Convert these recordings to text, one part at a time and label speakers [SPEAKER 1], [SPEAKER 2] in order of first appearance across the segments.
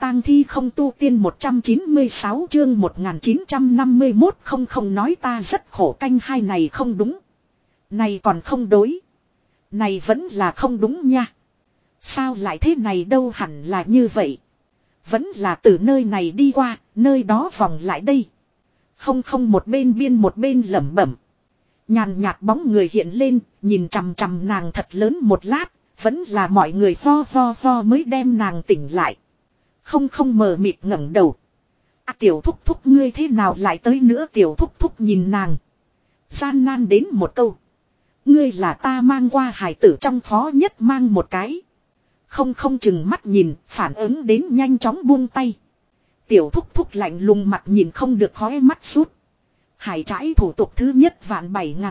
[SPEAKER 1] tang thi không tu tiên 196 chương 1951 không nói ta rất khổ canh hai này không đúng. Này còn không đối. Này vẫn là không đúng nha. Sao lại thế này đâu hẳn là như vậy. Vẫn là từ nơi này đi qua, nơi đó vòng lại đây. Không một bên biên một bên lẩm bẩm. Nhàn nhạt bóng người hiện lên, nhìn chằm chằm nàng thật lớn một lát, vẫn là mọi người ho mới đem nàng tỉnh lại. Không mờ mịt ngẩng đầu. Tiểu thúc thúc ngươi thế nào lại tới nữa tiểu thúc thúc nhìn nàng. Gian nan đến một câu. Ngươi là ta mang qua hài tử trong khó nhất mang một cái. Không chừng mắt nhìn, phản ứng đến nhanh chóng buông tay. Tiểu thúc thúc lạnh lùng mặt nhìn không được khói mắt sút. Hải trãi thủ tục thứ nhất vạn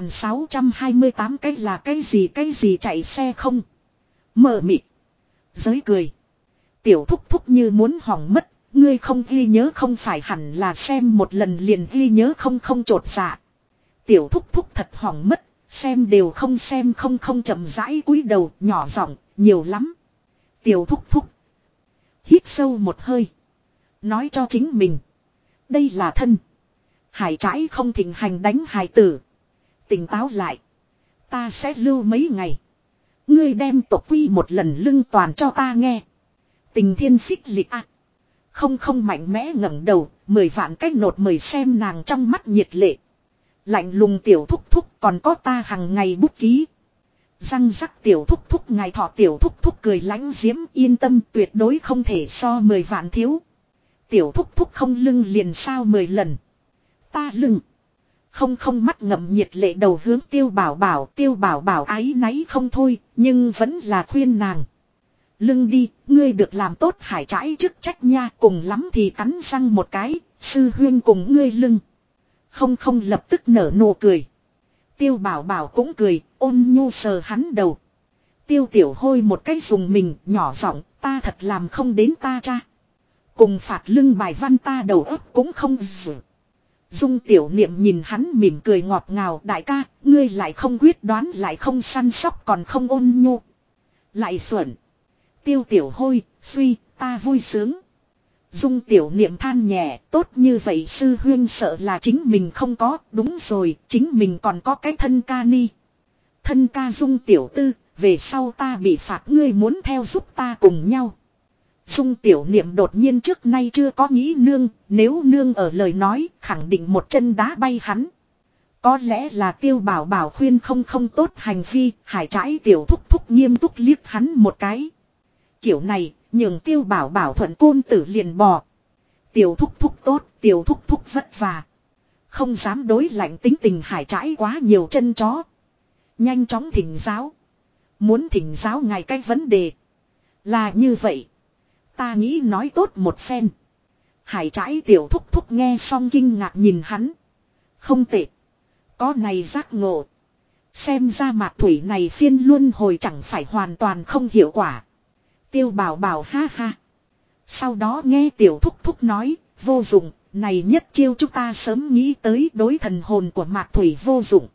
[SPEAKER 1] 7628 cái là cái gì chạy xe không. Mờ mịt. Giới cười. Tiểu thúc thúc như muốn hỏng mất, ngươi không ghi nhớ không phải hẳn là xem một lần liền ghi nhớ không trột dạ. Tiểu thúc thúc thật hỏng mất, xem đều không xem không chậm rãi cúi đầu, nhỏ giọng, nhiều lắm. Tiểu thúc thúc. Hít sâu một hơi. Nói cho chính mình. Đây là thân. Hải trãi không thịnh hành đánh hài tử. Tỉnh táo lại. Ta sẽ lưu mấy ngày. Ngươi đem tộc quy một lần lưng toàn cho ta nghe. Tình thiên phích lịch ạ. Không mạnh mẽ ngẩng đầu. 10 vạn cách nột mời xem nàng trong mắt nhiệt lệ. Lạnh lùng tiểu thúc thúc còn có ta hằng ngày bút ký. Răng rắc tiểu thúc thúc ngài thọ tiểu thúc thúc cười lãnh diễm yên tâm tuyệt đối không thể so 10 vạn thiếu. Tiểu thúc thúc không lưng liền sao 10 lần. Ta lưng. Không mắt ngậm nhiệt lệ đầu hướng tiêu bảo bảo ái náy không thôi, nhưng vẫn là khuyên nàng. Lưng đi, ngươi được làm tốt hải trãi chức trách nha, cùng lắm thì cắn răng một cái, sư huyên cùng ngươi lưng. Không lập tức nở nụ cười. Tiêu bảo bảo cũng cười, ôn nhu sờ hắn đầu. Tiêu tiểu hôi một cái dùng mình, nhỏ giọng, ta thật làm không đến ta cha. Cùng phạt lưng bài văn ta đầu óc cũng không dự. Dung tiểu niệm nhìn hắn mỉm cười ngọt ngào, đại ca, ngươi lại không quyết đoán lại không săn sóc còn không ôn nhu. Lại xuẩn. Tiêu tiểu hôi, suy, ta vui sướng. Dung tiểu niệm than nhẹ, tốt như vậy sư huyên sợ là chính mình không có, đúng rồi, chính mình còn có cái thân ca ni. Thân ca Dung tiểu tư, về sau ta bị phạt ngươi muốn theo giúp ta cùng nhau. Dung tiểu niệm đột nhiên trước nay chưa có nghĩ nương, nếu nương ở lời nói, khẳng định một chân đá bay hắn. Có lẽ là tiêu bảo bảo khuyên không tốt hành vi, hải trãi tiểu thúc thúc nghiêm túc liếc hắn một cái. Kiểu này, nhường tiêu bảo bảo thuận côn tử liền bò. Tiểu thúc thúc tốt, tiểu thúc thúc vất vả. Không dám đối lạnh tính tình hải trãi quá nhiều chân chó. Nhanh chóng thỉnh giáo. Muốn thỉnh giáo ngài cái vấn đề. Là như vậy. Ta nghĩ nói tốt một phen. Hải trãi tiểu thúc thúc nghe xong kinh ngạc nhìn hắn. Không tệ. Có này giác ngộ. Xem ra mạc thủy này phiên luân hồi chẳng phải hoàn toàn không hiệu quả. Tiêu bảo bảo ha ha. Sau đó nghe tiểu thúc thúc nói, vô dụng, này nhất chiêu chúng ta sớm nghĩ tới đối thần hồn của mạc thủy vô dụng.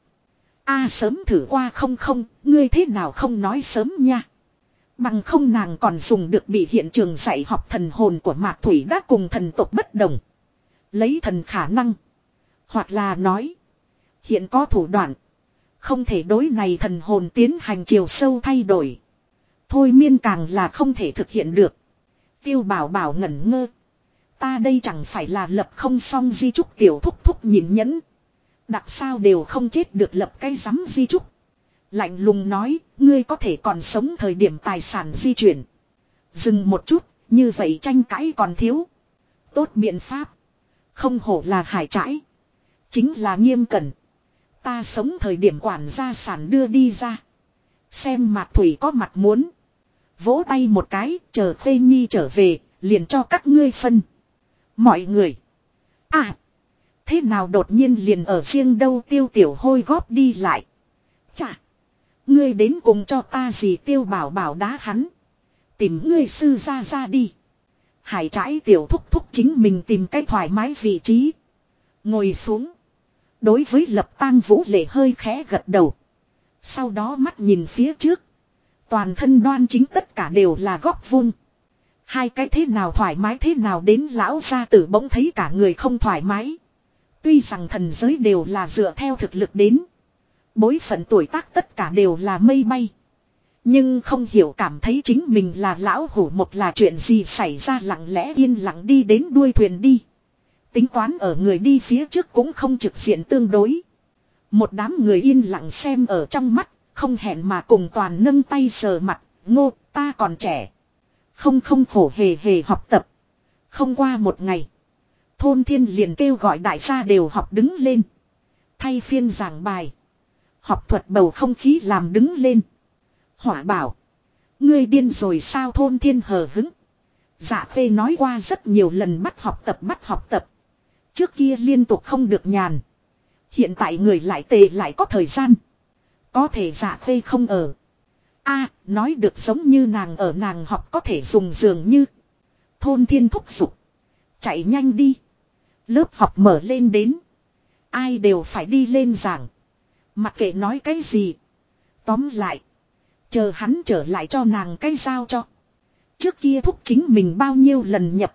[SPEAKER 1] Sớm thử qua không, ngươi thế nào không nói sớm nha. Bằng không nàng còn dùng được bị hiện trường dạy học thần hồn của mạc thủy đã cùng thần tộc bất đồng. Lấy thần khả năng. Hoặc là nói. Hiện có thủ đoạn. Không thể đối này thần hồn tiến hành chiều sâu thay đổi. Thôi miên càng là không thể thực hiện được. Tiêu bảo bảo ngẩn ngơ. Ta đây chẳng phải là lập không xong di trúc tiểu thúc thúc nhìn nhẫn. Đặc sao đều không chết được lập cái rắm di trúc. Lạnh lùng nói, ngươi có thể còn sống thời điểm tài sản di chuyển. Dừng một chút, như vậy tranh cãi còn thiếu. Tốt biện pháp. Không hổ là hải trãi. Chính là nghiêm cẩn. Ta sống thời điểm quản gia sản đưa đi ra. Xem mạc thủy có mặt muốn. Vỗ tay một cái, chờ Khê Nhi trở về, liền cho các ngươi phân. Mọi người. Thế nào đột nhiên liền ở riêng đâu tiêu tiểu hôi góp đi lại. Chà. Ngươi đến cùng cho ta gì tiêu bảo bảo đá hắn. Tìm ngươi sư ra đi. Hải trãi tiểu thúc thúc chính mình tìm cái thoải mái vị trí. Ngồi xuống. Đối với Lập Tang Vũ Lệ hơi khẽ gật đầu. Sau đó mắt nhìn phía trước. Toàn thân đoan chính tất cả đều là góc vuông. Hai cái thế nào thoải mái thế nào đến lão gia tử bỗng thấy cả người không thoải mái. Tuy rằng thần giới đều là dựa theo thực lực đến. Bối phận tuổi tác tất cả đều là mây bay. Nhưng không hiểu cảm thấy chính mình là lão hủ một là chuyện gì xảy ra lặng lẽ yên lặng đi đến đuôi thuyền đi. Tính toán ở người đi phía trước cũng không trực diện tương đối. Một đám người yên lặng xem ở trong mắt, không hẹn mà cùng toàn nâng tay sờ mặt, ngô ta còn trẻ. Không khổ hề hề học tập. Không qua một ngày. Thôn thiên liền kêu gọi đại gia đều học đứng lên. Thay phiên giảng bài. Học thuật bầu không khí làm đứng lên. Hỏa bảo. Ngươi điên rồi sao thôn thiên hờ hứng. Dạ phê nói qua rất nhiều lần bắt học tập. Trước kia liên tục không được nhàn. Hiện tại người lại tệ lại có thời gian. Có thể dạ phê không ở. Nói được giống như nàng ở nàng học có thể dùng dường như. Thôn thiên thúc giục. Chạy nhanh đi. Lớp học mở lên đến. Ai đều phải đi lên giảng. Mặc kệ nói cái gì. Tóm lại. Chờ hắn trở lại cho nàng cái giao cho. Trước kia thúc chính mình bao nhiêu lần nhập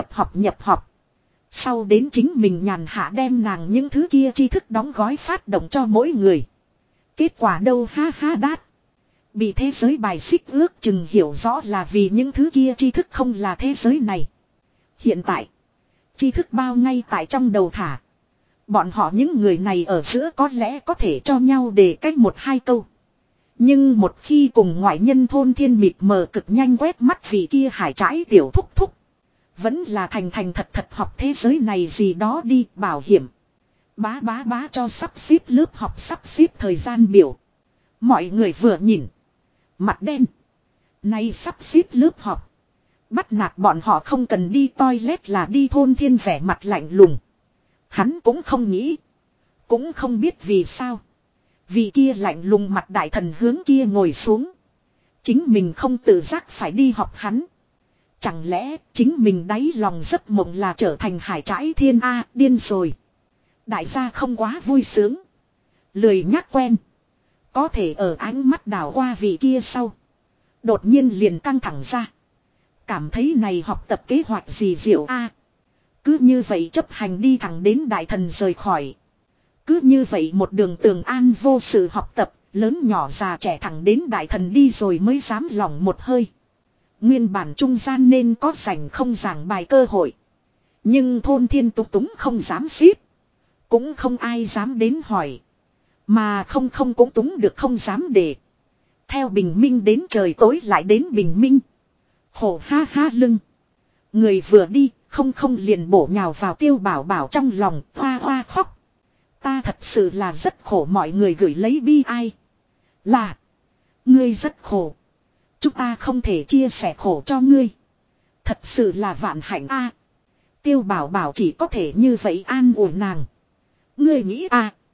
[SPEAKER 1] học. Sau đến chính mình nhàn hạ đem nàng những thứ kia tri thức đóng gói phát động cho mỗi người. Kết quả đâu ha ha đát. Bị thế giới bài xích ước chừng hiểu rõ là vì những thứ kia tri thức không là thế giới này. Hiện tại. Tri thức bao ngay tại trong đầu thả. Bọn họ những người này ở giữa có lẽ có thể cho nhau để cách một hai câu. Nhưng một khi cùng ngoại nhân thôn thiên mịt mờ cực nhanh quét mắt vì kia hải trái tiểu thúc thúc. Vẫn là thành thật học thế giới này gì đó đi bảo hiểm. Bá cho sắp xếp lớp học sắp xếp thời gian biểu. Mọi người vừa nhìn. Mặt đen. Nay sắp xếp lớp học. Bắt nạt bọn họ không cần đi toilet là đi thôn thiên vẻ mặt lạnh lùng. Hắn cũng không nghĩ. Cũng không biết vì sao. Vì kia lạnh lùng mặt đại thần hướng kia ngồi xuống. Chính mình không tự giác phải đi học hắn. Chẳng lẽ chính mình đáy lòng giấc mộng là trở thành hải trãi thiên A điên rồi. Đại gia không quá vui sướng. Lười nhắc quen. Có thể ở ánh mắt đảo qua vị kia sau. Đột nhiên liền căng thẳng ra. Cảm thấy này học tập kế hoạch gì diệu A. Cứ như vậy chấp hành đi thẳng đến đại thần rời khỏi. Cứ như vậy một đường tường an vô sự học tập. Lớn nhỏ già trẻ thẳng đến đại thần đi rồi mới dám lỏng một hơi. Nguyên bản trung gian nên có rảnh không giảng bài cơ hội. Nhưng thôn thiên túng túng không dám xếp. Cũng không ai dám đến hỏi. Mà không cũng túng được không dám để. Theo bình minh đến trời tối lại đến bình minh. Khổ ha ha lưng. Người vừa đi không liền bổ nhào vào Tiêu Bảo Bảo trong lòng hoa hoa khóc. Ta thật sự là rất khổ mọi người gửi lấy bi ai. Là. Ngươi rất khổ. Chúng ta không thể chia sẻ khổ cho ngươi. Thật sự là vạn hạnh a. Tiêu Bảo Bảo chỉ có thể như vậy an ủi nàng. Ngươi nghĩ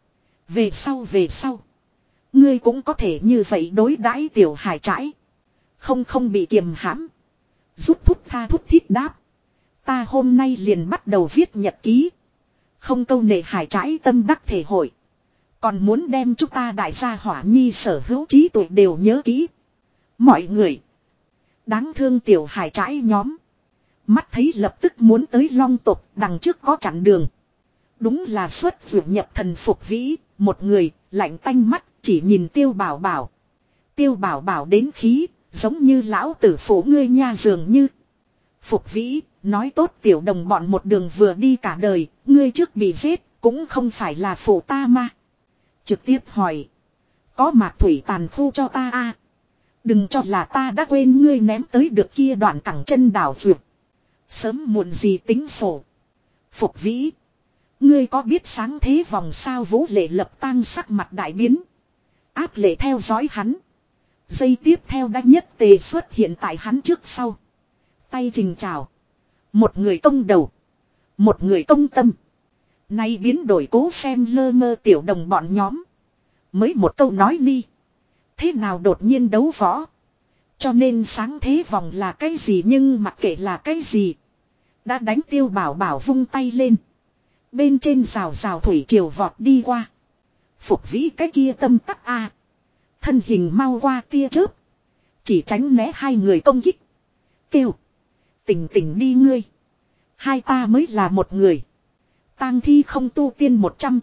[SPEAKER 1] về sau. Ngươi cũng có thể như vậy đối đãi tiểu hải trãi. Không bị kiềm hãm. Rút thút tha thút thít đáp. Ta hôm nay liền bắt đầu viết nhật ký. Không câu nệ hải trãi tâm đắc thể hội. Còn muốn đem chúng ta đại gia hỏa nhi sở hữu trí tuệ đều nhớ kỹ. Mọi người. Đáng thương tiểu hải trãi nhóm. Mắt thấy lập tức muốn tới Long tộc đằng trước có chặn đường. Đúng là xuất vượt nhập thần Phục Vĩ. Một người lạnh tanh mắt chỉ nhìn Tiêu Bảo Bảo. Tiêu Bảo Bảo đến khí. Giống như lão tử phủ ngươi nha dường như. Phục Vĩ nói tốt tiểu đồng bọn một đường vừa đi cả đời. Ngươi trước bị giết cũng không phải là phụ ta mà. Trực tiếp hỏi. Có mạc thủy tàn khu cho ta Đừng cho là ta đã quên ngươi ném tới được kia đoạn cẳng chân đảo vượt. Sớm muộn gì tính sổ. Phục Vĩ. Ngươi có biết sáng thế vòng sao Vũ Lệ lập tang sắc mặt đại biến. Áp lệ theo dõi hắn. Giây tiếp theo đã nhất tề xuất hiện tại hắn trước sau. Tay trình trào. Một người công đầu. Một người công tâm. Nay biến đổi cố xem lơ mơ tiểu đồng bọn nhóm. Mới một câu nói đi. Thế nào đột nhiên đấu võ. Cho nên sáng thế vòng là cái gì nhưng mặc kệ là cái gì. Đã đánh Tiêu Bảo Bảo vung tay lên. Bên trên rào thủy triều vọt đi qua. Phục Vĩ cái kia tâm tắc thân hình mau qua tia chớp. Chỉ tránh né hai người công kích. Kêu. Tỉnh tỉnh đi ngươi. Hai ta mới là một người. Tang thi không tu tiên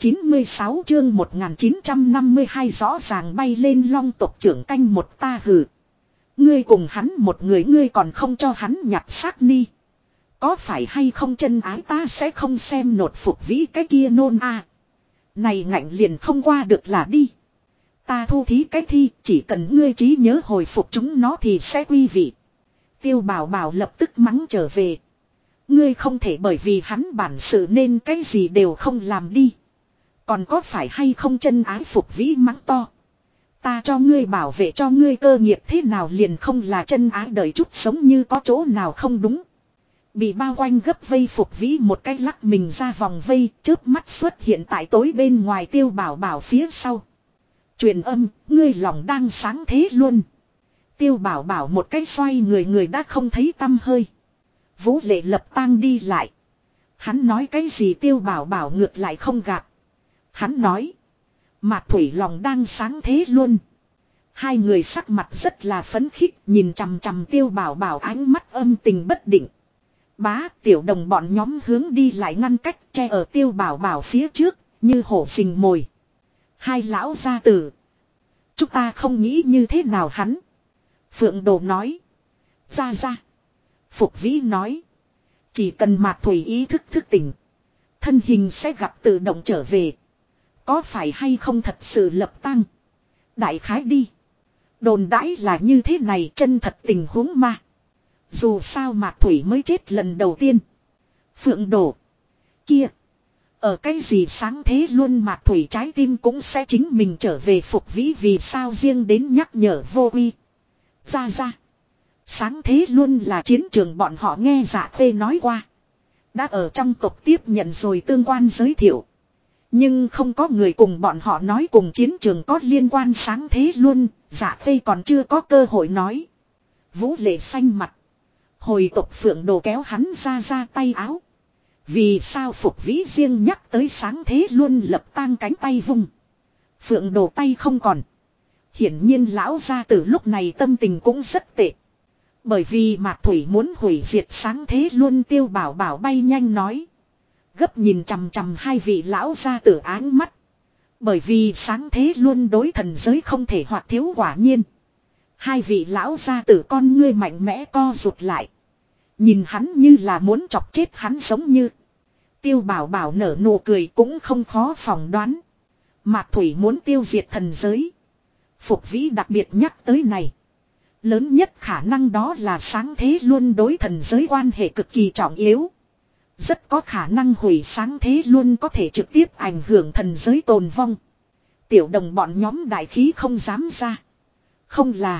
[SPEAKER 1] 196 chương 1952 rõ ràng bay lên long tộc trưởng canh một ta hừ. Ngươi cùng hắn một người ngươi còn không cho hắn nhặt xác ni. Có phải hay không chân ái ta sẽ không xem nột phục vĩ cái kia nôn a. Này ngạnh liền không qua được là đi. Ta thu thí cái thi chỉ cần ngươi trí nhớ hồi phục chúng nó thì sẽ quy vị. Tiêu Bảo Bảo lập tức mắng trở về. Ngươi không thể bởi vì hắn bản sự nên cái gì đều không làm đi. Còn có phải hay không chân ái phục vĩ mắng to. Ta cho ngươi bảo vệ cho ngươi cơ nghiệp thế nào liền không là chân ái đời chút sống như có chỗ nào không đúng. Bị bao quanh gấp vây phục vĩ một cái lắc mình ra vòng vây chớp mắt xuất hiện tại tối bên ngoài Tiêu Bảo Bảo phía sau. Truyền âm, ngươi lòng đang sáng thế luôn. Tiêu Bảo Bảo một cái xoay người đã không thấy tăm hơi. Vũ Lệ Lập tang đi lại. Hắn nói cái gì Tiêu Bảo Bảo ngược lại không gạt. Hắn nói. Mạc Thủy lòng đang sáng thế luôn. Hai người sắc mặt rất là phấn khích nhìn chằm chằm Tiêu Bảo Bảo ánh mắt âm tình bất định. Bá tiểu đồng bọn nhóm hướng đi lại ngăn cách che ở Tiêu Bảo Bảo phía trước như hổ sình mồi. Hai lão gia tử. Chúng ta không nghĩ như thế nào hắn. Phượng Đồ nói. Ra. Phục Vĩ nói. Chỉ cần Mạc Thủy ý thức thức tỉnh. Thân hình sẽ gặp tự động trở về. Có phải hay không thật sự lập tăng. Đại khái đi. Đồn đãi là như thế này chân thật tình huống mà. Dù sao Mạc Thủy mới chết lần đầu tiên. Phượng Đồ. Kia. Ở cái gì sáng thế luôn Mạc Thủy trái tim cũng sẽ chính mình trở về Phục Vĩ vì sao riêng đến nhắc nhở vô uy. Ra. Sáng thế luôn là chiến trường bọn họ nghe Dạ Khê nói qua. Đã ở trong tộc tiếp nhận rồi tương quan giới thiệu. Nhưng không có người cùng bọn họ nói cùng chiến trường có liên quan sáng thế luôn. Dạ Khê còn chưa có cơ hội nói. Vũ Lệ xanh mặt. Hồi tộc Phượng Đồ kéo hắn ra tay áo. Vì sao Phục Vĩ riêng nhắc tới sáng thế luôn lập tang cánh tay vung. Phượng Đồ tay không còn. Hiển nhiên lão gia tử lúc này tâm tình cũng rất tệ. Bởi vì Mạc Thủy muốn hủy diệt sáng thế luôn Tiêu Bảo Bảo bay nhanh nói. Gấp nhìn chằm chằm hai vị lão gia tử áng mắt. Bởi vì sáng thế luôn đối thần giới không thể hoặc thiếu quả nhiên. Hai vị lão gia tử con ngươi mạnh mẽ co rụt lại. Nhìn hắn như là muốn chọc chết hắn giống như. Tiêu Bảo Bảo nở nụ cười cũng không khó phỏng đoán. Mạc Thủy muốn tiêu diệt thần giới. Phục Vĩ đặc biệt nhắc tới này. Lớn nhất khả năng đó là sáng thế luôn đối thần giới quan hệ cực kỳ trọng yếu. Rất có khả năng hủy sáng thế luôn có thể trực tiếp ảnh hưởng thần giới tồn vong. Tiểu đồng bọn nhóm đại khí không dám ra. Không là.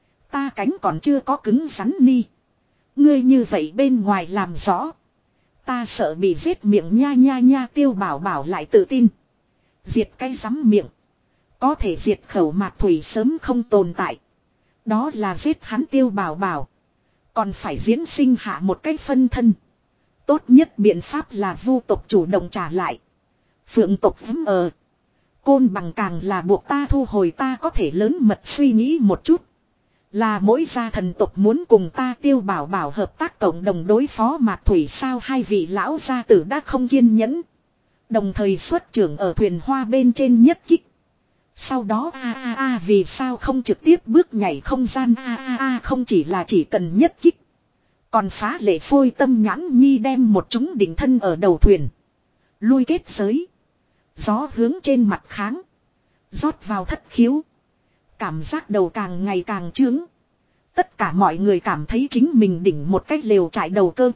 [SPEAKER 1] Ta cánh còn chưa có cứng rắn ni. Ngươi như vậy bên ngoài làm rõ. Ta sợ bị giết miệng nha Tiêu Bảo Bảo lại tự tin. Diệt cái rắm miệng. Có thể diệt khẩu Mạc Thủy sớm không tồn tại. Đó là giết hắn Tiêu Bảo Bảo. Còn phải diễn sinh hạ một cái phân thân. Tốt nhất biện pháp là vu tộc chủ động trả lại. Phượng tộc Côn bằng càng là buộc ta thu hồi ta có thể lớn mật suy nghĩ một chút. Là mỗi gia thần tộc muốn cùng ta Tiêu Bảo Bảo hợp tác cộng đồng đối phó Mạc Thủy sao hai vị lão gia tử đã không kiên nhẫn. Đồng thời xuất trưởng ở thuyền hoa bên trên nhất kích. Sau đó vì sao không trực tiếp bước nhảy không gian không chỉ là chỉ cần nhất kích. Còn phá lệ phôi tâm nhãn nhi đem một chúng đỉnh thân ở đầu thuyền. Lui kết giới. Gió hướng trên mặt kháng. Rót vào thất khiếu. Cảm giác đầu càng ngày càng trướng. Tất cả mọi người cảm thấy chính mình đỉnh một cách lều trải đầu cơ.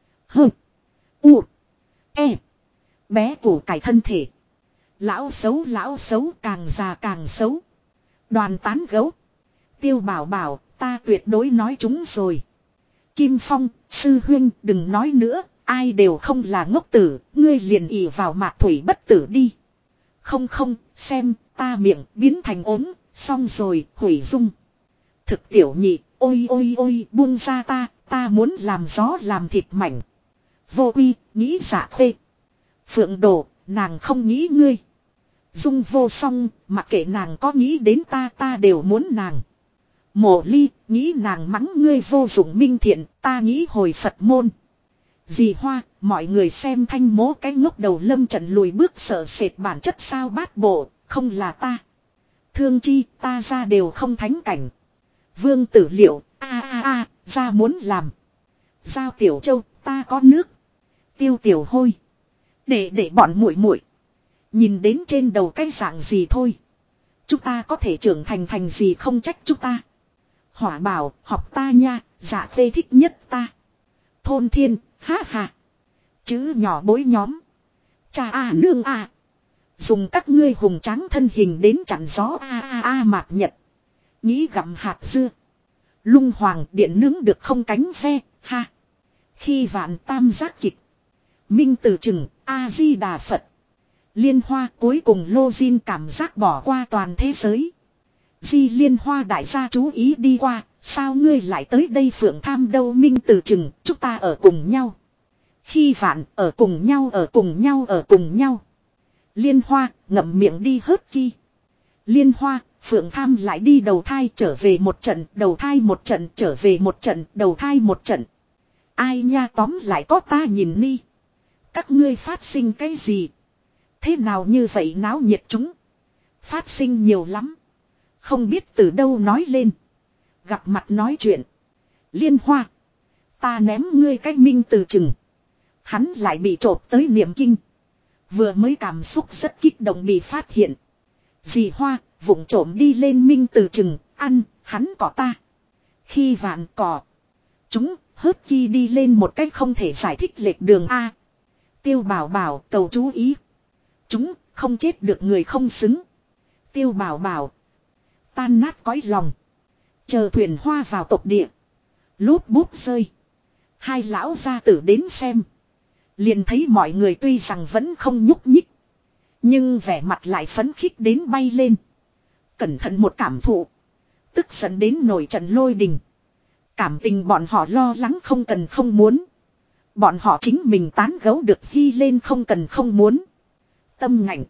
[SPEAKER 1] Bé củ cải thân thể. Lão xấu càng già càng xấu. Đoàn tán gấu. Tiêu Bảo Bảo ta tuyệt đối nói chúng rồi. Kim Phong, sư huynh đừng nói nữa. Ai đều không là ngốc tử. Ngươi liền ỉ vào Mạc Thủy bất tử đi. Không xem ta miệng biến thành ốm. Xong rồi hủy dung. Thực tiểu nhị ôi buông ra ta muốn làm gió làm thịt mảnh. Vô uy nghĩ Dạ Khê. Phượng Đồ nàng không nghĩ ngươi. Dung vô song mặc kệ nàng có nghĩ đến ta đều muốn nàng. Mộ Ly, nghĩ nàng mắng ngươi vô dụng minh thiện, ta nghĩ hồi Phật môn. Dì Hoa, mọi người xem Thanh Mố cái ngốc đầu lâm trận lùi bước sợ sệt bản chất sao bát bộ, không là ta. Thương chi, ta ra đều không thánh cảnh. Vương Tử Liệu, ra muốn làm. Giao Tiểu Châu, ta có nước. Tiêu Tiểu Hôi, để bọn muội muội nhìn đến trên đầu cái dạng gì thôi. Chúng ta có thể trưởng thành gì không trách chúng ta. Hỏa Bảo, học ta nha, dạ phê thích nhất ta. Thôn Thiên, ha ha. Chữ nhỏ bối nhóm. Cha nương dùng các ngươi hùng tráng thân hình đến chặn gió mạt nhật. Nghĩ gặm hạt dưa. Lung hoàng điện nướng được không cánh ve, ha. Khi vạn tam giác kịch. Minh Tử Trừng, A-di-đà Phật. Liên Hoa cuối cùng Lô Diên cảm giác bỏ qua toàn thế giới. Di Liên Hoa đại gia chú ý đi qua, sao ngươi lại tới đây Phượng Tham đâu Minh Tử Trừng, chúng ta ở cùng nhau. Khi vạn ở cùng nhau ở cùng nhau ở cùng nhau. Liên Hoa ngậm miệng đi hớt ki. Liên Hoa, Phượng Tham lại đi đầu thai trở về một trận, đầu thai một trận trở về một trận, đầu thai một trận. Ai nha tóm lại có ta nhìn ni. Các ngươi phát sinh cái gì? Thế nào như vậy náo nhiệt chúng? Phát sinh nhiều lắm. Không biết từ đâu nói lên. Gặp mặt nói chuyện. Liên Hoa. Ta ném ngươi cái Minh Tử Trừng. Hắn lại bị trộp tới niệm kinh. Vừa mới cảm xúc rất kích động bị phát hiện. Dì Hoa vụng trộm đi lên Minh Tử Trừng. Ăn hắn cỏ ta. Khi vạn cỏ. Chúng hớt ki đi lên một cách không thể giải thích lệch đường A. Tiêu Bảo Bảo cầu chú ý. Chúng không chết được người không xứng. Tiêu Bảo Bảo. Tan nát cõi lòng. Chờ thuyền hoa vào tộc địa. Lút bút rơi. Hai lão gia tử đến xem. Liền thấy mọi người tuy rằng vẫn không nhúc nhích. Nhưng vẻ mặt lại phấn khích đến bay lên. Cẩn thận một cảm thụ. Tức giận đến nổi trận lôi đình. Cảm tình bọn họ lo lắng không cần không muốn. Bọn họ chính mình tán gấu được ghi lên không cần không muốn. Tâm ngạnh.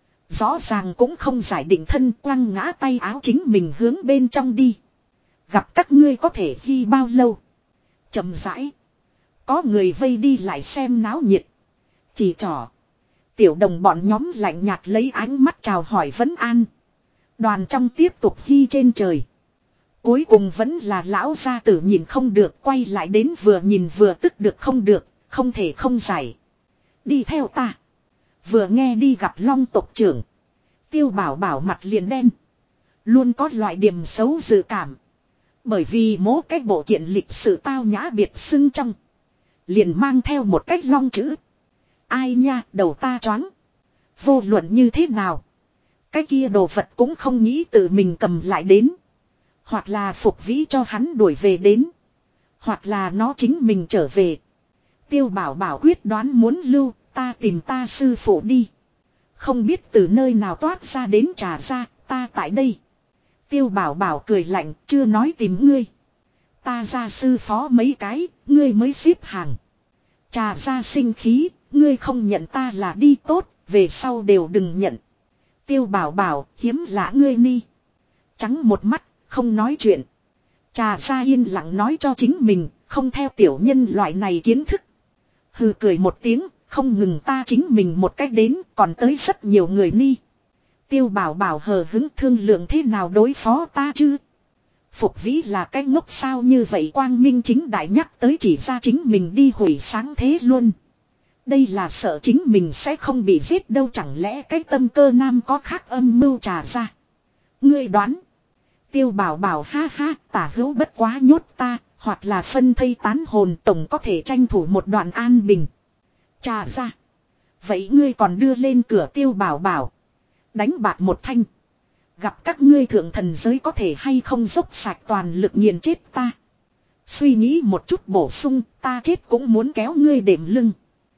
[SPEAKER 1] Rõ ràng cũng không giải định thân quăng ngã tay áo chính mình hướng bên trong đi. Gặp các ngươi có thể ghi bao lâu. Chậm rãi. Có người vây đi lại xem náo nhiệt. Chỉ trỏ. Tiểu đồng bọn nhóm lạnh nhạt lấy ánh mắt chào hỏi vấn an. Đoàn trong tiếp tục ghi trên trời. Cuối cùng vẫn là lão gia tử nhìn không được quay lại đến vừa nhìn vừa tức được không được, không thể không giải. Đi theo ta. Vừa nghe đi gặp Long tộc trưởng. Tiêu Bảo Bảo mặt liền đen. Luôn có loại điểm xấu dự cảm. Bởi vì mỗi cái bộ kiện lịch sử tao nhã biệt xưng trong. Liền mang theo một cách long chữ. Ai nha đầu ta choáng. Vô luận như thế nào. Cái kia đồ vật cũng không nghĩ tự mình cầm lại đến. Hoặc là Phục Vĩ cho hắn đuổi về đến. Hoặc là nó chính mình trở về. Tiêu Bảo Bảo quyết đoán muốn lưu. Ta tìm ta sư phụ đi. Không biết từ nơi nào toát ra đến Trà Gia. Ta tại đây. Tiêu Bảo Bảo cười lạnh. Chưa nói tìm ngươi. Ta ra sư phó mấy cái. Ngươi mới xếp hàng. Trà Gia sinh khí. Ngươi không nhận ta là đi tốt. Về sau đều đừng nhận. Tiêu Bảo Bảo hiếm lạ ngươi ni. Trắng một mắt. Không nói chuyện. Trà Gia yên lặng nói cho chính mình. Không theo tiểu nhân loại này kiến thức. Hừ cười một tiếng. Không ngừng ta chính mình một cách đến. Còn tới rất nhiều người ni. Tiêu Bảo Bảo hờ hứng thương lượng thế nào đối phó ta chứ. Phục Vĩ là cái ngốc sao như vậy quang minh chính đại nhắc tới chỉ ra chính mình đi hủy sáng thế luôn. Đây là sợ chính mình sẽ không bị giết đâu chẳng lẽ cái tâm cơ nam có khác âm mưu Trà Gia. Ngươi đoán. Tiêu Bảo Bảo ha ha tả hữu bất quá nhốt ta. Hoặc là phân thây tán hồn tổng có thể tranh thủ một đoạn an bình. Trà Gia. Vậy ngươi còn đưa lên cửa Tiêu Bảo Bảo. Đánh bạc một thanh. Gặp các ngươi thượng thần giới có thể hay không dốc sạch toàn lực nghiền chết ta. Suy nghĩ một chút bổ sung ta chết cũng muốn kéo ngươi đệm lưng.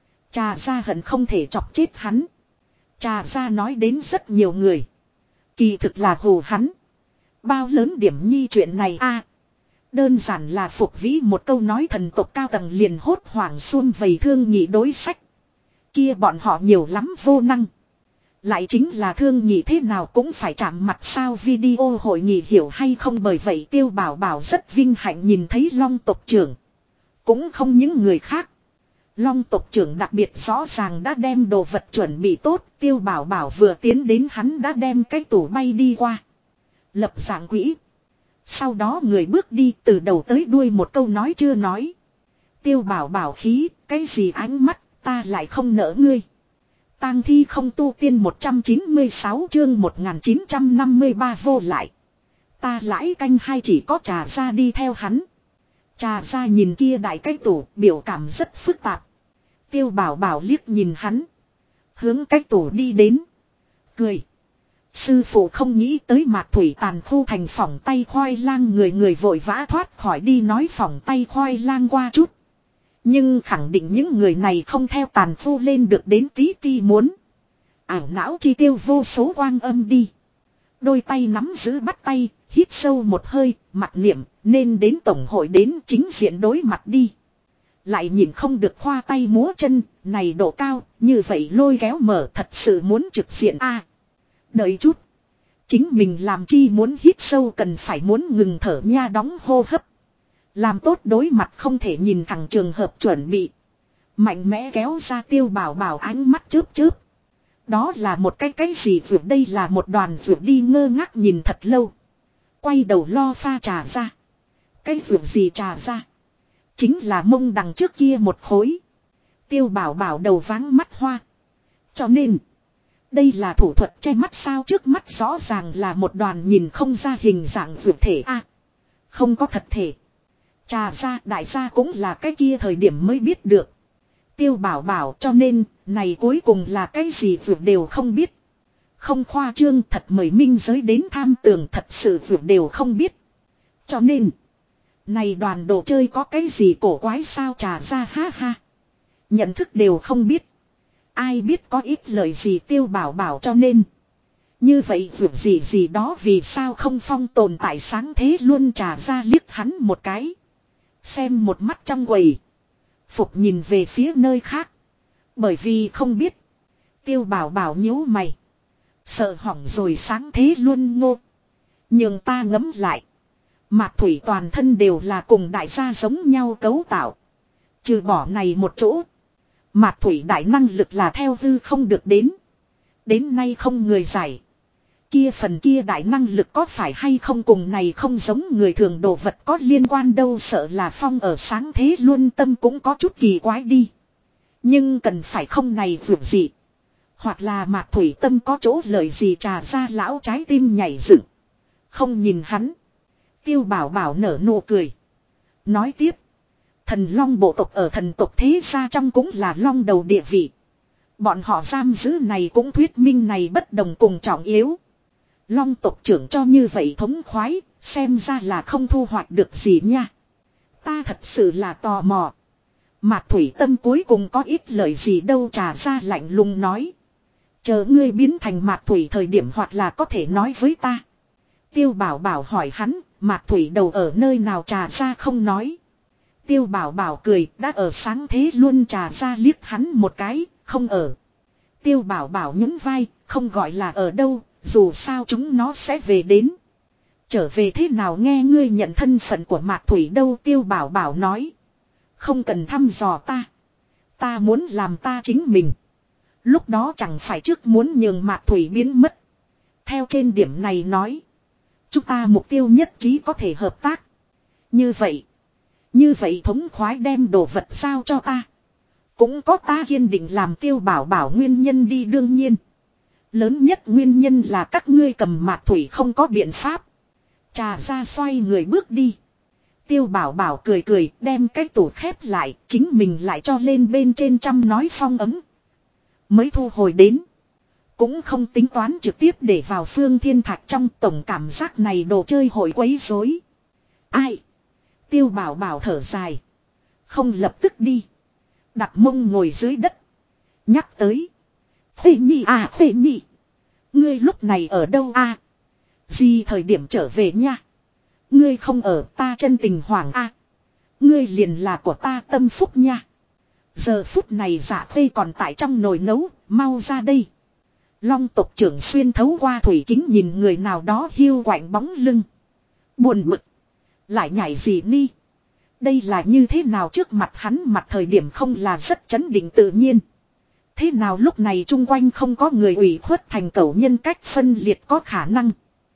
[SPEAKER 1] Trà Gia hận không thể chọc chết hắn. Trà Gia nói đến rất nhiều người. Kỳ thực là hù hắn. Bao lớn điểm nhi chuyện này a đơn giản là Phục Vĩ một câu nói thần tộc cao tầng liền hốt hoảng xuôn vầy thương nghị đối sách. Kia bọn họ nhiều lắm vô năng. Lại chính là thương nhị thế nào cũng phải chạm mặt sao video hội nghị hiểu hay không, bởi vậy Tiêu Bảo Bảo rất vinh hạnh nhìn thấy Long tộc trưởng. Cũng không những người khác. Long tộc trưởng đặc biệt rõ ràng đã đem đồ vật chuẩn bị tốt. Tiêu Bảo Bảo vừa tiến đến hắn đã đem cái tủ bay đi qua. Lập dạng quỹ. Sau đó người bước đi từ đầu tới đuôi một câu nói chưa nói. Tiêu Bảo Bảo khí, cái gì ánh mắt, ta lại không nỡ ngươi. Tang thi không tu tiên 196 chương 1953 vô lại. Ta lãi canh hai chỉ có Trà Gia đi theo hắn. Trà Gia nhìn kia đại cái tủ, biểu cảm rất phức tạp. Tiêu Bảo Bảo liếc nhìn hắn. Hướng cái tủ đi đến. Cười. Sư phụ không nghĩ tới Mạc Thủy tàn khu thành phỏng tay khoai lang, người vội vã thoát khỏi đi nói phỏng tay khoai lang qua chút. Nhưng khẳng định những người này không theo tàn phu lên được đến tí ti muốn. Ảo não chi tiêu vô số quang âm đi. Đôi tay nắm giữ bắt tay, hít sâu một hơi, mặt niệm, nên đến tổng hội đến chính diện đối mặt đi. Lại nhìn không được khoa tay múa chân, này độ cao, như vậy lôi kéo mở thật sự muốn trực diện a. Đợi chút. Chính mình làm chi muốn hít sâu cần phải muốn ngừng thở nha, đóng hô hấp. Làm tốt đối mặt không thể nhìn thẳng trường hợp chuẩn bị. Mạnh mẽ kéo ra Tiêu Bảo Bảo ánh mắt chớp chớp. Đó là một cái gì vượt, đây là một đoàn vượt đi ngơ ngác nhìn thật lâu. Quay đầu lo pha trà ra. Cái vượt gì trà ra? Chính là mông đằng trước kia một khối. Tiêu Bảo Bảo đầu váng mắt hoa. Cho nên, đây là thủ thuật che mắt sao? Trước mắt rõ ràng là một đoàn nhìn không ra hình dạng vượt thể a. Không có thật thể. Trà ra đại gia cũng là cái kia thời điểm mới biết được. Tiêu Bảo Bảo cho nên, này cuối cùng là cái gì vượt đều không biết. Không khoa trương, thật mời minh giới đến tham tưởng, thật sự vượt đều không biết. Cho nên, này đoàn đồ chơi có cái gì cổ quái sao? Trà ra ha ha. Nhận thức đều không biết. Ai biết có ít lời gì Tiêu Bảo Bảo cho nên. Như vậy vượt gì đó vì sao không phong tồn tại sáng thế luôn? Trà ra liếc hắn một cái. Xem một mắt trong quầy. Phục nhìn về phía nơi khác. Bởi vì không biết. Tiêu Bảo Bảo nhíu mày. Sợ hỏng rồi sáng thế luôn ngô. Nhưng ta ngấm lại. Mạc Thủy toàn thân đều là cùng đại gia giống nhau cấu tạo. Trừ bỏ này một chỗ. Mạc Thủy đại năng lực là theo hư không được đến. Đến nay không người giải. Kia phần kia đại năng lực có phải hay không cùng này không giống người thường đồ vật có liên quan đâu, sợ là phong ở sáng thế luôn tâm cũng có chút kỳ quái đi. Nhưng cần phải không này vượt gì. Hoặc là Mạc Thủy tâm có chỗ lợi gì? Trà ra lão trái tim nhảy dựng. Không nhìn hắn. Tiêu Bảo Bảo nở nụ cười. Nói tiếp. Thần long bộ tộc ở thần tộc thế gia trong cũng là long đầu địa vị. Bọn họ giam giữ này cũng thuyết minh này bất đồng cùng trọng yếu. Long tộc trưởng cho như vậy thống khoái, xem ra là không thu hoạch được gì nha. Ta thật sự là tò mò. Mạc Thủy tâm cuối cùng có ít lời gì đâu? Trà ra lạnh lùng nói. Chờ ngươi biến thành Mạc Thủy thời điểm hoặc là có thể nói với ta. Tiêu Bảo Bảo hỏi hắn, Mạc Thủy đầu ở nơi nào? Trà ra không nói. Tiêu Bảo Bảo cười, đã ở sáng thế luôn. Trà ra liếc hắn một cái, không ở. Tiêu Bảo Bảo nhún vai, không gọi là ở đâu, dù sao chúng nó sẽ về đến. Trở về thế nào nghe ngươi nhận thân phận của Mạc Thủy đâu? Tiêu Bảo Bảo nói. Không cần thăm dò ta. Ta muốn làm ta chính mình. Lúc đó chẳng phải trước muốn nhường Mạc Thủy biến mất. Theo trên điểm này nói. Chúng ta mục tiêu nhất trí có thể hợp tác. Như vậy thống khoái đem đồ vật giao cho ta. Cũng có ta kiên định làm. Tiêu Bảo Bảo nguyên nhân đi, đương nhiên. Lớn nhất nguyên nhân là các ngươi cầm Mạc Thủy không có biện pháp. Trà ra xoay người bước đi. Tiêu Bảo Bảo cười cười đem cái tủ khép lại. Chính mình lại cho lên bên trên trăm nói phong ấm. Mới thu hồi đến. Cũng không tính toán trực tiếp để vào Phương Thiên Thạch trong, tổng cảm giác này đồ chơi hội quấy rối. Ai? Tiêu Bảo Bảo thở dài. Không lập tức đi. Đặt mông ngồi dưới đất. Nhắc tới. Phê Nhi à, Phê Nhi. Ngươi lúc này ở đâu a? Gì thời điểm trở về nha? Ngươi không ở, ta chân tình hoảng a. Ngươi liền là của ta tâm phúc nha. Giờ phút này Dạ Phê còn tại trong nồi nấu, mau ra đây. Long tộc trưởng xuyên thấu qua thủy kính nhìn người nào đó hiu quạnh bóng lưng. Buồn bực. Lại nhảy gì ni. Đây là như thế nào trước mặt hắn mặt thời điểm không là rất chấn định tự nhiên. Thế nào lúc này chung quanh không có người ủy khuất thành cẩu nhân cách phân liệt có khả năng.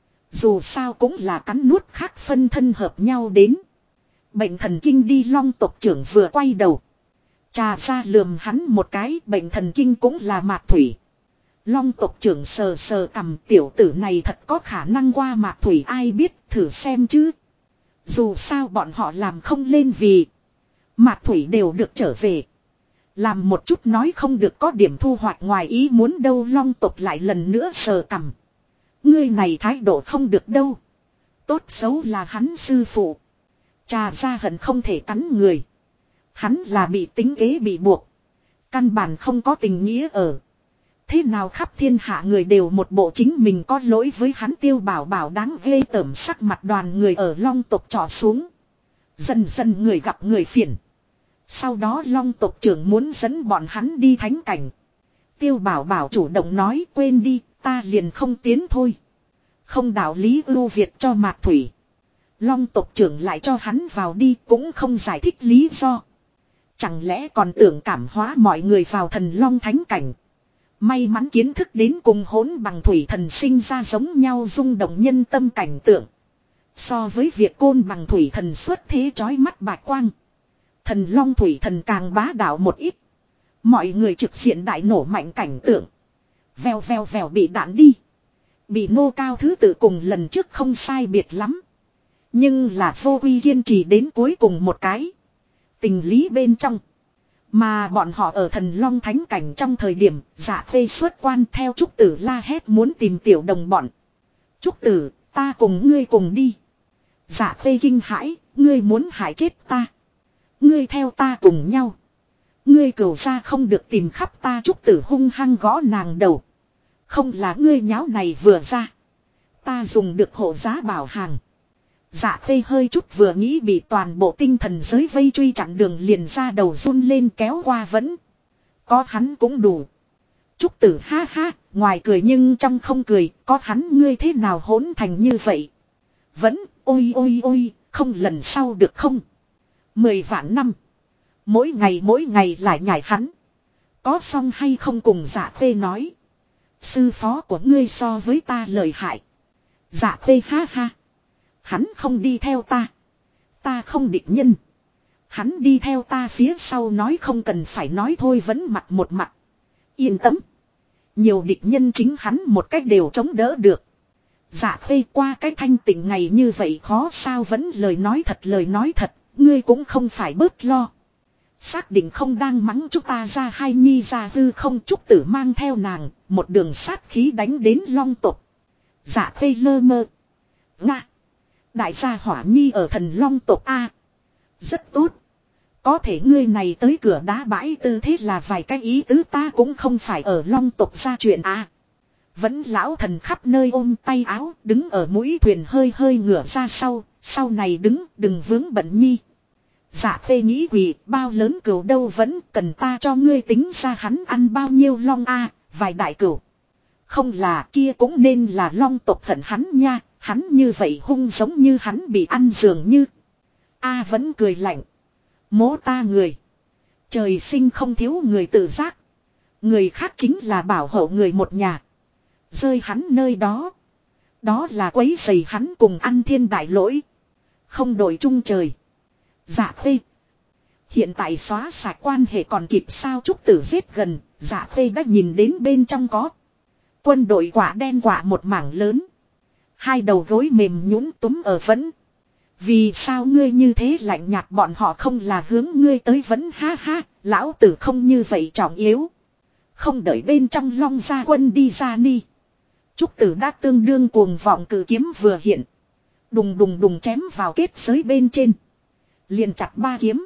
[SPEAKER 1] Dù sao cũng là cắn nuốt khác phân thân hợp nhau đến. Bệnh thần kinh đi Long tộc trưởng vừa quay đầu. Trà ra lườm hắn một cái, bệnh thần kinh cũng là mạt thủy. Long tộc trưởng sờ sờ cầm tiểu tử này thật có khả năng qua mạt thủy ai biết thử xem chứ. Dù sao bọn họ làm không lên vì mạt thủy đều được trở về. Làm một chút nói không được có điểm thu hoạch ngoài ý muốn đâu. Long tộc lại lần nữa sờ cầm. Ngươi này thái độ không được đâu. Tốt xấu là hắn sư phụ. Trà ra hận không thể cắn người. Hắn là bị tính kế bị buộc. Căn bản không có tình nghĩa ở. Thế nào khắp thiên hạ người đều một bộ chính mình có lỗi với hắn Tiêu Bảo Bảo đáng ghê tởm sắc mặt đoàn người ở Long tộc trỏ xuống. Dần dần người gặp người phiền. Sau đó Long tộc trưởng muốn dẫn bọn hắn đi thánh cảnh. Tiêu Bảo Bảo chủ động nói quên đi, ta liền không tiến thôi. Không đạo lý ưu việt cho Mạc Thủy. Long tộc trưởng lại cho hắn vào đi cũng không giải thích lý do. Chẳng lẽ còn tưởng cảm hóa mọi người vào thần Long thánh cảnh. May mắn kiến thức đến cùng hỗn bằng thủy thần sinh ra giống nhau rung động nhân tâm cảnh tượng. So với việc côn bằng thủy thần xuất thế chói mắt bạch quang. Thần Long thủy thần càng bá đạo một ít. Mọi người trực diện đại nổ mạnh cảnh tượng. Vèo vèo vèo bị đạn đi. Bị nô cao thứ tự cùng lần trước không sai biệt lắm. Nhưng là vô quy kiên trì đến cuối cùng một cái. Tình lý bên trong. Mà bọn họ ở thần Long thánh cảnh trong thời điểm Dạ Khê xuất quan theo Trúc Tử la hét muốn tìm tiểu đồng bọn. Trúc Tử, ta cùng ngươi cùng đi. Dạ Khê kinh hãi, ngươi muốn hại chết ta. Ngươi theo ta cùng nhau. Ngươi cửu ra không được tìm khắp ta. Trúc Tử hung hăng gõ nàng đầu. Không là ngươi nháo này vừa ra. Ta dùng được hộ giá bảo hàng. Dạ Khê hơi chút vừa nghĩ bị toàn bộ tinh thần giới vây truy chặn đường liền ra đầu run lên kéo qua vẫn. Có hắn cũng đủ. Trúc Tử ha ha, ngoài cười nhưng trong không cười, có hắn ngươi thế nào hỗn thành như vậy. Vẫn, ôi ôi ôi, không lần sau được không. 10 vạn năm. Mỗi ngày lại nhảy hắn. Có xong hay không cùng Dạ Khê nói. Sư phó của ngươi so với ta lợi hại. Dạ Khê ha ha. Hắn không đi theo ta. Ta không địch nhân. Hắn đi theo ta phía sau nói không cần phải nói thôi vẫn mặt một mặt. Yên tâm. Nhiều địch nhân chính hắn một cách đều chống đỡ được. Dạ Khê qua cái thanh tịnh ngày như vậy khó sao vẫn lời nói thật. Ngươi cũng không phải bớt lo. Xác định không đang mắng chúng ta ra hai nhi ra hư không. Trúc Tử mang theo nàng. Một đường sát khí đánh đến Long tộc. Dạ Khê lơ mơ. Nga. Đại gia Hỏa Nhi ở thần Long tộc A. Rất tốt. Có thể ngươi này tới cửa đá bãi tư thế là vài cái ý tứ ta cũng không phải ở Long tộc ra chuyện A. Vẫn lão thần khắp nơi ôm tay áo đứng ở mũi thuyền hơi ngửa ra sau này đứng đừng vướng bận nhi. Dạ Khê nghĩ quỷ bao lớn cừu đâu vẫn cần ta cho ngươi tính ra hắn ăn bao nhiêu long A, vài đại cừu. Không là kia cũng nên là Long tộc hận hắn nha. Hắn như vậy hung giống như hắn bị ăn dường như. A vẫn cười lạnh. Mố ta người. Trời sinh không thiếu người tự giác. Người khác chính là bảo hộ người một nhà. Rơi hắn nơi đó. Đó là quấy rầy hắn cùng ăn thiên đại lỗi. Không đổi chung trời. Dạ Khê. Hiện tại xóa sạch quan hệ còn kịp sao Trúc Tử giết gần. Dạ Khê đã nhìn đến bên trong có. Quân đội quả đen quả một mảng lớn. Hai đầu gối mềm nhũn túm ở vẫn. Vì sao ngươi như thế lạnh nhạt bọn họ không là hướng ngươi tới vẫn ha ha. Lão tử không như vậy trọng yếu. Không đợi bên trong Long gia quân đi ra ni. Trúc Tử đã tương đương cuồng vọng cử kiếm vừa hiện. Đùng chém vào kết giới bên trên. Liền chặt ba kiếm.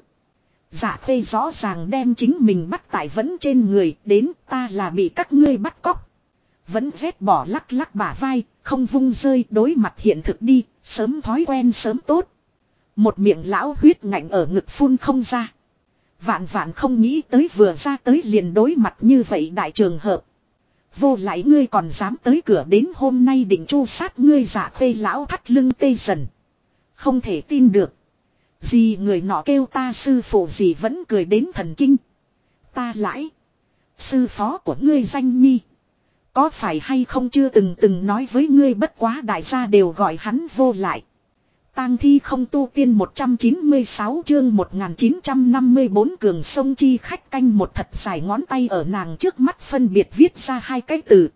[SPEAKER 1] Dạ Khê rõ ràng đem chính mình bắt tại vẫn trên người đến ta là bị các ngươi bắt cóc. Vẫn vét bỏ lắc lắc bả vai, không vung rơi đối mặt hiện thực đi, sớm thói quen sớm tốt. Một miệng lão huyết ngạnh ở ngực phun không ra. Vạn không nghĩ tới vừa ra tới liền đối mặt như vậy đại trường hợp. Vô lại ngươi còn dám tới cửa đến hôm nay định tru sát ngươi. Dạ Khê lão thắt lưng tê dần. Không thể tin được. Gì người nọ kêu ta sư phụ gì vẫn cười đến thần kinh. Ta lãi. Sư phó của ngươi danh nhi. Có phải hay không chưa từng nói với ngươi, bất quá đại gia đều gọi hắn vô lại. Tang thi không tu tiên 196 chương 1954 cường sông chi khách. Canh một thật dài ngón tay ở nàng trước mắt phân biệt viết ra hai cái từ.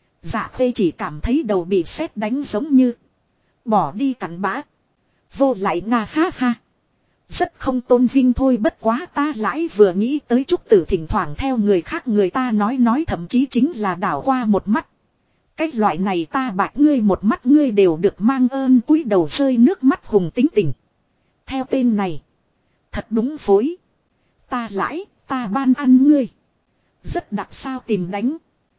[SPEAKER 1] Dạ Khê chỉ cảm thấy đầu bị sét đánh giống như. Bỏ đi cặn bã. Vô lại nga ha ha. Rất không tôn vinh thôi, bất quá ta lãi vừa nghĩ tới Trúc Tử thỉnh thoảng theo người khác người ta nói thậm chí chính là đảo qua một mắt. Cái loại này ta bạc ngươi một mắt ngươi đều được mang ơn cúi đầu rơi nước mắt hùng tính tình. Theo tên này. Thật đúng phối. Ta lãi, ta ban ăn ngươi. Rất đặc sao tìm đánh.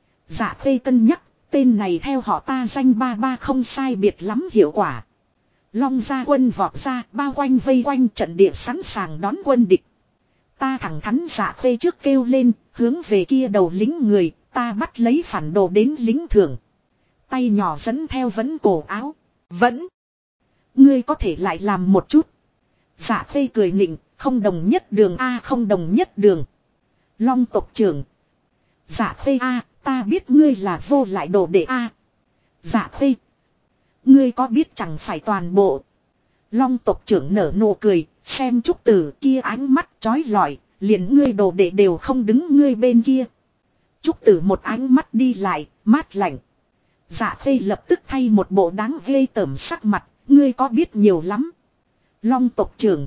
[SPEAKER 1] Dạ Khê cân nhắc, tên này theo họ ta danh ba ba không sai biệt lắm hiệu quả. Long gia quân vọt ra, bao quanh vây quanh trận địa sẵn sàng đón quân địch. Ta thẳng thắn Dạ Khê trước kêu lên, hướng về kia đầu lính người, ta bắt lấy phản đồ đến lính thưởng. Tay nhỏ dẫn theo vẫn cổ áo. Vẫn. Ngươi có thể lại làm một chút. Dạ Khê cười nịnh, không đồng nhất đường a, không đồng nhất đường. Long tộc trưởng. Dạ Khê a, ta biết ngươi là vô lại đồ đệ a. Dạ Khê. Ngươi có biết chẳng phải toàn bộ. Long tộc trưởng nở nụ cười, xem Trúc Tử kia ánh mắt chói lọi, liền ngươi đồ đệ đều không đứng ngươi bên kia. Trúc Tử một ánh mắt đi lại, mát lạnh. Dạ Khê lập tức thay một bộ đáng ghê tởm sắc mặt, ngươi có biết nhiều lắm. Long tộc trưởng.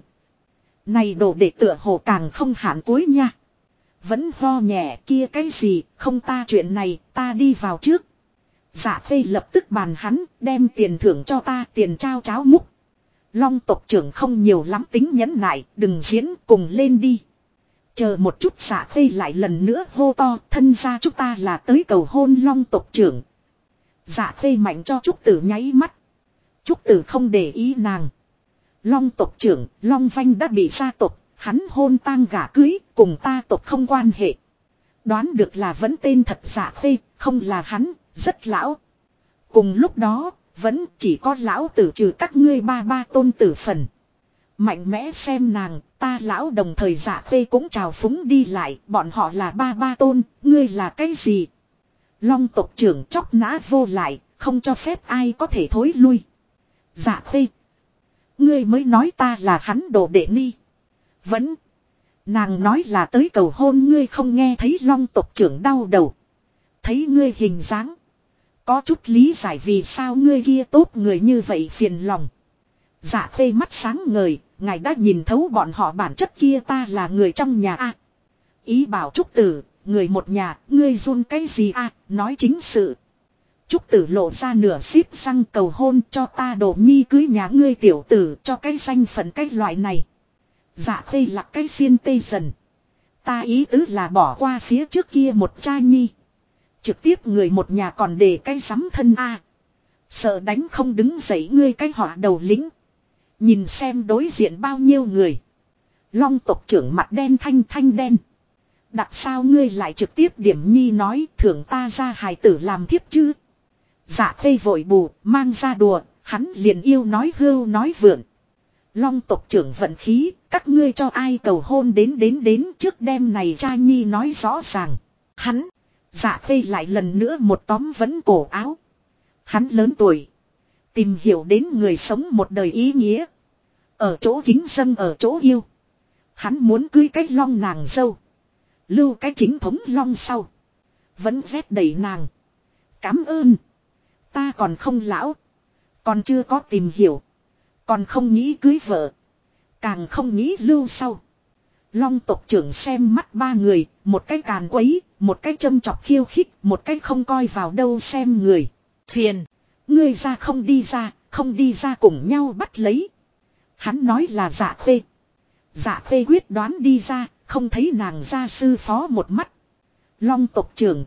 [SPEAKER 1] Này đồ đệ tựa hồ càng không hạn cuối nha. Vẫn ho nhẹ kia cái gì, không ta chuyện này, ta đi vào trước. Dạ Khê lập tức bàn hắn, đem tiền thưởng cho ta, tiền trao cháo múc. Long tộc trưởng không nhiều lắm tính nhẫn nại, đừng diễn, cùng lên đi. Chờ một chút. Dạ Khê lại lần nữa hô to, thân ra chúng ta là tới cầu hôn Long tộc trưởng. Dạ Khê mạnh cho Trúc Tử nháy mắt. Trúc Tử không để ý nàng. Long tộc trưởng, Long Vanh đã bị gia tộc, hắn hôn tang gả cưới, cùng ta tộc không quan hệ. Đoán được là vẫn tên thật Dạ Khê, không là hắn, rất lão. Cùng lúc đó, vẫn chỉ có lão tử trừ các ngươi ba tôn tử phần. Mạnh mẽ xem nàng, ta lão đồng thời. Dạ Khê cũng trào phúng đi lại, bọn họ là ba tôn, ngươi là cái gì? Long tộc trưởng chóc nã vô lại, không cho phép ai có thể thối lui. Dạ Khê. Ngươi mới nói ta là hắn đồ đệ ni. Vẫn. Nàng nói là tới cầu hôn, ngươi không nghe thấy Long tộc trưởng đau đầu. Thấy ngươi hình dáng. Có chút lý giải vì sao ngươi kia tốt người như vậy phiền lòng. Dạ Khê mắt sáng ngời, ngài đã nhìn thấu bọn họ bản chất kia, ta là người trong nhà a. Ý bảo Trúc Tử, người một nhà, ngươi run cái gì a, nói chính sự. Trúc Tử lộ ra nửa xíp răng, cầu hôn cho ta đồ nhi cưới nhà ngươi tiểu tử, cho cái danh phận cái loại này. Dạ Khê là cái xiên tê dần. Ta ý tứ là bỏ qua phía trước kia một cha nhi. Trực tiếp người một nhà còn để cái sắm thân a. Sợ đánh không đứng dậy ngươi cái họa đầu lính. Nhìn xem đối diện bao nhiêu người. Long tộc trưởng mặt đen thanh đen. Đặc sao ngươi lại trực tiếp điểm nhi nói thưởng ta ra hài tử làm thiếp chứ. Dạ Khê vội bù, mang ra đùa, hắn liền yêu nói hưu nói vượn. Long tộc trưởng vận khí, các ngươi cho ai cầu hôn đến trước đêm này cha nhi nói rõ ràng. Hắn, Dạ Khê lại lần nữa một tóm vẫn cổ áo. Hắn lớn tuổi, tìm hiểu đến người sống một đời ý nghĩa. Ở chỗ kính dâng ở chỗ yêu. Hắn muốn cưới cái long nàng dâu. Lưu cái chính thống long sau. Vẫn vét đẩy nàng. Cám ơn. Ta còn không lão. Còn chưa có tìm hiểu. Còn không nghĩ cưới vợ. Càng không nghĩ lưu sau. Long tộc trưởng xem mắt ba người. Một cái càn quấy. Một cái châm chọc khiêu khích. Một cái không coi vào đâu xem người. Phiền. Ngươi ra không đi ra. Không đi ra cùng nhau bắt lấy. Hắn nói là Dạ Khê. Dạ Khê quyết đoán đi ra. Không thấy nàng ra sư phó một mắt. Long tộc trưởng.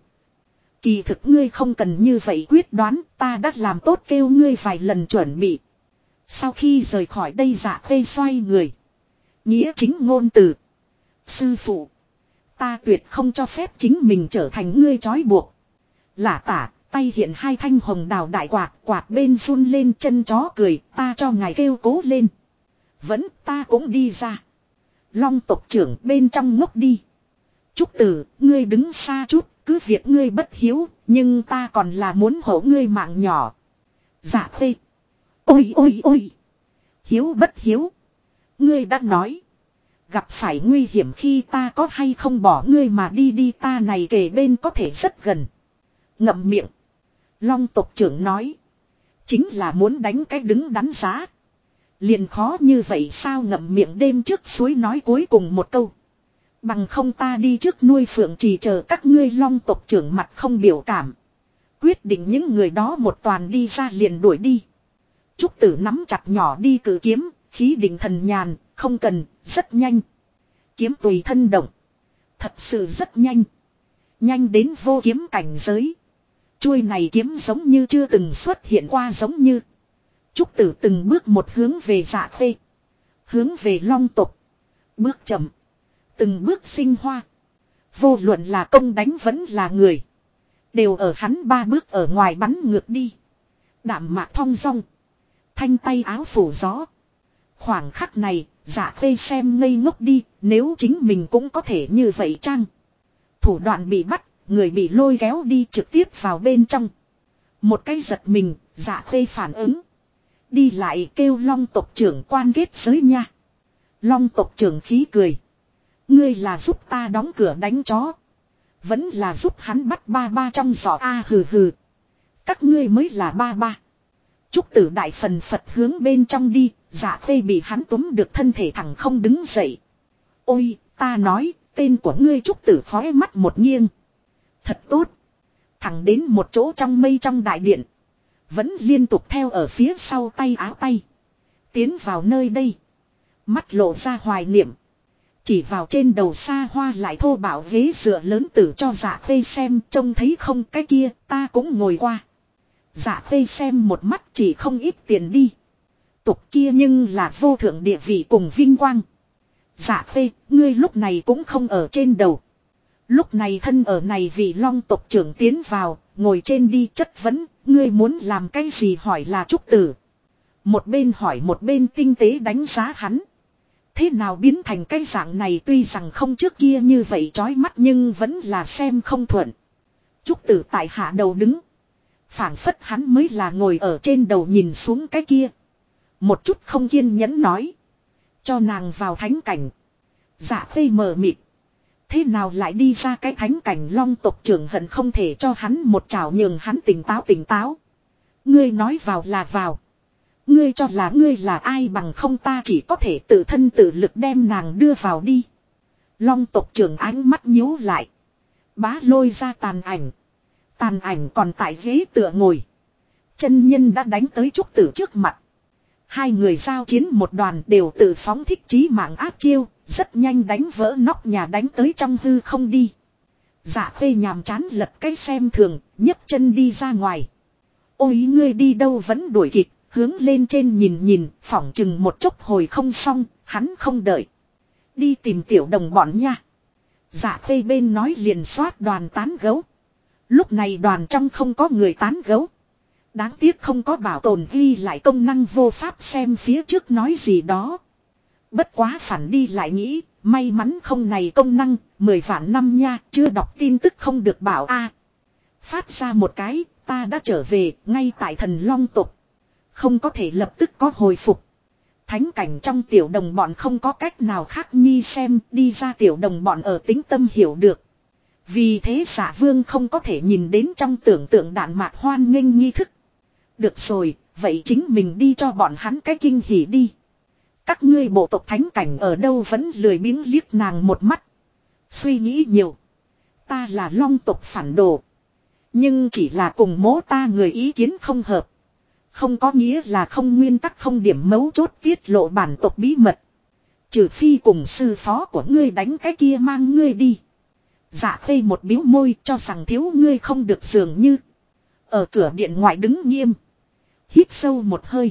[SPEAKER 1] Kỳ thực ngươi không cần như vậy quyết đoán. Ta đã làm tốt kêu ngươi vài lần chuẩn bị. Sau khi rời khỏi đây Dạ Khê xoay người. Nghĩa chính ngôn từ. Sư phụ. Ta tuyệt không cho phép chính mình trở thành ngươi trói buộc. Lả tả, tay hiện hai thanh hồng đào đại quạt, quạt bên run lên chân chó cười, ta cho ngài kêu cố lên. Vẫn ta cũng đi ra. Long tộc trưởng bên trong ngốc đi. Trúc Tử, ngươi đứng xa chút, cứ việc ngươi bất hiếu, nhưng ta còn là muốn hộ ngươi mạng nhỏ. Dạ Khê. Ôi ôi ôi. Hiếu bất hiếu. Ngươi đã nói. Gặp phải nguy hiểm khi ta có hay không bỏ ngươi mà đi đi ta này kề bên có thể rất gần. Ngậm miệng. Long tộc trưởng nói. Chính là muốn đánh cái đứng đắn giá. Liền khó như vậy sao ngậm miệng đêm trước suối nói cuối cùng một câu. Bằng không ta đi trước nuôi phượng chỉ chờ các ngươi long tộc trưởng mặt không biểu cảm. Quyết định những người đó một toàn đi ra liền đuổi đi. Trúc Tử nắm chặt nhỏ đi cử kiếm, khí định thần nhàn, không cần, rất nhanh. Kiếm tùy thân động. Thật sự rất nhanh. Nhanh đến vô kiếm cảnh giới. Chuôi này kiếm giống như chưa từng xuất hiện qua giống như. Trúc Tử từng bước một hướng về Dạ Khê. Hướng về long tộc. Bước chậm. Từng bước sinh hoa. Vô luận là công đánh vẫn là người. Đều ở hắn ba bước ở ngoài bắn ngược đi. Đạm mạc thong dong. Thanh tay áo phủ gió. Khoảng khắc này, Dạ Khê xem ngây ngốc đi, nếu chính mình cũng có thể như vậy chăng? Thủ đoạn bị bắt, người bị lôi kéo đi trực tiếp vào bên trong. Một cái giật mình, Dạ Khê phản ứng. Đi lại kêu long tộc trưởng quan kết giới nha. Long tộc trưởng khí cười. Ngươi là giúp ta đóng cửa đánh chó. Vẫn là giúp hắn bắt ba ba trong giỏ a hừ hừ. Các ngươi mới là ba ba. Trúc Tử đại phần phật hướng bên trong đi. Dạ Khê bị hắn túm được thân thể thẳng không đứng dậy. Ôi ta nói tên của ngươi Trúc Tử khói mắt một nghiêng. Thật tốt. Thẳng đến một chỗ trong mây trong đại điện. Vẫn liên tục theo ở phía sau tay áo tay. Tiến vào nơi đây. Mắt lộ ra hoài niệm. Chỉ vào trên đầu xa hoa lại thô bạo ghế dựa lớn tử cho Dạ Khê xem. Trông thấy không cái kia ta cũng ngồi qua. Dạ Khê xem một mắt chỉ không ít tiền đi. Tục kia nhưng là vô thượng địa vị cùng vinh quang. Dạ Khê, ngươi lúc này cũng không ở trên đầu. Lúc này thân ở này vì long tộc trưởng tiến vào, ngồi trên đi chất vấn, ngươi muốn làm cái gì hỏi là Trúc Tử. Một bên hỏi một bên tinh tế đánh giá hắn. Thế nào biến thành cái dạng này tuy rằng không trước kia như vậy chói mắt nhưng vẫn là xem không thuận. Trúc Tử tại hạ đầu đứng. Phảng phất hắn mới là ngồi ở trên đầu nhìn xuống cái kia. Một chút không kiên nhẫn nói. Cho nàng vào thánh cảnh. Dạ Khê mờ mịt. Thế nào lại đi ra cái thánh cảnh long tộc trưởng hận không thể cho hắn một chảo nhường hắn tỉnh táo. Ngươi nói vào là vào. Ngươi cho là ngươi là ai bằng không ta chỉ có thể tự thân tự lực đem nàng đưa vào đi. Long tộc trưởng ánh mắt nhíu lại. Bá lôi ra tàn ảnh. Tàn ảnh còn tại ghế tựa ngồi. Chân nhân đã đánh tới Trúc Tử trước mặt. Hai người giao chiến một đoàn đều tự phóng thích chí mạng áp chiêu. Rất nhanh đánh vỡ nóc nhà đánh tới trong hư không đi. Dạ Khê nhàm chán lật cái xem thường. Nhấc chân đi ra ngoài. Ôi ngươi đi đâu vẫn đuổi kịp. Hướng lên trên nhìn phỏng chừng một chốc hồi không xong. Hắn không đợi. Đi tìm tiểu đồng bọn nha. Dạ Khê bên nói liền xoát đoàn tán gấu. Lúc này đoàn trong không có người tán gấu. Đáng tiếc không có bảo tồn ghi lại công năng vô pháp xem phía trước nói gì đó. Bất quá phản đi lại nghĩ, may mắn không này công năng, 10 vạn năm nha, chưa đọc tin tức không được bảo a. Phát ra một cái, ta đã trở về, ngay tại thần long tộc. Không có thể lập tức có hồi phục. Thánh cảnh trong tiểu đồng bọn không có cách nào khác nhi xem, đi ra tiểu đồng bọn ở tính tâm hiểu được. Vì thế Giả Vương không có thể nhìn đến trong tưởng tượng đạn mạc hoan nghênh nghi thức. Được rồi, vậy chính mình đi cho bọn hắn cái kinh hỉ đi. Các ngươi bộ tộc thánh cảnh ở đâu vẫn lười biếng liếc nàng một mắt. Suy nghĩ nhiều. Ta là long tộc phản đồ. Nhưng chỉ là cùng mố ta người ý kiến không hợp. Không có nghĩa là không nguyên tắc không điểm mấu chốt tiết lộ bản tộc bí mật. Trừ phi cùng sư phó của ngươi đánh cái kia mang ngươi đi. Dạ Khê một biếu môi cho rằng thiếu ngươi không được dường như. Ở cửa điện ngoại đứng nghiêm. Hít sâu một hơi.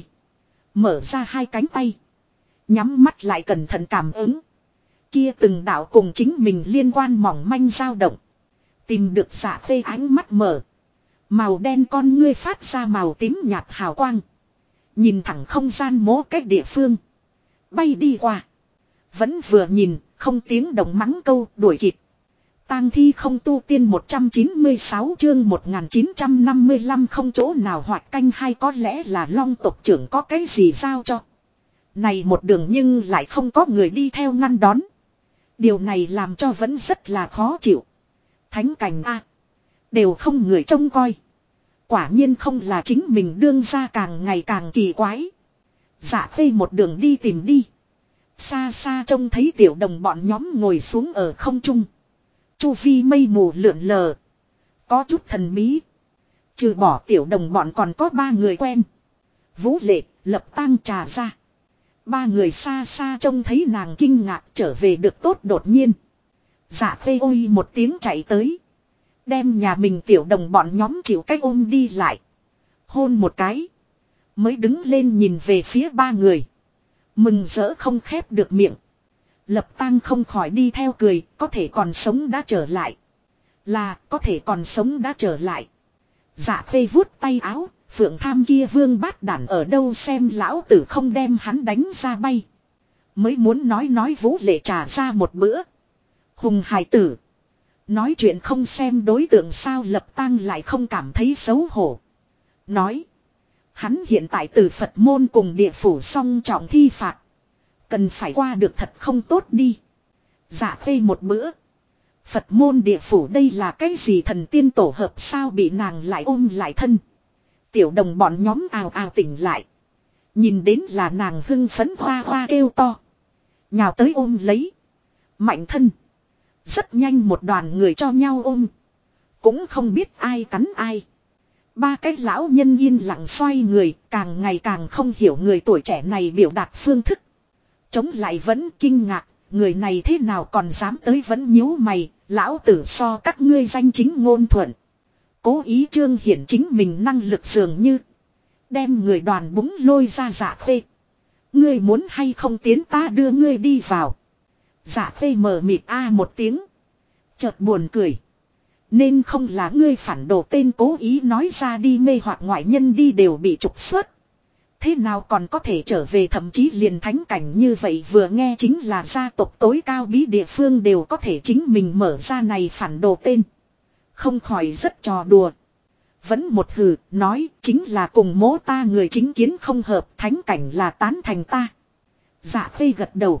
[SPEAKER 1] Mở ra hai cánh tay. Nhắm mắt lại cẩn thận cảm ứng. Kia từng đạo cùng chính mình liên quan mỏng manh dao động. Tìm được Dạ Khê ánh mắt mở. Màu đen con ngươi phát ra màu tím nhạt hào quang. Nhìn thẳng không gian mố cách địa phương. Bay đi qua. Vẫn vừa nhìn, không tiếng động mắng câu đuổi kịp. Tang thi không tu tiên 196 chương 1955 không chỗ nào hoạt canh hay có lẽ là Long tộc trưởng có cái gì giao cho. Này một đường nhưng lại không có người đi theo ngăn đón. Điều này làm cho vẫn rất là khó chịu. Thánh cảnh A. Đều không người trông coi. Quả nhiên không là chính mình đương ra càng ngày càng kỳ quái. Dạ Khê một đường đi tìm đi. Xa xa trông thấy tiểu đồng bọn nhóm ngồi xuống ở không trung. Chu vi mây mù lượn lờ. Có chút thần bí. Trừ bỏ tiểu đồng bọn còn có 3 người quen. Vũ Lệ, Lập Tang trà ra. 3 người xa xa trông thấy nàng kinh ngạc trở về được tốt đột nhiên. Dạ Khê ôi một tiếng chạy tới. Đem nhà mình tiểu đồng bọn nhóm chịu cách ôm đi lại. Hôn một cái. Mới đứng lên nhìn về phía 3 người. Mừng rỡ không khép được miệng. Lập Tang không khỏi đi theo cười, có thể còn sống đã trở lại. Là, có thể còn sống đã trở lại. Dạ Khê vuốt tay áo, Phượng Tham kia vương bát đản ở đâu xem lão tử không đem hắn đánh ra bay. Mới muốn nói Vũ Lệ trà ra một bữa. Hùng hài tử. Nói chuyện không xem đối tượng sao Lập Tang lại không cảm thấy xấu hổ. Nói. Hắn hiện tại từ Phật môn cùng địa phủ song trọng thi phạt. Cần phải qua được thật không tốt đi. Dạ Khê một bữa. Phật môn địa phủ đây là cái gì thần tiên tổ hợp sao bị nàng lại ôm lại thân. Tiểu đồng bọn nhóm ào ào tỉnh lại. Nhìn đến là nàng hưng phấn hoa hoa kêu to. Nhào tới ôm lấy. Mạnh thân. Rất nhanh một đoàn người cho nhau ôm. Cũng không biết ai cắn ai. 3 cái lão nhân yên lặng xoay người. Càng ngày càng không hiểu người tuổi trẻ này biểu đạt phương thức. Chống lại vẫn kinh ngạc. Người này thế nào còn dám tới vẫn nhíu mày. Lão tử so các ngươi danh chính ngôn thuận. Cố ý trương hiển chính mình năng lực dường như. Đem người đoàn búng lôi ra Dạ Khê. Ngươi muốn hay không tiến ta đưa ngươi đi vào. Dạ Khê mờ mịt a một tiếng. Chợt buồn cười. Nên không là ngươi phản đồ tên cố ý nói ra đi mê hoặc ngoại nhân đi đều bị trục xuất. Thế nào còn có thể trở về thậm chí liền thánh cảnh như vậy vừa nghe chính là gia tộc tối cao bí địa phương đều có thể chính mình mở ra này phản đồ tên. Không khỏi rất trò đùa. Vẫn một hừ nói chính là cùng mố ta người chính kiến không hợp thánh cảnh là tán thành ta. Dạ Khê gật đầu.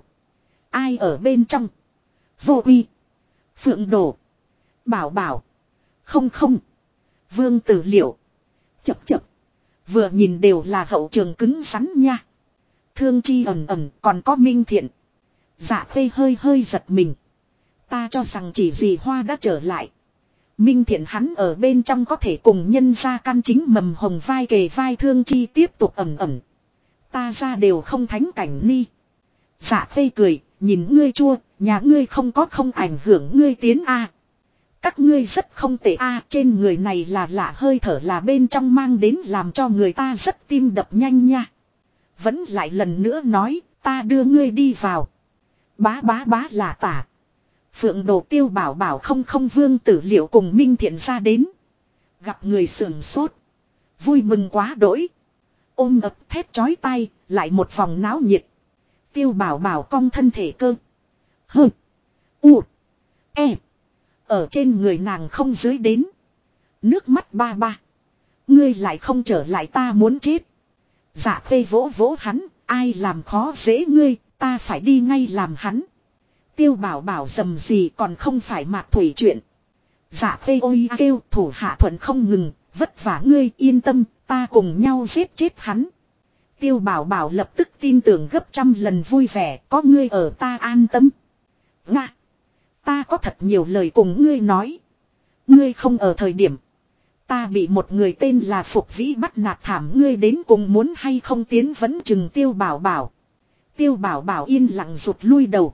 [SPEAKER 1] Ai ở bên trong? Vô Uy. Phượng Đổ. Bảo Bảo. Không không. Vương Tử Liệu. Chập chập. Vừa nhìn đều là hậu trường cứng rắn nha. Thương Chi ẩn ẩn còn có Minh Thiện. Dạ Khê hơi hơi giật mình. Ta cho rằng chỉ vì Hoa đã trở lại. Minh Thiện hắn ở bên trong có thể cùng nhân ra căn chính mầm hồng vai kề vai Thương Chi tiếp tục ẩn ẩn. Ta ra đều không thánh cảnh ni. Dạ Khê cười, nhìn ngươi chua, nhà ngươi không có không ảnh hưởng ngươi tiến a. Các ngươi rất không tệ a, trên người này là lạ hơi thở là bên trong mang đến làm cho người ta rất tim đập nhanh nha. Vẫn lại lần nữa nói, ta đưa ngươi đi vào. Bá bá bá là tả. Phượng Đồ Tiêu Bảo Bảo không không Vương Tử Liệu cùng Minh Thiện ra đến. Gặp người sườn sốt. Vui mừng quá đỗi. Ôm ập thét chói tay, lại một vòng náo nhiệt. Tiêu Bảo Bảo cong thân thể cơ. Hừ. U. E. Ở trên người nàng không dưới đến. Nước mắt ba ba. Ngươi lại không trở lại ta muốn chết. Dạ Khê vỗ vỗ hắn. Ai làm khó dễ ngươi. Ta phải đi ngay làm hắn. Tiêu Bảo Bảo dầm gì còn không phải mạc thủy chuyện. Dạ Khê ôi kêu thủ hạ thuận không ngừng. Vất vả ngươi yên tâm. Ta cùng nhau giết chết hắn. Tiêu Bảo Bảo lập tức tin tưởng gấp trăm lần vui vẻ. Có ngươi ở ta an tâm. Nga. Ta có thật nhiều lời cùng ngươi nói. Ngươi không ở thời điểm. Ta bị một người tên là Phục Vĩ bắt nạt thảm ngươi đến cùng muốn hay không tiến vẫn chừng Tiêu Bảo Bảo. Tiêu Bảo Bảo yên lặng rụt lui đầu.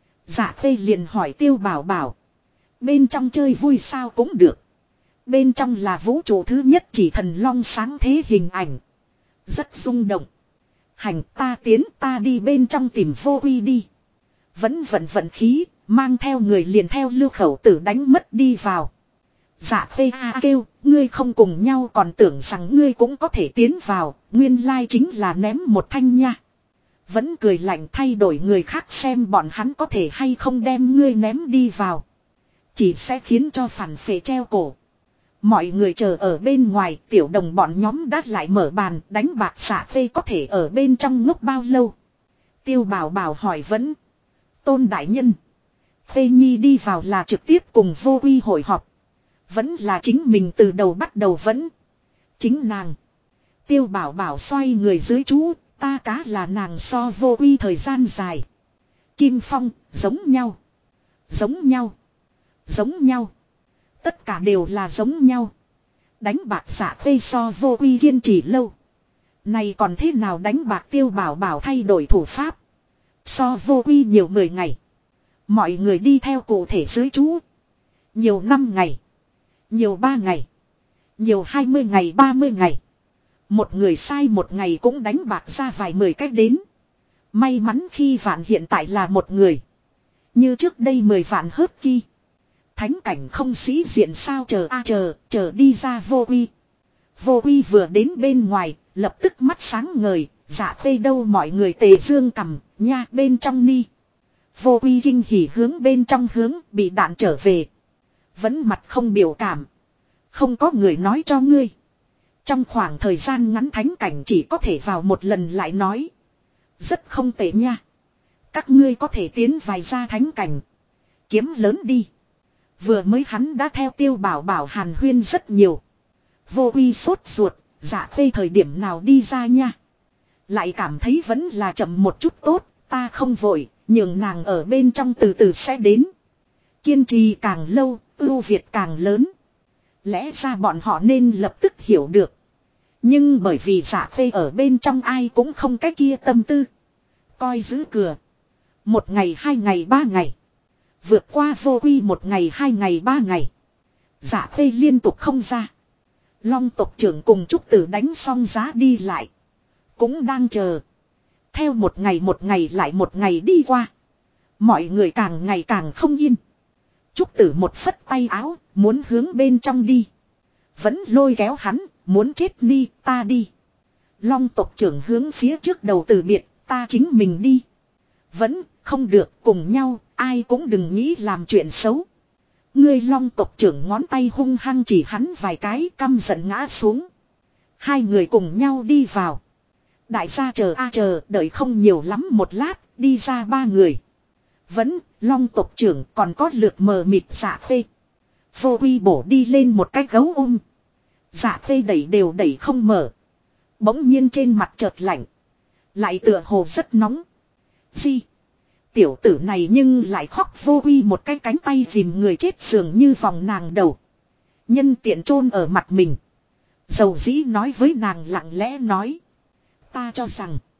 [SPEAKER 1] Dạ Khê liền hỏi Tiêu Bảo Bảo. Bên trong chơi vui sao cũng được. Bên trong là vũ trụ thứ nhất chỉ thần long sáng thế hình ảnh. Rất rung động. Hành ta tiến ta đi bên trong tìm Vô Uy đi. Vẫn vận khí. Mang theo người liền theo Lưu Khẩu Tử đánh mất đi vào. Dạ phê a kêu, ngươi không cùng nhau còn tưởng rằng ngươi cũng có thể tiến vào, nguyên lai chính là ném một thanh nha. Vẫn cười lạnh thay đổi người khác xem bọn hắn có thể hay không đem ngươi ném đi vào. Chỉ sẽ khiến cho phản phệ treo cổ. Mọi người chờ ở bên ngoài, tiểu đồng bọn nhóm đã lại mở bàn đánh bạc xạ phê có thể ở bên trong ngốc bao lâu. Tiêu Bảo Bảo hỏi vẫn. Tôn đại nhân. Phê Nhi đi vào là trực tiếp cùng Vô Uy hội họp. Vẫn là chính mình từ đầu bắt đầu vẫn. Chính nàng. Tiêu Bảo Bảo xoay người dưới chú, ta cá là nàng so Vô Uy thời gian dài. Kim Phong, giống nhau. Giống nhau. Giống nhau. Tất cả đều là giống nhau. Đánh bạc xạ phê so Vô Uy kiên trì lâu. Này còn thế nào đánh bạc Tiêu Bảo Bảo thay đổi thủ pháp. So Vô Uy nhiều 10 ngày. Mọi người đi theo cụ thể dưới chú. Nhiều 5 ngày. Nhiều 3 ngày. Nhiều 20 ngày 30 ngày. Một người sai một ngày cũng đánh bạc ra vài 10 cách đến. May mắn khi vạn hiện tại là một người. Như trước đây 10 vạn hớt ki. Thánh cảnh không sĩ diện sao chờ đi ra Vô Uy. Vô Uy vừa đến bên ngoài, lập tức mắt sáng ngời, dạ phê đâu mọi người tề dương cầm, nha bên trong ni. Vô Uy kinh hỉ hướng bên trong hướng, bị đạn trở về. Vẫn mặt không biểu cảm. Không có người nói cho ngươi. Trong khoảng thời gian ngắn thánh cảnh chỉ có thể vào một lần lại nói. Rất không tệ nha. Các ngươi có thể tiến vài ra thánh cảnh. Kiếm lớn đi. Vừa mới hắn đã theo Tiêu Bảo Bảo hàn huyên rất nhiều. Vô Uy sốt ruột, dạ phê thời điểm nào đi ra nha. Lại cảm thấy vẫn là chậm một chút tốt, ta không vội, nhường nàng ở bên trong từ từ sẽ đến. Kiên trì càng lâu, ưu việt càng lớn. Lẽ ra bọn họ nên lập tức hiểu được. Nhưng bởi vì dạ phê ở bên trong ai cũng không cái kia tâm tư. Coi giữ cửa. 1 ngày 2 ngày 3 ngày. Vượt qua Vô Uy 1 ngày 2 ngày 3 ngày. Dạ phê liên tục không ra. Long tộc trưởng cùng Trúc Tử đánh xong giá đi lại. Cũng đang chờ. Theo một ngày lại một ngày đi qua. Mọi người càng ngày càng không yên. Trúc Tử một phất tay áo, muốn hướng bên trong đi. Vẫn lôi kéo hắn, muốn chết đi, ta đi. Long tộc trưởng hướng phía trước đầu từ biệt, ta chính mình đi. Vẫn, không được, cùng nhau, ai cũng đừng nghĩ làm chuyện xấu. Ngươi Long tộc trưởng ngón tay hung hăng chỉ hắn vài cái, căm giận ngã xuống. Hai người cùng nhau đi vào. Đại gia chờ, đợi không nhiều lắm một lát, đi ra 3 người. Vẫn, Long tộc trưởng còn có lượt mờ mịt dạ phê. Vô Uy bổ đi lên một cái gấu ôm. Dạ phê đẩy đều đẩy không mở. Bỗng nhiên trên mặt chợt lạnh. Lại tựa hồ rất nóng. Gì? Tiểu tử này nhưng lại khóc. Vô Uy một cái cánh tay dìm người chết dường như vòng nàng đầu. Nhân tiện chôn ở mặt mình. Dầu dĩ nói với nàng lặng lẽ nói. Ta cho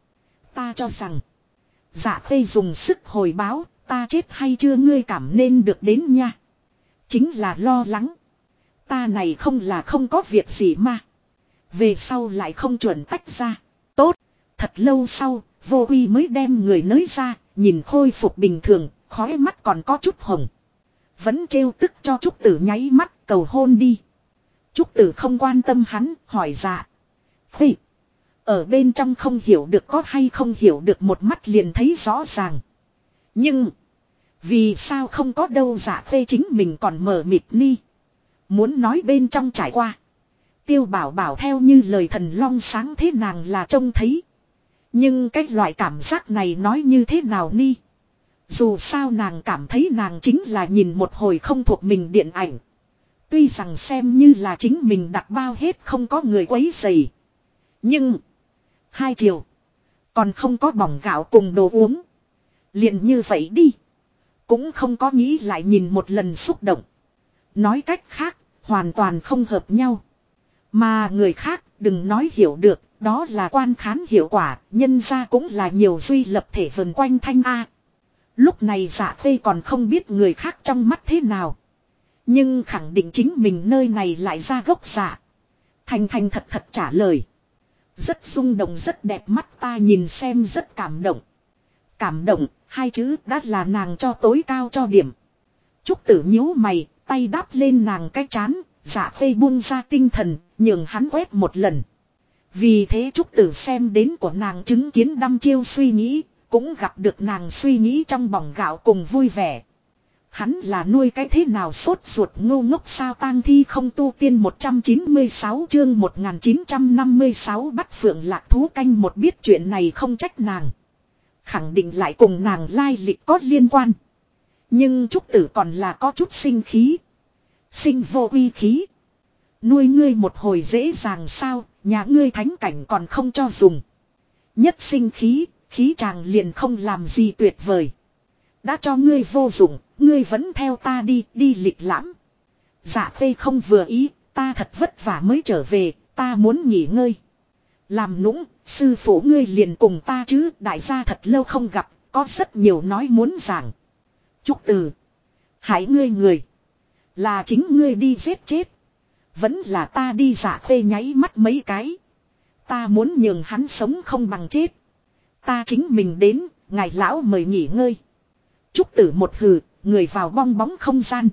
[SPEAKER 1] rằng. Dạ phê dùng sức hồi báo. Ta chết hay chưa ngươi cảm nên được đến nha. Chính là lo lắng. Ta này không là không có việc gì mà. Về sau lại không chuẩn tách ra. Tốt. Thật lâu sau, Vô Uy mới đem người nới ra, nhìn khôi phục bình thường, khói mắt còn có chút hồng. Vẫn trêu tức cho Trúc Tử nháy mắt cầu hôn đi. Trúc Tử không quan tâm hắn, hỏi dạ. Phê. Ở bên trong không hiểu được có hay không hiểu được một mắt liền thấy rõ ràng. Nhưng. Vì sao không có đâu dạ phê chính mình còn mở mịt ni. Muốn nói bên trong trải qua. Tiêu Bảo Bảo theo như lời thần long sáng thế nàng là trông thấy. Nhưng cái loại cảm giác này nói như thế nào ni. Dù sao nàng cảm thấy nàng chính là nhìn một hồi không thuộc mình điện ảnh. Tuy rằng xem như là chính mình đặt bao hết không có người quấy rầy. Nhưng. 2 chiều. Còn không có bỏng gạo cùng đồ uống. Liền như vậy đi. Cũng không có nghĩ lại nhìn một lần xúc động. Nói cách khác, hoàn toàn không hợp nhau. Mà người khác đừng nói hiểu được, đó là quan khán hiệu quả, nhân ra cũng là nhiều duy lập thể vần quanh thanh A. Lúc này dạ phê còn không biết người khác trong mắt thế nào. Nhưng khẳng định chính mình nơi này lại ra gốc dạ. Thành thật trả lời. Rất rung động rất đẹp mắt ta nhìn xem rất cảm động. Cảm động, 2 chữ đã là nàng cho tối cao cho điểm. Trúc Tử nhíu mày, tay đáp lên nàng cái chán, Dạ Khê buông ra tinh thần, nhường hắn quét một lần. Vì thế Trúc Tử xem đến của nàng chứng kiến đăm chiêu suy nghĩ, cũng gặp được nàng suy nghĩ trong bỏng gạo cùng vui vẻ. Hắn là nuôi cái thế nào sốt ruột ngu ngốc sao tang thi không tu tiên 196 chương 1956 bắt phượng lạc thú canh một biết chuyện này không trách nàng. Khẳng định lại cùng nàng lai lịch có liên quan. Nhưng Trúc Tử còn là có chút sinh khí. Sinh vô uy khí. Nuôi ngươi một hồi dễ dàng sao, nhà ngươi thánh cảnh còn không cho dùng. Nhất sinh khí, khí chàng liền không làm gì tuyệt vời. Đã cho ngươi vô dụng, ngươi vẫn theo ta đi, đi lịch lãm. Dạ Khê không vừa ý, ta thật vất vả mới trở về, ta muốn nghỉ ngơi. Làm nũng, sư phụ ngươi liền cùng ta chứ, đại gia thật lâu không gặp, có rất nhiều nói muốn giảng. Trúc Từ, hãy ngươi người. Là chính ngươi đi giết chết. Vẫn là ta đi. Dạ Khê nháy mắt mấy cái. Ta muốn nhường hắn sống không bằng chết. Ta chính mình đến, ngài lão mời nghỉ ngơi. Trúc Tử một hừ, người vào bong bóng không gian.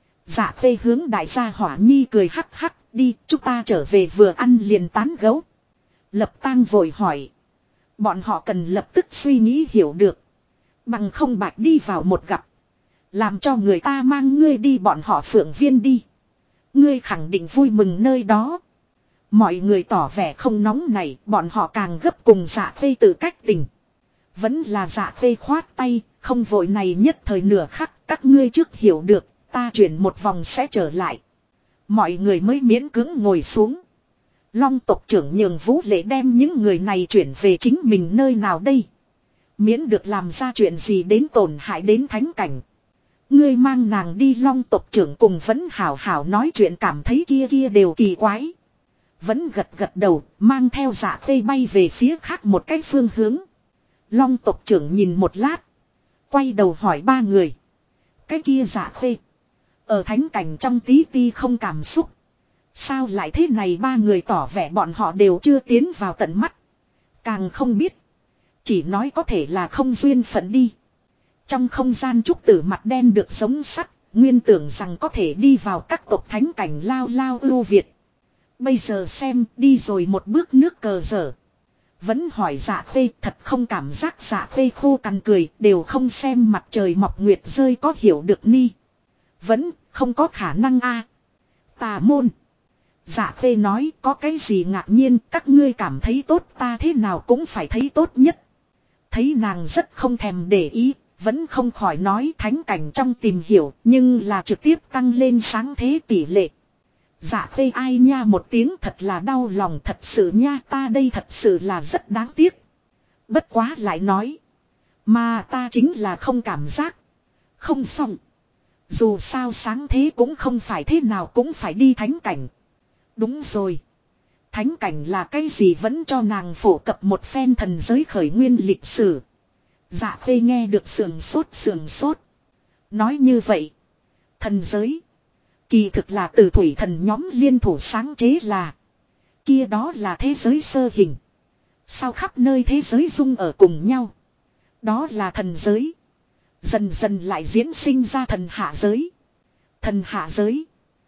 [SPEAKER 1] Dạ Khê hướng đại gia Hỏa Nhi cười hắc hắc, đi, chúng ta trở về vừa ăn liền tán gấu. Lập Tang vội hỏi. Bọn họ cần lập tức suy nghĩ hiểu được. Bằng không bạch đi vào một gặp. Làm cho người ta mang ngươi đi bọn họ Phượng Viên đi. Ngươi khẳng định vui mừng nơi đó. Mọi người tỏ vẻ không nóng này, bọn họ càng gấp cùng Dạ Khê tự cách tình. Vẫn là Dạ Khê khoát tay, không vội này nhất thời nửa khắc, các ngươi trước hiểu được, ta chuyển một vòng sẽ trở lại. Mọi người mới miễn cưỡng ngồi xuống. Long tộc trưởng nhường Vũ Lệ đem những người này chuyển về chính mình nơi nào đây. Miễn được làm ra chuyện gì đến tổn hại đến thánh cảnh. Ngươi mang nàng đi Long tộc trưởng cùng vẫn hảo hảo nói chuyện cảm thấy kia đều kỳ quái. Vẫn gật gật đầu, mang theo Dạ Khê bay về phía khác một cái phương hướng. Long tộc trưởng nhìn một lát. Quay đầu hỏi ba người. Cái kia Dạ Khê. Ở thánh cảnh trong tí ti không cảm xúc. Sao lại thế này ba người tỏ vẻ bọn họ đều chưa tiến vào tận mắt. Càng không biết. Chỉ nói có thể là không duyên phận đi. Trong không gian Trúc Tử mặt đen được sống sắt. Nguyên tưởng rằng có thể đi vào các tộc thánh cảnh lao lao ưu việt. Bây giờ xem đi rồi một bước nước cờ dở. Vẫn hỏi Dạ Khê thật không cảm giác. Dạ Khê khô cằn cười đều không xem mặt trời mọc nguyệt rơi có hiểu được ni. Vẫn không có khả năng a. Tà môn. Dạ Khê nói có cái gì ngạc nhiên các ngươi cảm thấy tốt ta thế nào cũng phải thấy tốt nhất. Thấy nàng rất không thèm để ý. Vẫn không khỏi nói thánh cảnh trong tìm hiểu nhưng là trực tiếp tăng lên sáng thế tỷ lệ. Dạ Khê ai nha một tiếng thật là đau lòng thật sự nha ta đây thật sự là rất đáng tiếc. Bất quá lại nói. Mà ta chính là không cảm giác. Không xong. Dù sao sáng thế cũng không phải thế nào cũng phải đi thánh cảnh. Đúng rồi. Thánh cảnh là cái gì vẫn cho nàng phổ cập một phen thần giới khởi nguyên lịch sử. Dạ Khê nghe được sườn sốt. Nói như vậy. Thần giới. Kỳ thực là từ thủy thần nhóm liên thủ sáng chế là. Kia đó là thế giới sơ hình. Sao khắp nơi thế giới dung ở cùng nhau. Đó là thần giới. Dần dần lại diễn sinh ra thần hạ giới. Thần hạ giới.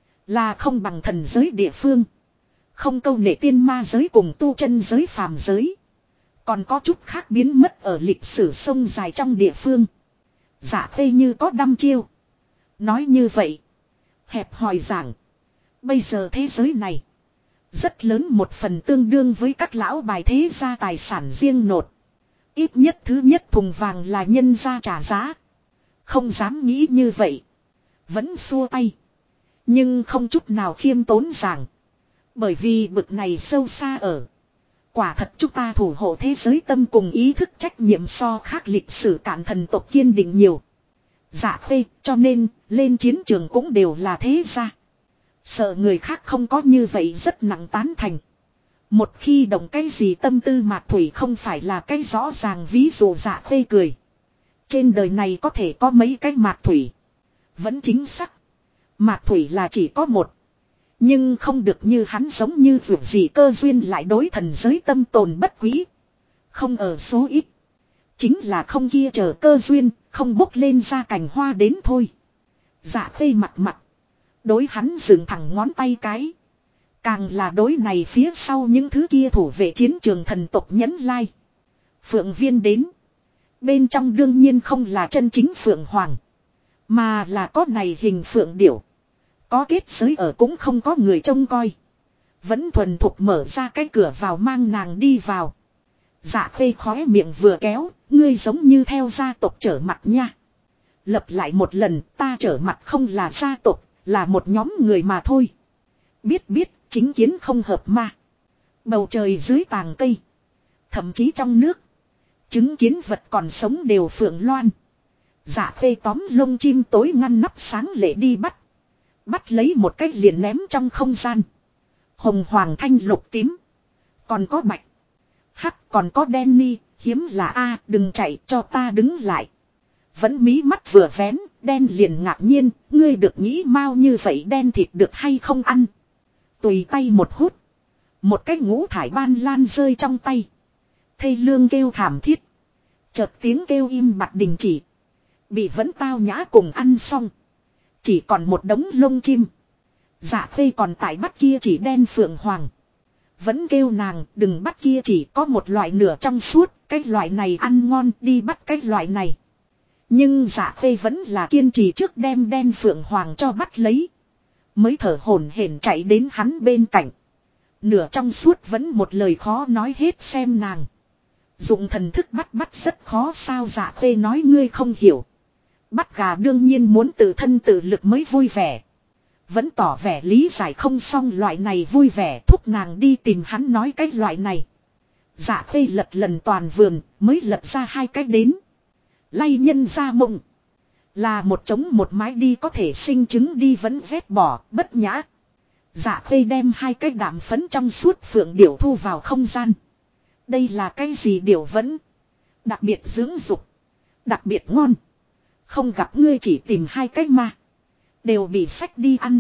[SPEAKER 1] Là không bằng thần giới địa phương. Không câu nệ tiên ma giới cùng tu chân giới phàm giới. Còn có chút khác biến mất ở lịch sử sông dài trong địa phương. Dạ Khê như có đăm chiêu. Nói như vậy. Hẹp hòi giảng. Bây giờ thế giới này. Rất lớn một phần tương đương với các lão bài thế gia tài sản riêng nột. Ít nhất thứ nhất thùng vàng là nhân gia trả giá. Không dám nghĩ như vậy. Vẫn xua tay. Nhưng không chút nào khiêm tốn giảng. Bởi vì bực này sâu xa ở. Quả thật chúng ta thủ hộ thế giới tâm cùng ý thức trách nhiệm so khác lịch sử cạn thần tộc kiên định nhiều. Dạ Khê cho nên lên chiến trường cũng đều là thế gia. Sợ người khác không có như vậy rất nặng tán thành. Một khi động cái gì tâm tư mạt thủy không phải là cái rõ ràng ví dụ. Dạ Khê cười. Trên đời này có thể có mấy cái mạt thủy. Vẫn chính xác. Mạt thủy là chỉ có một. Nhưng không được như hắn giống như dù gì cơ duyên lại đối thần giới tâm tồn bất quý. Không ở số ít. Chính là không kia chờ cơ duyên, không bốc lên ra cành hoa đến thôi. Dạ Khê mặt. Đối hắn dựng thẳng ngón tay cái. Càng là đối này phía sau những thứ kia thủ vệ chiến trường thần tộc nhẫn lai. Phượng viên đến. Bên trong đương nhiên không là chân chính Phượng Hoàng. Mà là có này hình Phượng Điểu. Có kết giới ở cũng không có người trông coi. Vẫn thuần thục mở ra cái cửa vào mang nàng đi vào. Dạ khê khóe miệng vừa kéo. Ngươi giống như theo gia tộc trở mặt nha. Lập lại một lần ta trở mặt không là gia tộc. Là một nhóm người mà thôi. Biết chính kiến không hợp mà. Bầu trời dưới tàng cây. Thậm chí trong nước. Chứng kiến vật còn sống đều phượng loan. Dạ khê tóm lông chim tối ngăn nắp sáng lệ đi bắt. Bắt lấy một cái liền ném trong không gian. Hồng hoàng thanh lục tím. Còn có bạch. Hắc còn có đen ni. Hiếm là A đừng chạy cho ta đứng lại. Vẫn mí mắt vừa vén. Đen liền ngạc nhiên. Ngươi được nghĩ mau như vậy đen thịt được hay không ăn. Tùy tay một hút. Một cái ngũ thải ban lan rơi trong tay. Thây lương kêu thảm thiết. Chợt tiếng kêu im bặt đình chỉ. Bị vẫn tao nhã cùng ăn xong. Chỉ còn một đống lông chim. Dạ khê còn tại bắt kia chỉ đen phượng hoàng. Vẫn kêu nàng đừng bắt kia chỉ có một loại nửa trong suốt. Cái loại này ăn ngon đi bắt cái loại này. Nhưng dạ khê vẫn là kiên trì trước đem đen phượng hoàng cho bắt lấy. Mới thở hổn hển chạy đến hắn bên cạnh. Nửa trong suốt vẫn một lời khó nói hết xem nàng. Dụng thần thức bắt rất khó sao dạ khê nói ngươi không hiểu. Bắt gà đương nhiên muốn tự thân tự lực mới vui vẻ. Vẫn tỏ vẻ lý giải không xong loại này vui vẻ thúc nàng đi tìm hắn nói cái loại này. Dạ khê lật lần toàn vườn mới lật ra hai cái đến. Lay nhân ra mộng. Là một trống một mái đi có thể sinh trứng đi vẫn vét bỏ bất nhã. Dạ khê đem hai cái đạm phấn trong suốt phượng điểu thu vào không gian. Đây là cái gì điểu vẫn. Đặc biệt dưỡng dục. Đặc biệt ngon. Không gặp ngươi chỉ tìm hai cái mà. Đều bị sách đi ăn.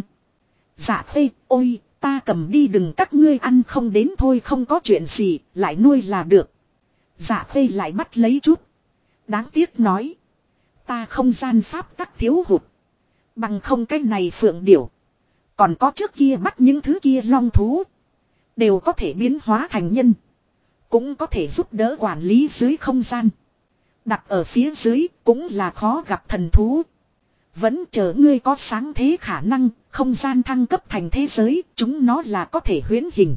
[SPEAKER 1] Dạ khê ôi ta cầm đi đừng các ngươi ăn không đến thôi không có chuyện gì lại nuôi là được. Dạ khê lại bắt lấy chút. Đáng tiếc nói. Ta không gian pháp tắc thiếu hụt. Bằng không cái này phượng điểu. Còn có trước kia bắt những thứ kia long thú. Đều có thể biến hóa thành nhân. Cũng có thể giúp đỡ quản lý dưới không gian. Đặt ở phía dưới cũng là khó gặp thần thú. Vẫn chờ ngươi có sáng thế khả năng. Không gian thăng cấp thành thế giới. Chúng nó là có thể huyễn hình.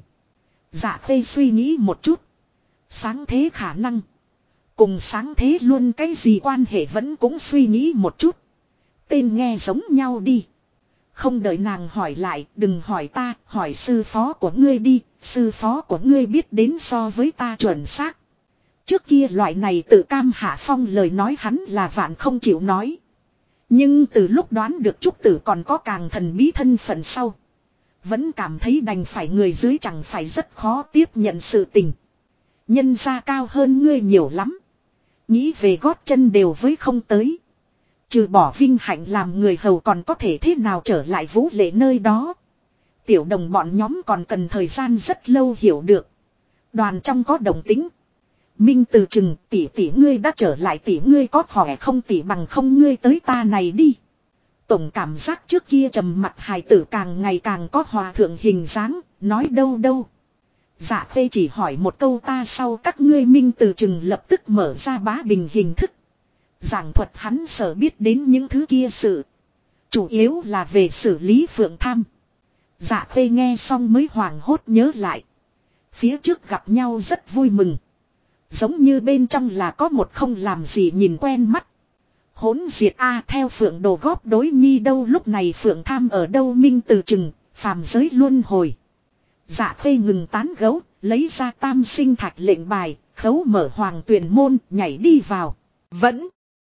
[SPEAKER 1] Dạ khê suy nghĩ một chút. Sáng thế khả năng. Cùng sáng thế luôn cái gì quan hệ vẫn cũng suy nghĩ một chút. Tên nghe giống nhau đi. Không đợi nàng hỏi lại, đừng hỏi ta, hỏi sư phó của ngươi đi, sư phó của ngươi biết đến so với ta chuẩn xác. Trước kia loại này tự cam hạ phong lời nói hắn là vạn không chịu nói. Nhưng từ lúc đoán được Trúc Tử còn có càng thần bí thân phận sau. Vẫn cảm thấy đành phải người dưới chẳng phải rất khó tiếp nhận sự tình. Nhân gia cao hơn ngươi nhiều lắm. Nghĩ về gót chân đều với không tới. Trừ bỏ vinh hạnh làm người hầu còn có thể thế nào trở lại vũ lệ nơi đó. Tiểu đồng bọn nhóm còn cần thời gian rất lâu hiểu được. Đoàn trong có đồng tính. Minh từ chừng tỷ tỷ ngươi đã trở lại tỷ ngươi có khỏe không tỷ bằng không ngươi tới ta này đi. Tổng cảm giác trước kia trầm mặt hài tử càng ngày càng có hòa thượng hình dáng, nói đâu đâu. Dạ khê chỉ hỏi một câu ta sau các ngươi Minh từ chừng lập tức mở ra bá bình hình thức. Giảng thuật hắn sở biết đến những thứ kia sự. Chủ yếu là về xử lý phượng tham. Dạ khê nghe xong mới hoảng hốt nhớ lại. Phía trước gặp nhau rất vui mừng. Giống như bên trong là có một không làm gì nhìn quen mắt. Hỗn diệt a theo phượng đồ góp đối nhi đâu lúc này phượng tham ở đâu Minh từ chừng, phàm giới luân hồi. Dạ khê ngừng tán gấu, lấy ra tam sinh thạch lệnh bài, khấu mở hoàng tuyển môn, nhảy đi vào. Vẫn.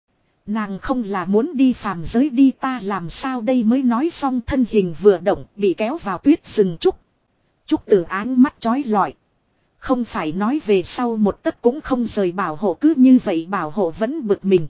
[SPEAKER 1] Nàng không là muốn đi phàm giới đi ta làm sao đây mới nói xong thân hình vừa động bị kéo vào tuyết rừng trúc. Trúc từ áng mắt chói lọi. Không phải nói về sau một tấc cũng không rời bảo hộ cứ như vậy bảo hộ vẫn bực mình.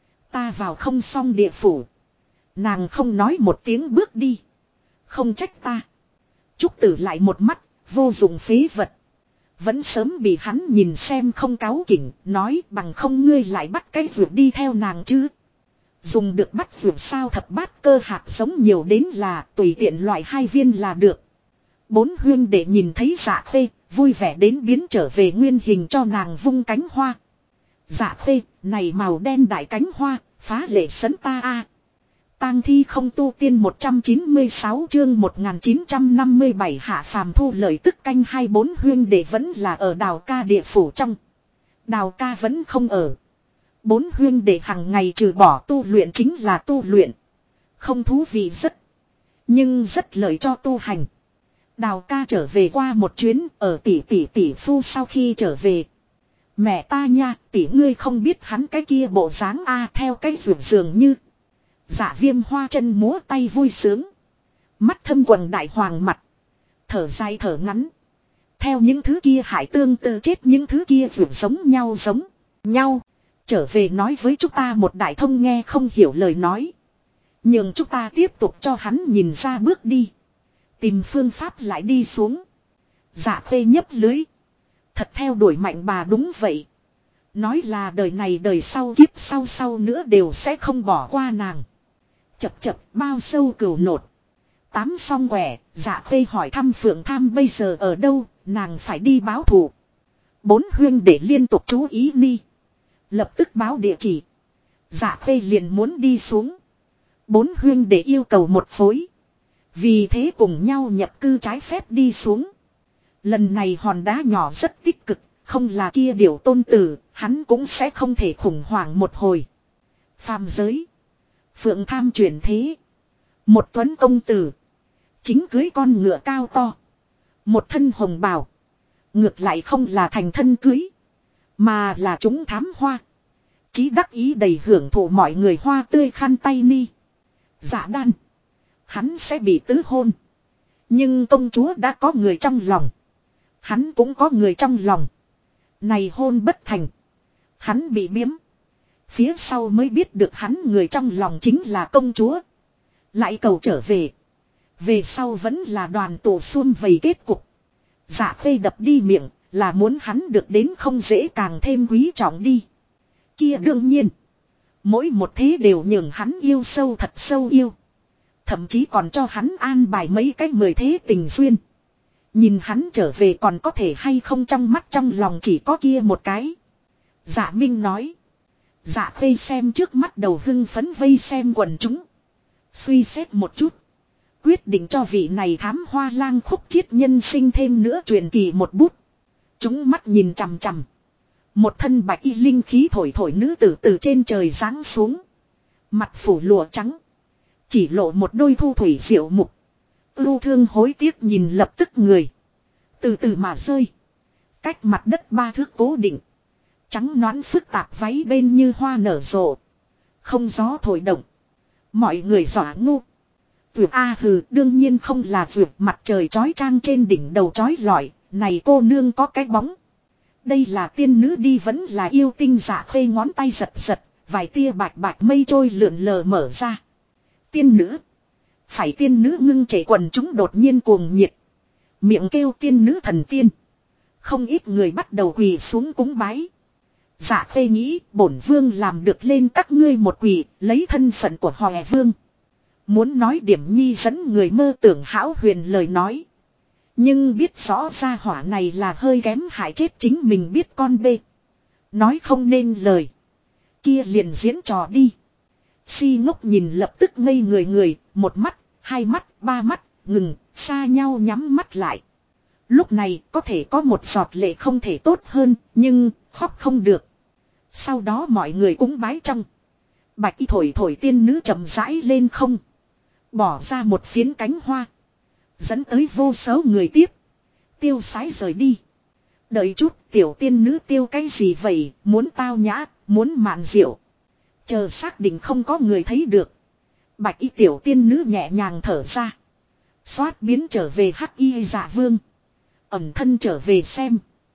[SPEAKER 1] Ta vào không xong địa phủ. Nàng không nói một tiếng bước đi. Không trách ta. Trúc tử lại một mắt, vô dụng phế vật. Vẫn sớm bị hắn nhìn xem không cáu kỉnh, nói bằng không ngươi lại bắt cái vượt đi theo nàng chứ. Dùng được bắt vượt sao thập bát cơ hạt giống nhiều đến là tùy tiện loại 2 viên là được. 4 huyên để nhìn thấy Dạ Khê, vui vẻ đến biến trở về nguyên hình cho nàng vung cánh hoa. Dạ Khê, này màu đen đại cánh hoa, phá lệ sấn ta a. Tang thi không tu tiên 196 chương 1957 hạ phàm thu lời tức canh 24 huyên để vẫn là ở Đào ca địa phủ trong. Đào ca vẫn không ở. 4 huyên để hàng ngày trừ bỏ tu luyện chính là tu luyện. Không thú vị rất. Nhưng rất lợi cho tu hành. Đào ca trở về qua một chuyến ở tỷ phu sau khi trở về. Mẹ ta nha, tỷ ngươi không biết hắn cái kia bộ dáng a theo cái vượt dường như. Dạ Viêm hoa chân múa tay vui sướng. Mắt thâm quần đại hoàng mặt. Thở dài thở ngắn. Theo những thứ kia hải tương tự chết những thứ kia vượt giống nhau. Trở về nói với chúng ta một đại thông nghe không hiểu lời nói. Nhưng chúng ta tiếp tục cho hắn nhìn ra bước đi. Tìm phương pháp lại đi xuống. Dạ Khê nhấp lưới. Thật theo đuổi mạnh bà đúng vậy. Nói là đời này đời sau kiếp sau nữa đều sẽ không bỏ qua nàng. Chập bao sâu cừu nột. Tắm xong quẻ, Dạ Khê hỏi thăm Phượng Tham bây giờ ở đâu, nàng phải đi báo thù. 4 huyên để liên tục chú ý ni. Lập tức báo địa chỉ. Dạ Khê liền muốn đi xuống. 4 huyên để yêu cầu một phối. Vì thế cùng nhau nhập cư trái phép đi xuống. Lần này hòn đá nhỏ rất tích cực, không là kia điều tôn tử, hắn cũng sẽ không thể khủng hoảng một hồi. Phàm giới. Phượng Tham chuyển thế. Một tuấn công tử. Chính cưới con ngựa cao to. Một thân hồng bào. Ngược lại không là thành thân cưới. Mà là chúng thám hoa. Chí đắc ý đầy hưởng thụ mọi người hoa tươi khăn tay ni. Dạ đan. Hắn sẽ bị tứ hôn. Nhưng công chúa đã có người trong lòng. Hắn cũng có người trong lòng. Này hôn bất thành. Hắn bị biếm. Phía sau mới biết được hắn người trong lòng chính là công chúa. Lại cầu trở về. Về sau vẫn là đoàn tổ xuân vầy kết cục. Dạ Khê đập đi miệng là muốn hắn được đến không dễ càng thêm quý trọng đi. Kia đương nhiên. Mỗi một thế đều nhường hắn yêu sâu thật sâu yêu. Thậm chí còn cho hắn an bài mấy cái 10 thế tình duyên. Nhìn hắn trở về còn có thể hay không trong mắt trong lòng chỉ có kia một cái. Dạ Minh nói. Dạ Khê xem trước mắt đầu hưng phấn vây xem quần chúng. Suy xét một chút. Quyết định cho vị này thám hoa lang khúc chiết nhân sinh thêm nữa truyền kỳ một bút. Chúng mắt nhìn chằm chằm. Một thân bạch y linh khí thổi thổi nữ tử từ trên trời giáng xuống. Mặt phủ lụa trắng. Chỉ lộ một đôi thu thủy diệu mục. Ưu thương hối tiếc nhìn lập tức người. Từ từ mà rơi. Cách mặt đất 3 thước cố định. Trắng nõn phức tạp váy bên như hoa nở rộ. Không gió thổi động. Mọi người dọa ngu. Vượt a hừ đương nhiên không là vượt mặt trời chói chang trên đỉnh đầu chói lọi. Này cô nương có cái bóng. Đây là tiên nữ đi vẫn là yêu tinh. Dạ Khê ngón tay giật giật. Vài tia bạch bạch mây trôi lượn lờ mở ra. Tiên nữ. Phải tiên nữ ngưng trễ quần chúng đột nhiên cuồng nhiệt. Miệng kêu tiên nữ thần tiên. Không ít người bắt đầu quỳ xuống cúng bái. Dạ Khê nghĩ bổn vương làm được lên các ngươi một quỳ, lấy thân phận của Hòe Vương. Muốn nói điểm nhi dẫn người mơ tưởng hão huyền lời nói. Nhưng biết rõ ra hỏa này là hơi kém hại chết chính mình biết con bê. Nói không nên lời. Kia liền diễn trò đi. Si ngốc nhìn lập tức ngây người, một mắt, 2 mắt, 3 mắt, ngừng, xa nhau nhắm mắt lại. Lúc này có thể có một giọt lệ không thể tốt hơn, nhưng khóc không được. Sau đó mọi người cúng bái trong. Bạch y thổi thổi tiên nữ chậm rãi lên không. Bỏ ra một phiến cánh hoa. Dẫn tới vô số người tiếp. Tiêu sái rời đi. Đợi chút tiểu tiên nữ tiêu cái gì vậy, muốn tao nhã, muốn mạn diệu. Chờ xác định không có người thấy được. Bạch y tiểu tiên nữ nhẹ nhàng thở ra. Xoát biến trở về hắc y Dạ Vương. Ẩn thân trở về xem.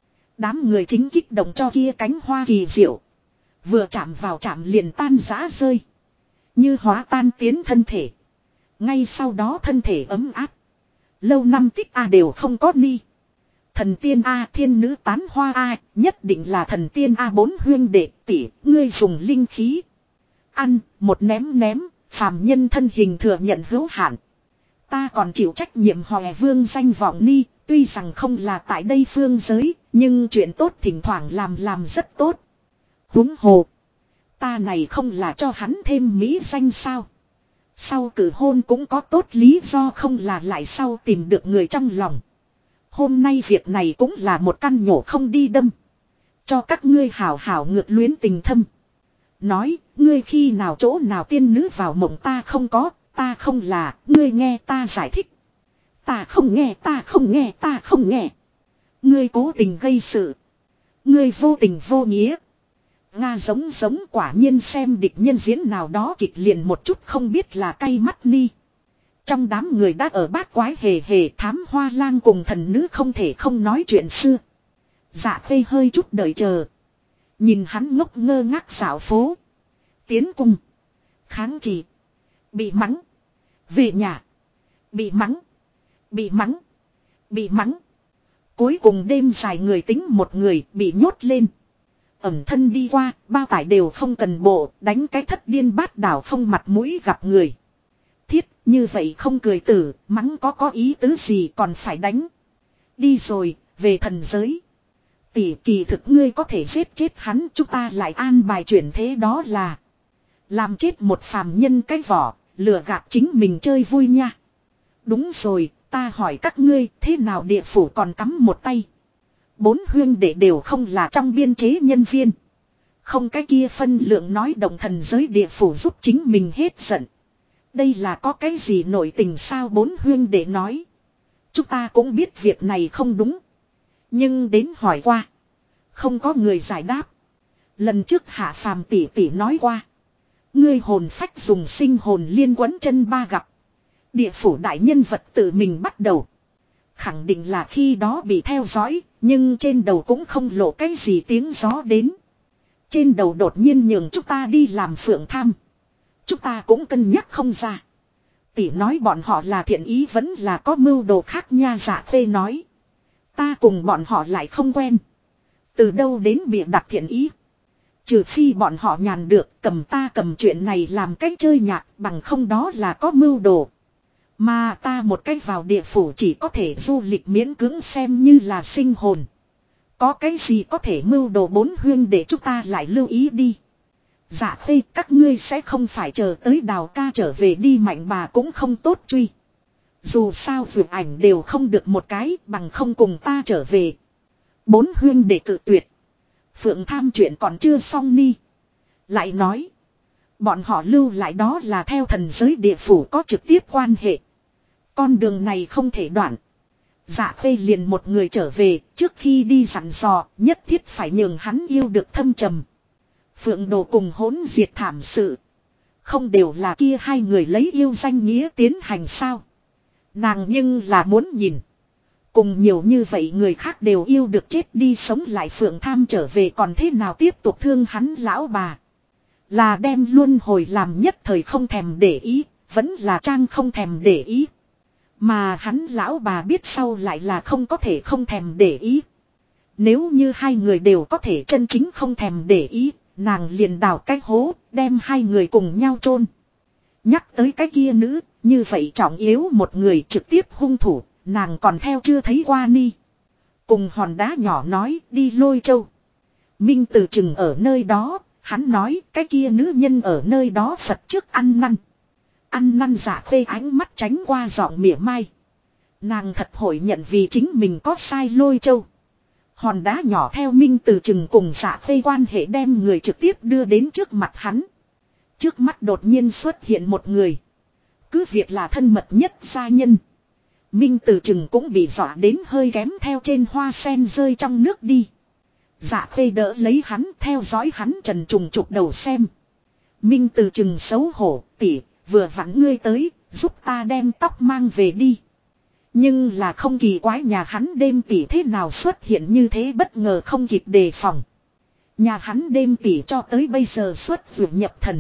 [SPEAKER 1] Đám người chính kích động cho kia cánh hoa kỳ diệu. Vừa chạm vào chạm liền tan rã rơi. Như hóa tan tiến thân thể. Ngay sau đó thân thể ấm áp. Lâu năm tích A đều không có ni. Thần tiên A thiên nữ tán hoa A nhất định là thần tiên A 4 huyên đệ tỷ ngươi dùng linh khí. Ăn, một ném ném, phàm nhân thân hình thừa nhận hữu hạn. Ta còn chịu trách nhiệm Hòe Vương danh vọng ni, tuy rằng không là tại đây phương giới, nhưng chuyện tốt thỉnh thoảng làm rất tốt. Huống hồ. Ta này không là cho hắn thêm mỹ danh sao. Sau cử hôn cũng có tốt lý do không là lại sau tìm được người trong lòng. Hôm nay việc này cũng là một căn nhổ không đi đâm. Cho các ngươi hảo hảo ngược luyến tình thâm. Nói, ngươi khi nào chỗ nào tiên nữ vào mộng ta không có, ta không là, ngươi nghe ta giải thích. Ta không nghe. Ngươi cố tình gây sự. Ngươi vô tình vô nghĩa. Nga giống quả nhiên xem địch nhân diễn nào đó kịch liền một chút không biết là cay mắt ni. Trong đám người đã ở bát quái hề hề thám hoa lang cùng thần nữ không thể không nói chuyện xưa. Dạ Khê hơi chút đợi chờ. Nhìn hắn ngốc ngơ ngác dạo phố. Tiến cung. Kháng chỉ. Bị mắng. Về nhà. Bị mắng. Cuối cùng đêm dài người tính một người bị nhốt lên. Ẩm thân đi qua, bao tải đều không cần bộ, đánh cái thất điên bát đảo không mặt mũi gặp người. Thiết, như vậy không cười tử, mắng có ý tứ gì còn phải đánh. Đi rồi, về thần giới. Tỷ kỳ thực ngươi có thể giết chết hắn, chúng ta lại an bài chuyển thế đó là. Làm chết một phàm nhân cái vỏ, lừa gạt chính mình chơi vui nha. Đúng rồi, ta hỏi các ngươi, thế nào địa phủ còn cắm một tay. 4 huyên đệ đều không là trong biên chế nhân viên. Không cái kia phân lượng nói động thần giới địa phủ giúp chính mình hết giận. Đây là có cái gì nổi tình sao 4 huyên đệ nói. Chúng ta cũng biết việc này không đúng. Nhưng đến hỏi qua. Không có người giải đáp. Lần trước hạ phàm tỷ tỷ nói qua. Ngươi hồn phách dùng sinh hồn liên quấn chân ba gặp. Địa phủ đại nhân vật tự mình bắt đầu. Khẳng định là khi đó bị theo dõi, nhưng trên đầu cũng không lộ cái gì tiếng gió đến. Trên đầu đột nhiên nhường chúng ta đi làm phượng tham. Chúng ta cũng cân nhắc không ra. Tỷ nói bọn họ là thiện ý vẫn là có mưu đồ khác nha. Dạ Khê nói. Ta cùng bọn họ lại không quen. Từ đâu đến bịa đặt thiện ý. Trừ phi bọn họ nhàn được cầm chuyện này làm cách chơi nhạc bằng không đó là có mưu đồ. Mà ta một cách vào địa phủ chỉ có thể du lịch miễn cưỡng xem như là sinh hồn. Có cái gì có thể mưu đồ 4 huyên để chúng ta lại lưu ý đi. Dạ Khê các ngươi sẽ không phải chờ tới Đào ca trở về đi Mạnh bà cũng không tốt truy. Dù sao vượt ảnh đều không được một cái bằng không cùng ta trở về. 4 huyên để cự tuyệt. Phượng tham chuyện còn chưa xong ni. Lại nói. Bọn họ lưu lại đó là theo thần giới địa phủ có trực tiếp quan hệ. Con đường này không thể đoạn. Dạ Khê liền một người trở về, trước khi đi dặn dò, nhất thiết phải nhường hắn yêu được thâm trầm. Phượng Đồ cùng hỗn diệt thảm sự. Không đều là kia hai người lấy yêu danh nghĩa tiến hành sao. Nàng nhưng là muốn nhìn. Cùng nhiều như vậy người khác đều yêu được chết đi sống lại Phượng Tham trở về còn thế nào tiếp tục thương hắn lão bà. Là đem luôn hồi làm nhất thời không thèm để ý, vẫn là trang không thèm để ý. Mà hắn lão bà biết sau lại là không có thể không thèm để ý. Nếu như hai người đều có thể chân chính không thèm để ý, nàng liền đào cái hố, đem hai người cùng nhau chôn. Nhắc tới cái kia nữ, như vậy trọng yếu một người trực tiếp hung thủ, nàng còn theo chưa thấy qua ni. Cùng hòn đá nhỏ nói đi Lôi Châu. Minh Từ chừng ở nơi đó, hắn nói cái kia nữ nhân ở nơi đó Phật trước ăn năn. Ăn năn Dạ Khê ánh mắt tránh qua giọng mỉa mai. Nàng thật hội nhận vì chính mình có sai Lôi Châu. Hòn đá nhỏ theo Minh Từ chừng cùng Dạ Khê quan hệ đem người trực tiếp đưa đến trước mặt hắn. Trước mắt đột nhiên xuất hiện một người. Cứ việc là thân mật nhất gia nhân. Minh Từ chừng cũng bị dọa đến hơi kém theo trên hoa sen rơi trong nước đi. Dạ Khê đỡ lấy hắn theo dõi hắn trần trùng trục đầu xem. Minh Từ chừng xấu hổ tỉ vừa vặn ngươi tới giúp ta đem tóc mang về đi. Nhưng là không kỳ quái nhà hắn đêm tỉ thế nào xuất hiện như thế bất ngờ không kịp đề phòng. Nhà hắn đêm tỉ cho tới bây giờ xuất vượt nhập thần.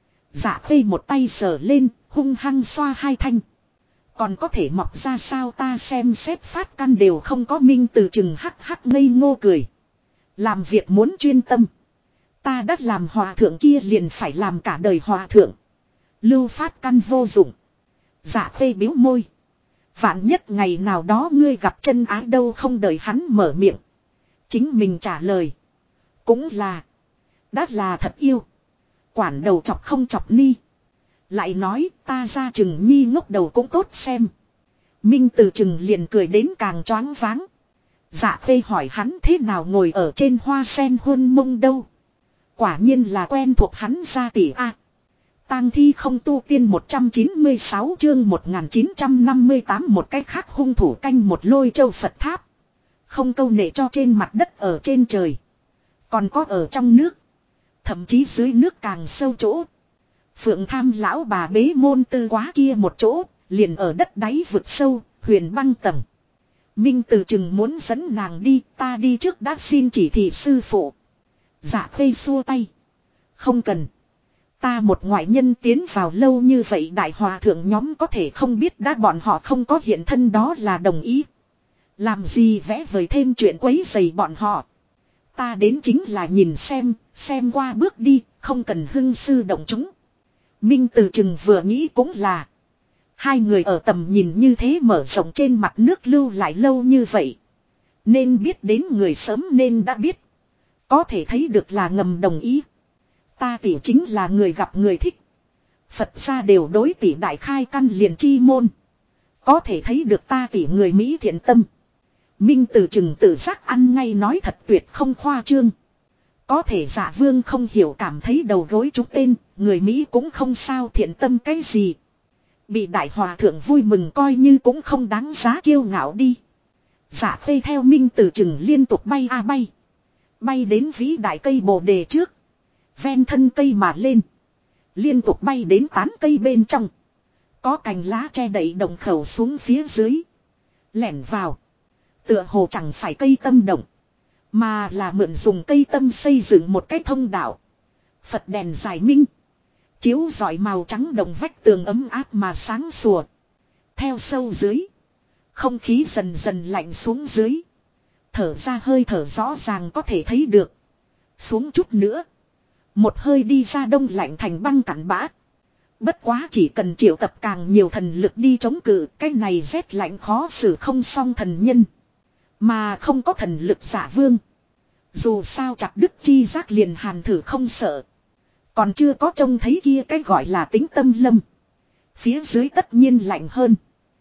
[SPEAKER 1] Dạ Khê một tay sờ lên hung hăng xoa hai thanh. Còn có thể mọc ra sao ta xem xét phát căn đều không có. Minh Từ chừng hắc hắc ngây ngô cười. Làm việc muốn chuyên tâm. Ta đã làm hòa thượng kia liền phải làm cả đời hòa thượng. Lưu phát căn vô dụng. Dạ khê biếu môi. Vạn nhất ngày nào đó ngươi gặp chân ái đâu, không đợi hắn mở miệng. Chính mình trả lời. Cũng là. Đã là thật yêu. Quản đầu chọc không chọc ni. Lại nói ta ra chừng nhi ngốc đầu cũng tốt xem. Minh từ chừng liền cười đến càng choáng váng. Dạ khê hỏi hắn thế nào ngồi ở trên hoa sen hôn mông đâu. Quả nhiên là quen thuộc hắn gia tỷ a. Tang thi không tu tiên 196 chương 1958 một cách khác hung thủ canh một Lôi Châu Phật tháp. Không câu nệ cho trên mặt đất ở trên trời. Còn có ở trong nước. Thậm chí dưới nước càng sâu chỗ. Phượng Tham lão bà bế môn tư quá kia một chỗ. Liền ở đất đáy vực sâu, huyền băng tầng. Minh từ chừng muốn dẫn nàng đi, ta đi trước đã xin chỉ thị sư phụ. Dạ khê xua tay. Không cần. Ta một ngoại nhân tiến vào lâu như vậy, đại hòa thượng nhóm có thể không biết đã bọn họ không có hiện thân đó là đồng ý. Làm gì vẽ vời thêm chuyện quấy rầy bọn họ. Ta đến chính là nhìn xem qua bước đi, không cần hưng sư động chúng. Minh từ chừng vừa nghĩ cũng là. Hai người ở tầm nhìn như thế mở rộng trên mặt nước lưu lại lâu như vậy. Nên biết đến người sớm nên đã biết. Có thể thấy được là ngầm đồng ý. Ta tỷ chính là người gặp người thích. Phật gia đều đối tỷ đại khai căn liền chi môn. Có thể thấy được ta tỷ người Mỹ thiện tâm. Minh từ chừng tự giác ăn ngay nói thật tuyệt không khoa trương. Có thể Dạ Vương không hiểu cảm thấy đầu gối trúng tên, người Mỹ cũng không sao thiện tâm cái gì. Bị đại hòa thượng vui mừng coi như cũng không đáng giá kiêu ngạo đi. Dạ khê theo Minh từ chừng liên tục bay bay. Bay đến vĩ đại cây bồ đề trước. Ven thân cây mà lên. Liên tục bay đến tán cây bên trong. Có cành lá che đậy đồng khẩu xuống phía dưới. Lẻn vào. Tựa hồ chẳng phải cây tâm động. Mà là mượn dùng cây tâm xây dựng một cái thông đạo. Phật đèn giải minh. Chiếu rọi màu trắng đồng vách tường ấm áp mà sáng sủa. Theo sâu dưới. Không khí dần dần lạnh xuống dưới. Thở ra hơi thở rõ ràng có thể thấy được. Xuống chút nữa. Một hơi đi ra đông lạnh thành băng cặn bã. Bất quá chỉ cần triệu tập càng nhiều thần lực đi chống cự. Cái này rét lạnh khó xử không xong thần nhân. Mà không có thần lực Dạ Vương. Dù sao chặt đứt chi giác liền hàn thử không sợ. Còn chưa có trông thấy kia cái gọi là tính tâm lâm. Phía dưới tất nhiên lạnh hơn.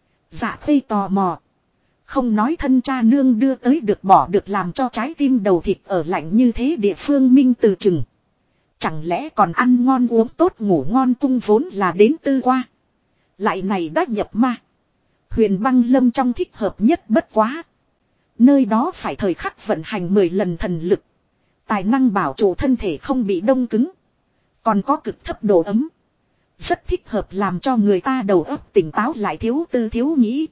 [SPEAKER 1] Dạ khê tò mò. Không nói thân cha nương đưa tới được bỏ được làm cho trái tim đầu thịt ở lạnh như thế địa phương Minh từ chừng. Chẳng lẽ còn ăn ngon uống tốt ngủ ngon cung vốn là đến tư qua. Lại này đã nhập ma. Huyền băng lâm trong thích hợp nhất bất quá. Nơi đó phải thời khắc vận hành 10 lần thần lực. Tài năng bảo trụ thân thể không bị đông cứng. Còn có cực thấp độ ấm. Rất thích hợp làm cho người ta đầu óc tỉnh táo lại thiếu tư thiếu nghĩ.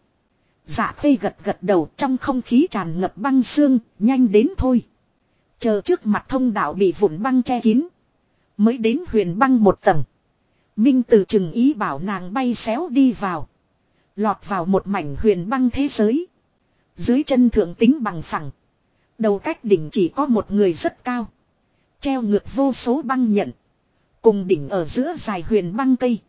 [SPEAKER 1] Dạ khê gật gật đầu, trong không khí tràn ngập băng sương, nhanh đến thôi. Chờ trước mặt thông đạo bị vụn băng che kín. Mới đến huyền băng một tầng. Minh từ chừng ý bảo nàng bay xéo đi vào. Lọt vào một mảnh huyền băng thế giới. Dưới chân thượng tính bằng phẳng. Đầu cách đỉnh chỉ có một người rất cao. Treo ngược vô số băng nhận. Cùng đỉnh ở giữa dài huyền băng cây.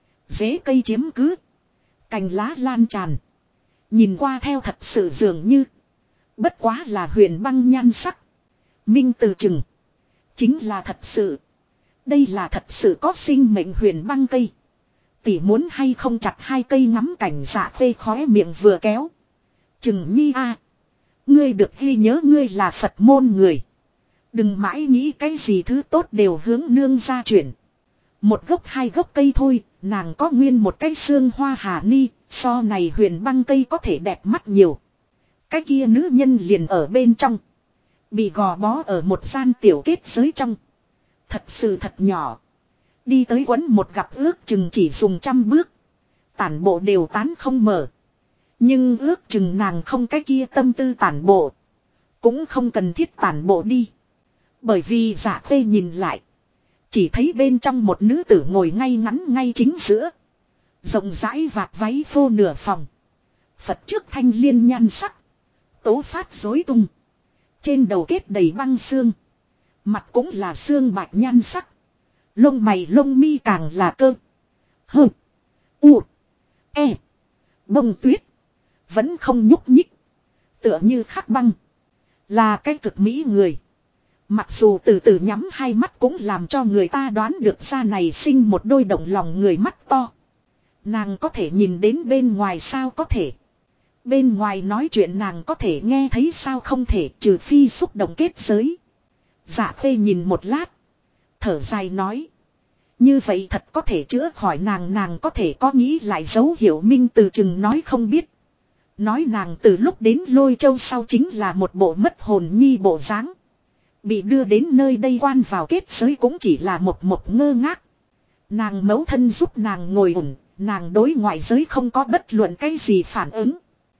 [SPEAKER 1] Rễ cây chiếm cứ. Cành lá lan tràn. Nhìn qua theo thật sự dường như. Bất quá là huyền băng nhan sắc. Minh từ chừng. Chính là thật sự. Đây là thật sự có sinh mệnh huyền băng cây. Tỷ muốn hay không chặt hai cây ngắm cảnh Dạ khê khóe miệng vừa kéo. Chừng nhi a, ngươi được ghi nhớ ngươi là Phật môn người. Đừng mãi nghĩ cái gì thứ tốt đều hướng nương ra chuyển. Một gốc hai gốc cây thôi, nàng có nguyên một cái xương hoa hà ni, so này huyền băng cây có thể đẹp mắt nhiều. Cái kia nữ nhân liền ở bên trong. Bị gò bó ở một gian tiểu kết giới trong. Thật sự thật nhỏ. Đi tới quấn một gặp ước chừng chỉ dùng 100 bước. Tản bộ đều tán không mở. Nhưng ước chừng nàng không cái kia tâm tư tản bộ. Cũng không cần thiết tản bộ đi. Bởi vì Dạ khê nhìn lại. Chỉ thấy bên trong một nữ tử ngồi ngay ngắn ngay chính giữa. Rộng rãi vạt váy phô nửa phòng. Phật trước thanh liên nhan sắc. Tố phát rối tung. Trên đầu kết đầy băng xương. Mặt cũng là xương bạch nhan sắc. Lông mày lông mi càng là cơ. Hơ. U. E. Bông tuyết. Vẫn không nhúc nhích. Tựa như khắc băng. Là cái cực mỹ người. Mặc dù từ từ nhắm hai mắt cũng làm cho người ta đoán được ra này sinh một đôi động lòng người mắt to. Nàng có thể nhìn đến bên ngoài sao có thể. Bên ngoài nói chuyện nàng có thể nghe thấy sao không thể, trừ phi xúc động kết giới. Dạ Khê nhìn một lát. Thở dài nói. Như vậy thật có thể chữa khỏi nàng có thể có nghĩ lại dấu hiệu Minh Từ chừng nói không biết. Nói nàng từ lúc đến Lôi Châu sau chính là một bộ mất hồn nhi bộ dáng. Bị đưa đến nơi đây quan vào kết giới cũng chỉ là một ngơ ngác. Nàng mẫu thân giúp nàng ngồi ổn, nàng đối ngoại giới không có bất luận cái gì phản ứng.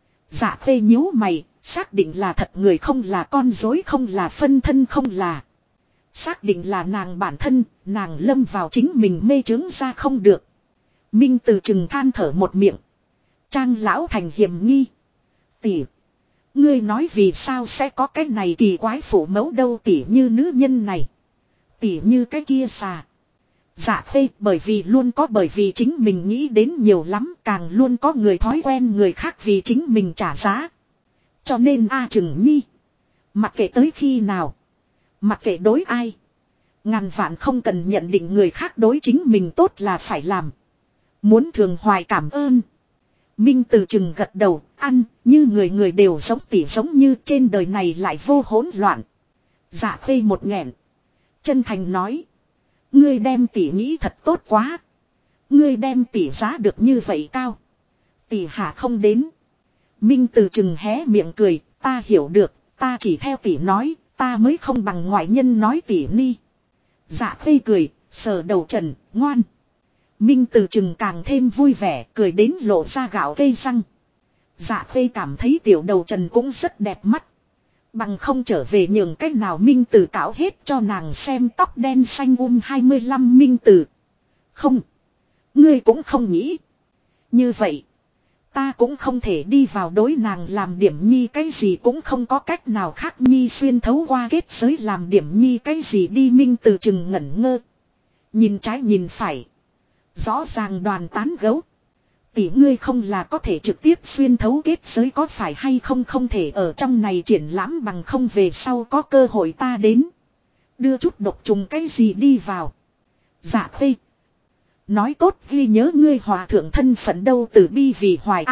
[SPEAKER 1] Dạ Khê nhíu mày, xác định là thật người không là con dối không là phân thân không là. Xác định là nàng bản thân, nàng lâm vào chính mình mê trướng ra không được. Minh Từ chừng than thở một miệng. Trang lão thành hiểm nghi. Tỷ. Ngươi nói vì sao sẽ có cái này kỳ quái phụ mẫu đâu tỷ như nữ nhân này. Tỷ như cái kia xà. Dạ Khê bởi vì chính mình nghĩ đến nhiều lắm càng luôn có người thói quen người khác vì chính mình trả giá. Cho nên Trừng Nhi. Mặc kệ tới khi nào. Mặc kệ đối ai. Ngàn vạn không cần nhận định người khác đối chính mình tốt là phải làm. Muốn thường hoài cảm ơn. Minh Từ chừng gật đầu, ăn, như người đều giống tỉ giống như trên đời này lại vô hỗn loạn. Dạ Khê một nghẹn. Chân thành nói. Ngươi đem tỉ nghĩ thật tốt quá. Ngươi đem tỉ giá được như vậy cao. Tỉ hạ không đến. Minh Từ chừng hé miệng cười, ta hiểu được, ta chỉ theo tỉ nói, ta mới không bằng ngoại nhân nói tỉ ni. Dạ Khê cười, sờ đầu Trần, ngoan. Minh Từ chừng càng thêm vui vẻ, cười đến lộ ra gạo cây răng. Dạ Khê cảm thấy tiểu đầu Trần cũng rất đẹp mắt. Bằng không trở về nhường cách nào Minh Từ cạo hết cho nàng xem tóc đen xanh 25 Minh Từ. Không. Ngươi cũng không nghĩ. Như vậy. Ta cũng không thể đi vào đối nàng làm điểm nhi cái gì cũng không có cách nào khác nhi xuyên thấu qua kết giới làm điểm nhi cái gì đi Minh Từ chừng ngẩn ngơ. Nhìn trái nhìn phải. Rõ ràng đoàn tán gấu. Tỷ ngươi không là có thể trực tiếp xuyên thấu kết giới có phải hay không thể ở trong này triển lãm bằng không về sau có cơ hội ta đến. Đưa chút độc trùng cái gì đi vào. Dạ Khê. Nói tốt ghi nhớ ngươi hòa thượng thân phận đâu từ bi vì hoài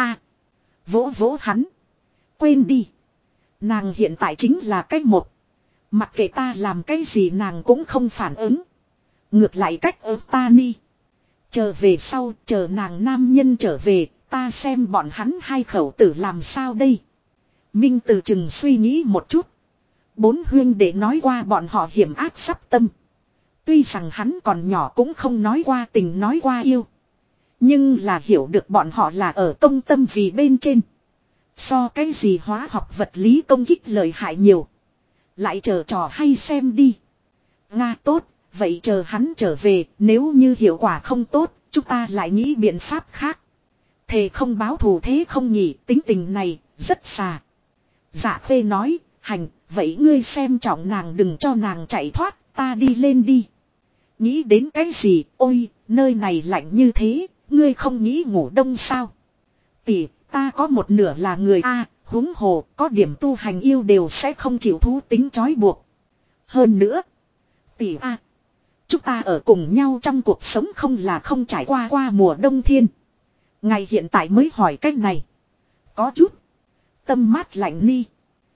[SPEAKER 1] vỗ vỗ hắn. Quên đi. Nàng hiện tại chính là cách một. Mặc kệ ta làm cái gì nàng cũng không phản ứng. Ngược lại cách ớt ta ni. Chờ về sau, chờ nàng nam nhân trở về, ta xem bọn hắn hai khẩu tử làm sao đây. Minh Từ chừng suy nghĩ một chút. Bốn huyên để nói qua bọn họ hiểm ác sắp tâm. Tuy rằng hắn còn nhỏ cũng không nói qua tình nói qua yêu. Nhưng là hiểu được bọn họ là ở công tâm vì bên trên. So cái gì hóa học vật lý công kích lợi hại nhiều. Lại chờ trò hay xem đi. Nga tốt. Vậy chờ hắn trở về, nếu như hiệu quả không tốt, chúng ta lại nghĩ biện pháp khác. Thề không báo thù thế không nhỉ, tính tình này, rất xà. Dạ Khê nói, hành, vậy ngươi xem trọng nàng đừng cho nàng chạy thoát, ta đi lên đi. Nghĩ đến cái gì, ôi, nơi này lạnh như thế, ngươi không nghĩ ngủ đông sao? Tỷ, ta có một nửa là người huống hồ, có điểm tu hành yêu đều sẽ không chịu thú tính trói buộc. Hơn nữa, tỷ chúng ta ở cùng nhau trong cuộc sống không là không trải qua mùa đông thiên. Ngày hiện tại mới hỏi cách này. Có chút. Tâm mát lạnh ni.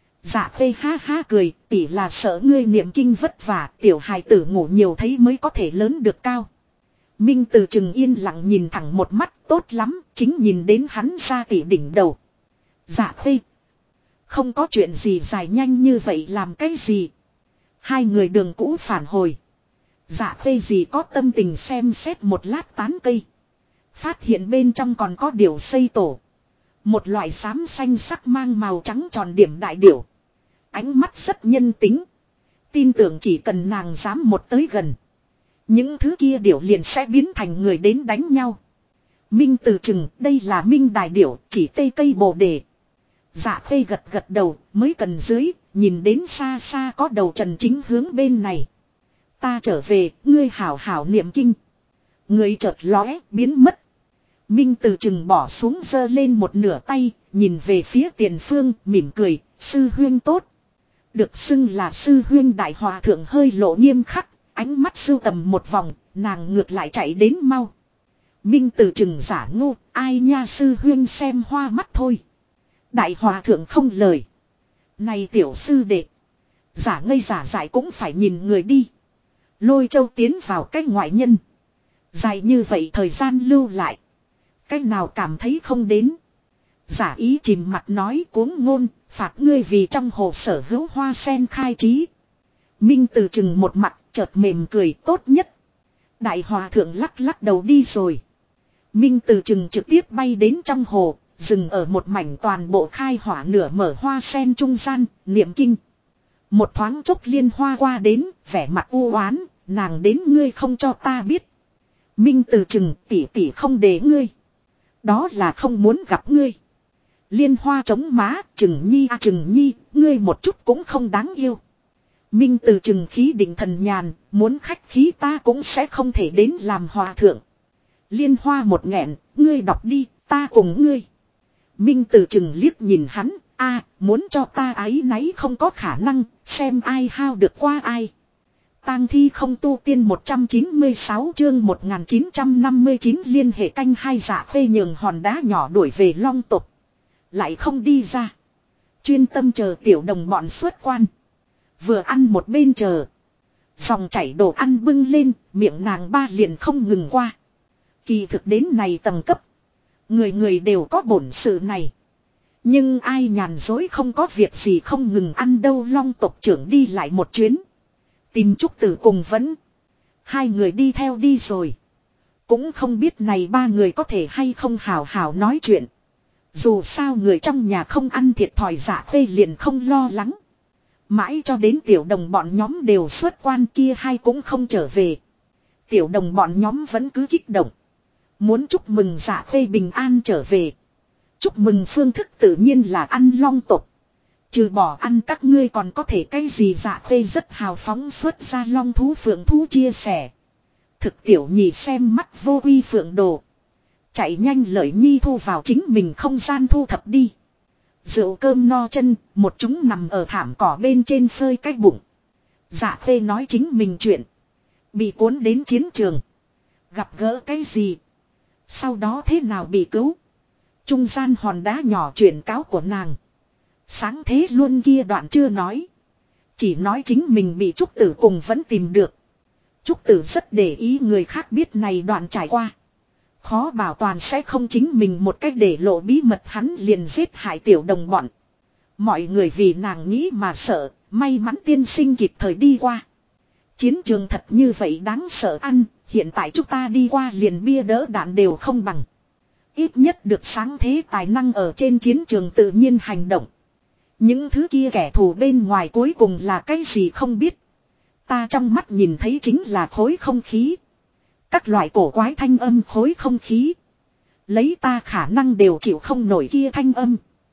[SPEAKER 1] Dạ Khê ha ha cười. Tỷ là sợ ngươi niệm kinh vất vả. Tiểu hài tử ngủ nhiều thấy mới có thể lớn được cao. Minh Từ chừng yên lặng nhìn thẳng một mắt. Tốt lắm. Chính nhìn đến hắn ra tỷ đỉnh đầu. Dạ Khê. Không có chuyện gì dài nhanh như vậy làm cái gì. Hai người đường cũ phản hồi. Dạ Khê gì có tâm tình xem xét một lát tán cây. Phát hiện bên trong còn có điểu xây tổ. Một loại xám xanh sắc mang màu trắng tròn điểm đại điểu. Ánh mắt rất nhân tính. Tin tưởng chỉ cần nàng dám một tới gần. Những thứ kia điểu liền sẽ biến thành người đến đánh nhau. Minh Từ chừng đây là Minh đại điểu chỉ tây cây bồ đề. Dạ Khê gật gật đầu mới cần dưới. nhìn đến xa xa có đầu Trần Chính hướng bên này. Ta trở về, ngươi hảo hảo niệm kinh. Người chợt lóe, biến mất. Minh Từ chừng bỏ xuống giơ lên một nửa tay, nhìn về phía tiền phương, mỉm cười, sư huyên tốt. Được xưng là sư huyên đại hòa thượng hơi lộ nghiêm khắc, ánh mắt sưu tầm một vòng, nàng ngược lại chạy đến mau. Minh Từ chừng giả ngu, ai nha sư huyên xem hoa mắt thôi. Đại hòa thượng không lời. Này tiểu sư đệ, giả ngây giả dại cũng phải nhìn người đi. Lôi Châu tiến vào cái ngoại nhân. Dài như vậy thời gian lưu lại. Cách nào cảm thấy không đến. Giả ý chìm mặt nói cuống ngôn, phạt ngươi vì trong hồ sở hữu hoa sen khai trí. Minh Từ chừng một mặt, chợt mềm cười tốt nhất. Đại hòa thượng lắc lắc đầu đi rồi. Minh Từ chừng trực tiếp bay đến trong hồ, dừng ở một mảnh toàn bộ khai hỏa nửa mở hoa sen trung gian, niệm kinh. Một thoáng chốc liên hoa qua đến, vẻ mặt u oán, nàng đến ngươi không cho ta biết. Minh Từ chừng tỉ tỉ không để ngươi. Đó là không muốn gặp ngươi. Liên hoa chống má, chừng nhi à chừng nhi, ngươi một chút cũng không đáng yêu. Minh Từ chừng khí định thần nhàn, muốn khách khí ta cũng sẽ không thể đến làm hòa thượng. Liên hoa một nghẹn, ngươi đọc đi, ta cùng ngươi. Minh Từ chừng liếc nhìn hắn, muốn cho ta ái náy không có khả năng, xem ai hao được qua ai. Tang thi không tu tiên 196 chương 1959 liên hệ canh hai Dạ Khê nhường hòn đá nhỏ đuổi về Long tộc. Lại không đi ra. Chuyên tâm chờ tiểu đồng bọn xuất quan. Vừa ăn một bên chờ. Dòng chảy đồ ăn bưng lên, miệng nàng ba liền không ngừng qua. Kỳ thực đến này tầng cấp. Người người đều có bổn sự này. Nhưng ai nhàn dối không có việc gì không ngừng ăn đâu. Long tộc trưởng đi lại một chuyến. Tìm Trúc Tử cùng vẫn. Hai người đi theo đi rồi. Cũng không biết này ba người có thể hay không hào hào nói chuyện. Dù sao người trong nhà không ăn thiệt thòi Dạ Khê liền không lo lắng. Mãi cho đến tiểu đồng bọn nhóm đều xuất quan kia hai cũng không trở về. Tiểu đồng bọn nhóm vẫn cứ kích động. Muốn chúc mừng Dạ Khê bình an trở về. Chúc mừng phương thức tự nhiên là ăn long tộc. Trừ bỏ ăn các ngươi còn có thể cái gì Dạ Khê rất hào phóng xuất ra long thú phượng thú chia sẻ. Thực tiểu nhị xem mắt vô uy phượng đồ. Chạy nhanh lợi nhi thu vào chính mình không gian thu thập đi. Rượu cơm no chân, một chúng nằm ở thảm cỏ bên trên phơi cái bụng. Dạ Khê nói chính mình chuyện. Bị cuốn đến chiến trường. Gặp gỡ cái gì? Sau đó thế nào bị cứu? Trung gian hòn đá nhỏ chuyển cáo của nàng. Sáng thế luôn kia đoạn chưa nói. Chỉ nói chính mình bị Trúc Tử cùng vẫn tìm được. Trúc Tử rất để ý người khác biết này đoạn trải qua. Khó bảo toàn sẽ không chính mình một cách để lộ bí mật hắn liền giết hại tiểu đồng bọn. Mọi người vì nàng nghĩ mà sợ, may mắn tiên sinh kịp thời đi qua. Chiến trường thật như vậy đáng sợ ăn, hiện tại chúng ta đi qua liền bia đỡ đạn đều không bằng. Ít nhất được sáng thế tài năng ở trên chiến trường tự nhiên hành động. Những thứ kia kẻ thù bên ngoài cuối cùng là cái gì không biết. Ta trong mắt nhìn thấy chính là khối không khí. Các loại cổ quái thanh âm khối không khí. Lấy ta khả năng đều chịu không nổi kia thanh âm.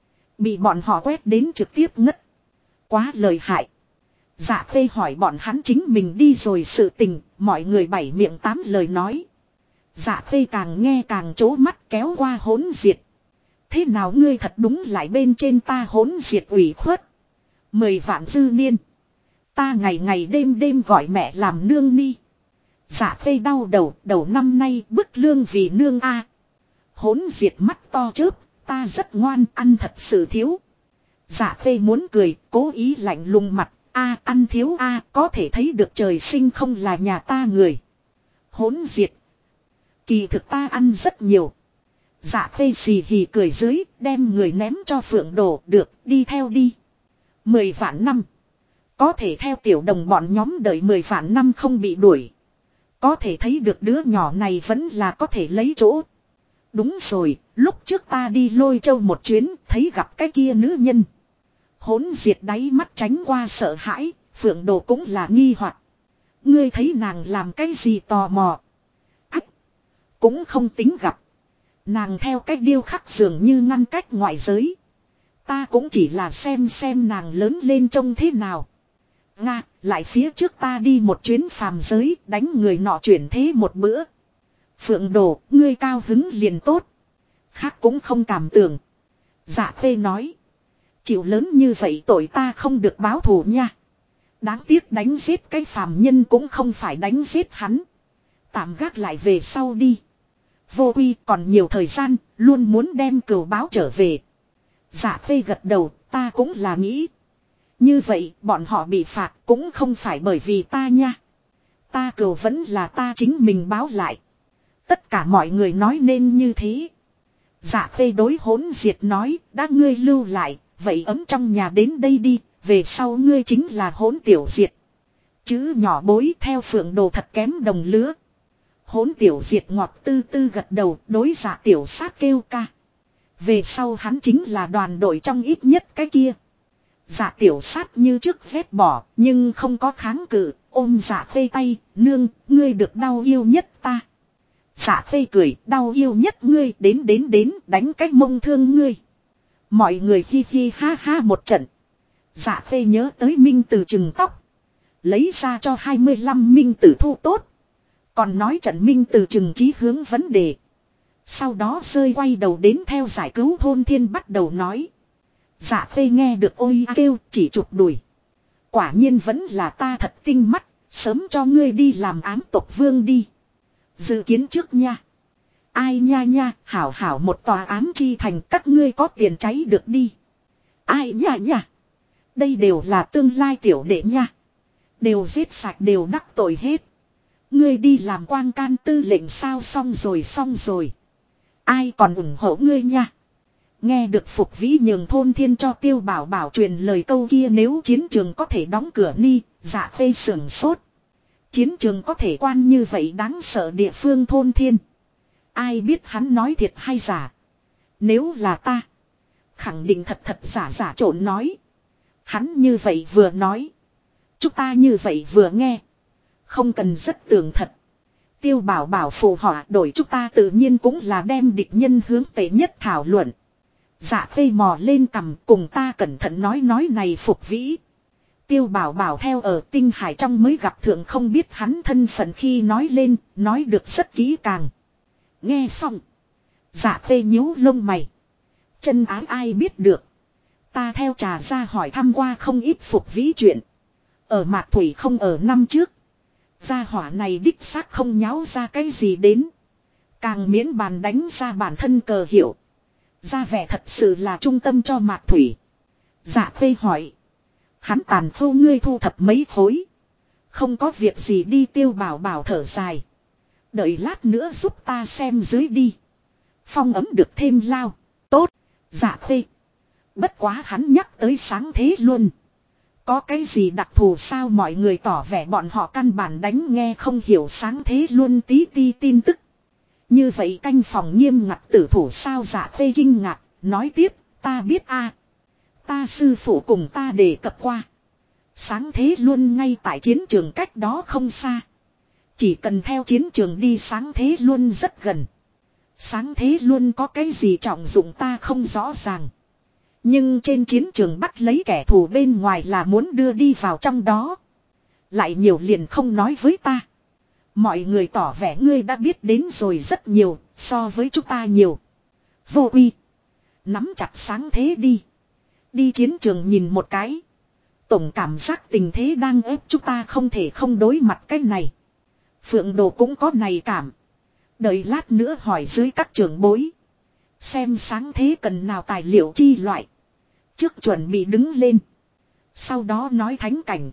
[SPEAKER 1] Bị bọn họ quét đến trực tiếp ngất. Quá lợi hại. Dạ Khê hỏi bọn hắn chính mình đi rồi sự tình. Mọi người bảy miệng tám lời nói. Dạ Khê càng nghe càng chố mắt kéo qua hỗn diệt. Thế nào ngươi thật đúng lại bên trên ta hỗn diệt ủy khuất. 10 vạn dư niên. Ta ngày ngày đêm đêm gọi mẹ làm nương ni. Dạ Khê đau đầu năm nay bức lương vì nương a. Hỗn diệt mắt to chớp, ta rất ngoan ăn thật sự thiếu. Dạ Khê muốn cười, cố ý lạnh lùng mặt, ăn thiếu có thể thấy được trời sinh không là nhà ta người. Hỗn diệt. Kỳ thực ta ăn rất nhiều. Dạ Khê xì hì cười dưới, đem người ném cho Phượng Đồ, được, đi theo đi. 10 vạn năm. Có thể theo tiểu đồng bọn nhóm đợi 10 vạn năm không bị đuổi. Có thể thấy được đứa nhỏ này vẫn là có thể lấy chỗ. Đúng rồi, lúc trước ta đi Lôi Châu một chuyến, thấy gặp cái kia nữ nhân. Hỗn diệt đáy mắt tránh qua sợ hãi, Phượng Đồ cũng là nghi hoặc. Ngươi thấy nàng làm cái gì tò mò? Ách! Cũng không tính gặp. Nàng theo cách điêu khắc dường như ngăn cách ngoại giới. Ta cũng chỉ là xem nàng lớn lên trông thế nào. Nga, lại phía trước ta đi một chuyến phàm giới, đánh người nọ chuyển thế một bữa. Phượng Đồ, ngươi cao hứng liền tốt. Khác cũng không cảm tưởng. Dạ Khê nói. Chịu lớn như vậy tội ta không được báo thù nha. Đáng tiếc đánh giết cái phàm nhân cũng không phải đánh giết hắn. Tạm gác lại về sau đi. Vô Uy còn nhiều thời gian, luôn muốn đem cừu báo trở về. Dạ Khê gật đầu, ta cũng là nghĩ. Như vậy, bọn họ bị phạt cũng không phải bởi vì ta nha. Ta cừu vẫn là ta chính mình báo lại. Tất cả mọi người nói nên như thế. Dạ Khê đối Hỗn Diệt nói, đã ngươi lưu lại, vậy ấm trong nhà đến đây đi, về sau ngươi chính là Hỗn Tiểu Diệt. Chữ nhỏ bối theo Phượng Đồ thật kém đồng lứa. Hỗn Tiểu Diệt ngọt tư tư gật đầu, đối Dạ Tiểu Sát kêu ca. Về sau hắn chính là đoàn đội trong ít nhất cái kia. Dạ Tiểu Sát như trước vét bỏ, nhưng không có kháng cự, ôm Dạ Khê tay, nương, ngươi được đau yêu nhất ta. Dạ Khê cười, đau yêu nhất ngươi, đến, đánh cái mông thương ngươi. Mọi người hi hi ha ha một trận. Dạ Khê nhớ tới Minh Tử chừng tóc. Lấy ra cho 25 Minh Tử thu tốt. Còn nói trận Minh Tử chừng chí hướng vấn đề. Sau đó rơi quay đầu đến theo giải cứu thôn thiên bắt đầu nói. Dạ Khê nghe được ôi kêu chỉ chụp đùi. Quả nhiên vẫn là ta thật tinh mắt, sớm cho ngươi đi làm ám tộc vương đi. Dự kiến trước nha. Ai nha, hảo một tòa ám chi thành các ngươi có tiền cháy được đi. Ai nha. Đây đều là tương lai tiểu đệ nha. Đều giết sạch đều đắc tội hết. Ngươi đi làm quang can tư lệnh sao xong rồi. Ai còn ủng hộ ngươi nha. Nghe được Phục Vĩ nhường thôn thiên cho Tiêu Bảo Bảo truyền lời câu kia nếu chiến trường có thể đóng cửa ni, Dạ Khê sưởng sốt. Chiến trường có thể quan như vậy đáng sợ địa phương thôn thiên. Ai biết hắn nói thiệt hay giả. Nếu là ta. Khẳng định thật giả trộn nói. Hắn như vậy vừa nói. Chúng ta như vậy vừa nghe. Không cần rất tường thật. Tiêu Bảo Bảo phù họa đổi chúng ta tự nhiên cũng là đem địch nhân hướng tệ nhất thảo luận. Dạ Khê mò lên cằm cùng ta cẩn thận nói này Phục Vĩ. Tiêu Bảo Bảo theo ở Tinh Hải trong mới gặp thượng không biết hắn thân phận khi nói lên, nói được rất kỹ càng. Nghe xong. Dạ Khê nhíu lông mày. Chân ái ai biết được. Ta theo trà ra hỏi thăm qua không ít Phục Vĩ chuyện. Ở Mạc Thủy không ở năm trước. Gia hỏa này đích xác không nháo ra cái gì đến. Càng miễn bàn đánh ra bản thân cờ hiệu. Ra vẻ thật sự là trung tâm cho Mạc Thủy. Dạ Khê hỏi. Hắn tàn khâu ngươi thu thập mấy khối. Không có việc gì đi Tiêu Bảo Bảo thở dài. Đợi lát nữa giúp ta xem dưới đi. Phong ấm được thêm lao. Tốt. Dạ Khê. Bất quá hắn nhắc tới sáng thế luôn. Có cái gì đặc thù sao mọi người tỏ vẻ bọn họ căn bản đánh nghe không hiểu sáng thế luôn tí ti tin tức. Như vậy canh phòng nghiêm ngặt tử thủ sao Dạ Khê kinh ngạc, nói tiếp, ta biết a, ta sư phụ cùng ta đề cập qua. Sáng thế luôn ngay tại chiến trường cách đó không xa. Chỉ cần theo chiến trường đi sáng thế luôn rất gần. Sáng thế luôn có cái gì trọng dụng ta không rõ ràng. Nhưng trên chiến trường bắt lấy kẻ thù bên ngoài là muốn đưa đi vào trong đó. Lại nhiều liền không nói với ta. Mọi người tỏ vẻ ngươi đã biết đến rồi rất nhiều, so với chúng ta nhiều. Vô Uy. Nắm chặt sáng thế đi. Đi chiến trường nhìn một cái. Tổng cảm giác tình thế đang ép chúng ta không thể không đối mặt cái này. Phượng Đồ cũng có này cảm. Đợi lát nữa hỏi dưới các trưởng bối. Xem sáng thế cần nào tài liệu chi loại. Trước chuẩn bị đứng lên. Sau đó nói thánh cảnh.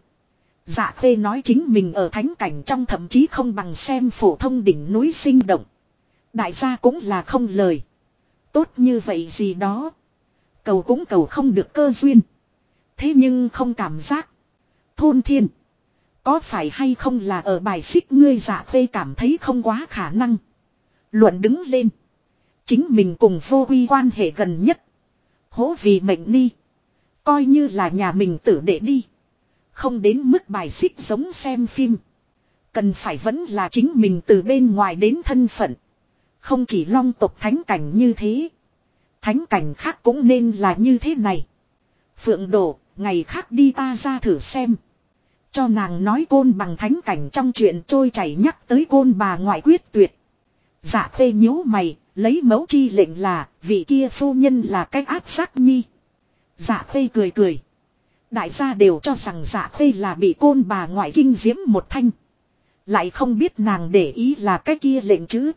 [SPEAKER 1] Dạ Khê nói chính mình ở thánh cảnh trong thậm chí không bằng xem phổ thông đỉnh núi sinh động. Đại gia cũng là không lời. Tốt như vậy gì đó. Cầu cũng cầu không được cơ duyên. Thế nhưng không cảm giác. Thôn thiên. Có phải hay không là ở bài xích ngươi Dạ Khê cảm thấy không quá khả năng. Luận đứng lên. Chính mình cùng Vô Uy quan hệ gần nhất. Hố vì mệnh ni. Coi như là nhà mình tử đệ đi. Không đến mức bài xích giống xem phim. Cần phải vẫn là chính mình từ bên ngoài đến thân phận. Không chỉ long tộc thánh cảnh như thế. Thánh cảnh khác cũng nên là như thế này. Phượng Đồ, ngày khác đi ta ra thử xem. Cho nàng nói côn bằng thánh cảnh trong chuyện trôi chảy nhắc tới côn bà ngoại quyết tuyệt. Dạ Khê nhíu mày, lấy mẫu chi lệnh là, vị kia phu nhân là cách ác giác nhi. Dạ Khê cười cười. Đại gia đều cho rằng Dạ Khê là bị côn bà ngoại kinh diễm một thanh. Lại không biết nàng để ý là cái kia lệnh chứ.